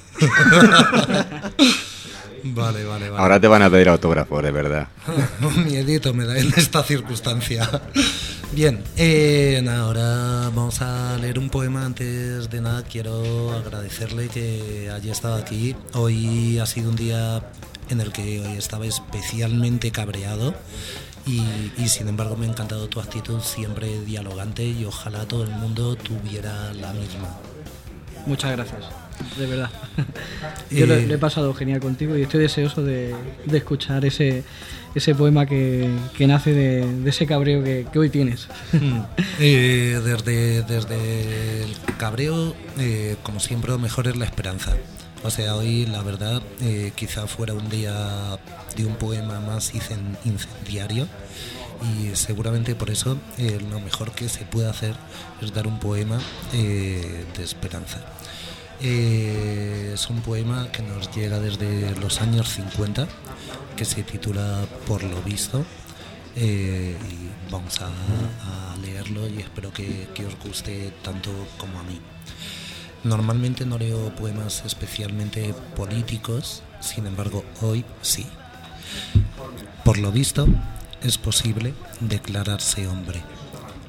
Vale, vale, vale. Ahora te van a pedir autógrafos, de verdad. Un miedito me da en esta circunstancia. Bien, eh, ahora vamos a leer un poema. Antes de nada quiero agradecerle que haya estado aquí. Hoy ha sido un día en el que hoy estaba especialmente cabreado y, y sin embargo me ha encantado tu actitud siempre dialogante y ojalá todo el mundo tuviera la misma. Muchas gracias, de verdad. Yo eh, lo, lo he pasado genial contigo y estoy deseoso de, de escuchar ese, ese poema que, que nace de, de ese cabreo que, que hoy tienes. Eh, desde, desde el cabreo, eh, como siempre, lo mejor es la esperanza. O sea, hoy la verdad eh, quizá fuera un día de un poema más incendiario y seguramente por eso eh, lo mejor que se puede hacer es dar un poema eh, de esperanza. Eh, es un poema que nos llega desde los años cincuenta, que se titula Por lo visto, eh, y vamos a, a leerlo y espero que, que os guste tanto como a mí. Normalmente no leo poemas especialmente políticos, sin embargo hoy sí. Por lo visto, es posible declararse hombre.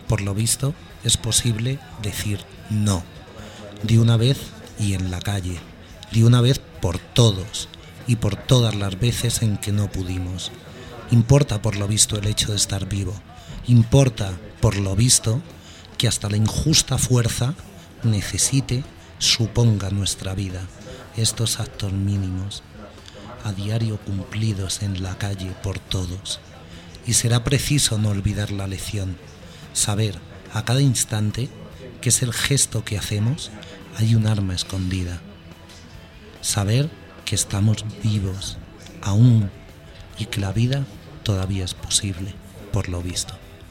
por lo visto, es posible decir no, de una vez y en la calle, de una vez por todos y por todas las veces en que no pudimos. Importa por lo visto el hecho de estar vivo, importa por lo visto que hasta la injusta fuerza necesite, suponga nuestra vida, estos actos mínimos, a diario cumplidos en la calle por todos. Y será preciso no olvidar la lección, saber a cada instante que es el gesto que hacemos, hay un arma escondida. Saber que estamos vivos, aún, y que la vida todavía es posible, por lo visto.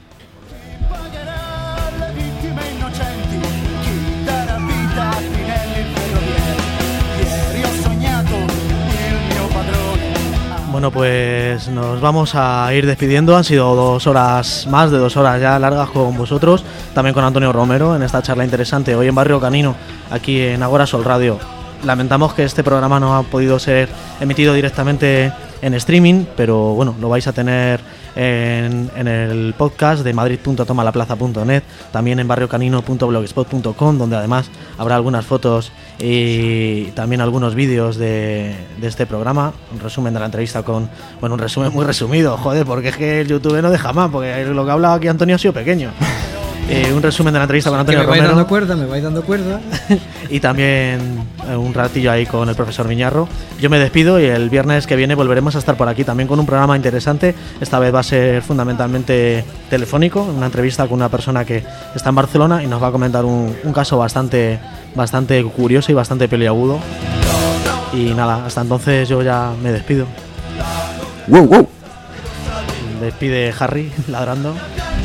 Bueno, pues nos vamos a ir despidiendo. Han sido dos horas, más de dos horas ya largas con vosotros, también con Antonio Romero en esta charla interesante hoy en Barrio Canino, aquí en Agora Sol Radio. Lamentamos que este programa no ha podido ser emitido directamente en streaming, pero bueno, lo vais a tener en, en el podcast de madrid punto toma la plaza punto net, también en barrio canino punto blogspot punto com, donde además habrá algunas fotos y también algunos vídeos de, de este programa, un resumen de la entrevista con, bueno, un resumen muy resumido, joder, porque es que el YouTube no deja más, porque lo que ha hablado aquí Antonio ha sido pequeño. Eh, un resumen de la entrevista con Antonio me vais Romero. dando cuerda, me vais dando cuerda. Y también eh, un ratillo ahí con el profesor Miñarro. Yo me despido y el viernes que viene volveremos a estar por aquí también con un programa interesante. Esta vez va a ser fundamentalmente telefónico, una entrevista con una persona que está en Barcelona y nos va a comentar un, un caso bastante, bastante curioso y bastante peliagudo. Y nada, hasta entonces yo ya me despido. ¡Wow, wow! Despide Harry ladrando.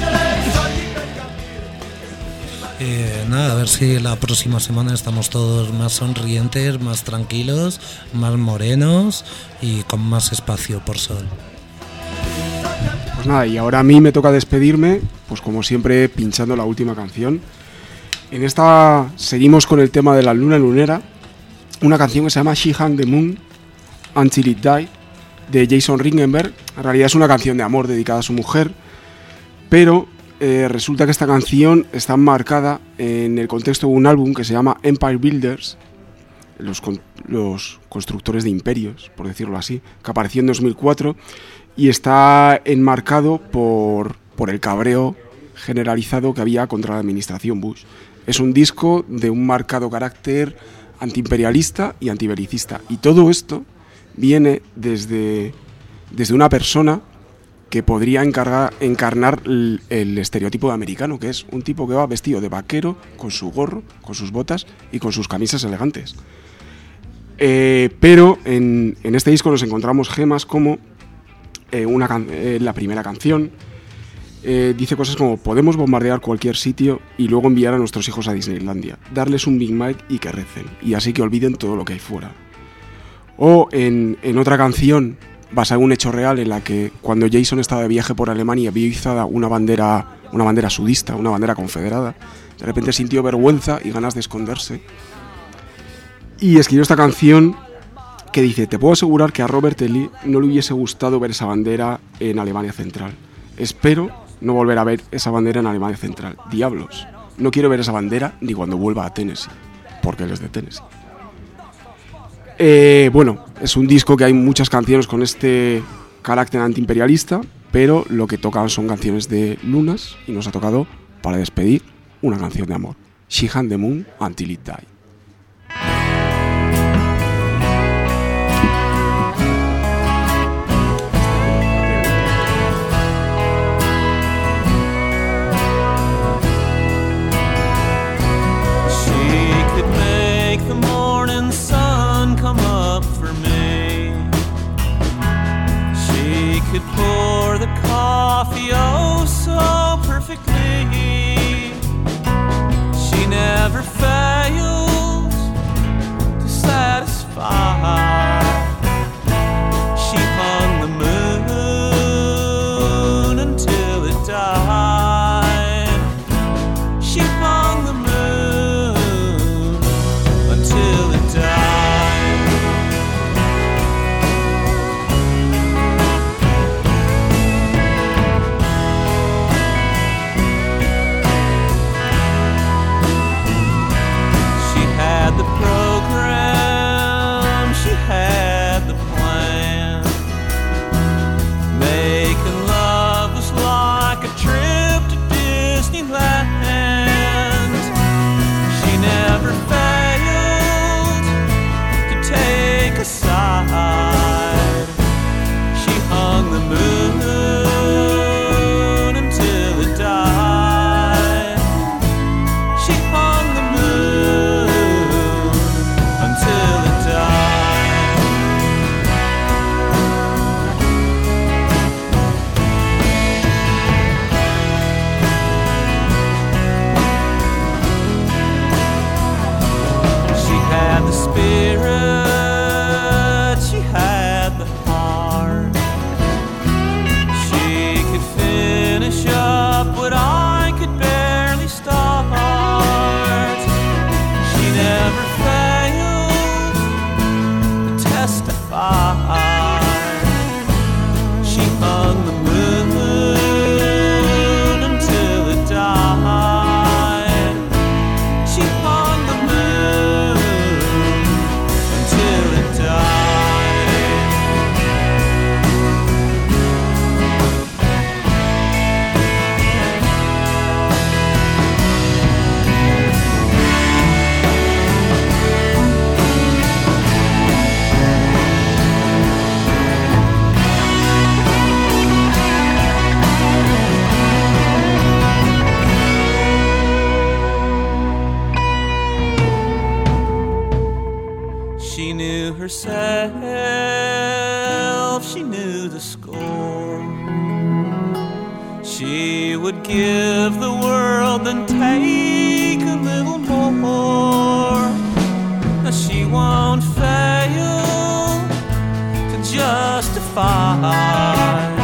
Eh, nada, a ver si la próxima semana estamos todos más sonrientes, más tranquilos, más morenos y con más espacio por sol. Pues nada, y ahora a mí me toca despedirme, pues como siempre pinchando la última canción. En esta seguimos con el tema de la luna lunera, una canción que se llama She Hung the Moon Until It Died, de Jason Ringenberg. En realidad es una canción de amor dedicada a su mujer, pero Eh, resulta que esta canción está enmarcada en el contexto de un álbum que se llama Empire Builders, los, con, los constructores de imperios, por decirlo así, que apareció en dos mil cuatro y está enmarcado por, por el cabreo generalizado que había contra la administración Bush. Es un disco de un marcado carácter antiimperialista y antibelicista, y todo esto viene desde, desde una persona que podría encargar, encarnar el, el estereotipo de americano, que es un tipo que va vestido de vaquero, con su gorro, con sus botas y con sus camisas elegantes. Eh, pero en, en este disco nos encontramos gemas como eh, una can- eh, la primera canción. Eh, dice cosas como: podemos bombardear cualquier sitio y luego enviar a nuestros hijos a Disneylandia, darles un Big Mac y que recen, y así que olviden todo lo que hay fuera. O en, en otra canción basada en un hecho real, en la que cuando Jason estaba de viaje por Alemania vio izada una bandera, una bandera sudista, una bandera confederada, de repente sintió vergüenza y ganas de esconderse, y escribió esta canción que dice: te puedo asegurar que a Robert E. Lee no le hubiese gustado ver esa bandera en Alemania Central. Espero no volver a ver esa bandera en Alemania Central. Diablos, no quiero ver esa bandera ni cuando vuelva a Tennessee, porque él es de Tennessee. Eh, bueno, es un disco que hay muchas canciones con este carácter antiimperialista, pero lo que tocan son canciones de lunas, y nos ha tocado, para despedir, una canción de amor: She Hung the Moon Until It Died. Could pour the coffee oh so perfectly. She never fails to satisfy. She hung the moon until it died. She hung the moon until it died. she knew herself, she knew the score. She would give the world and take a little more. Now she won't fail to justify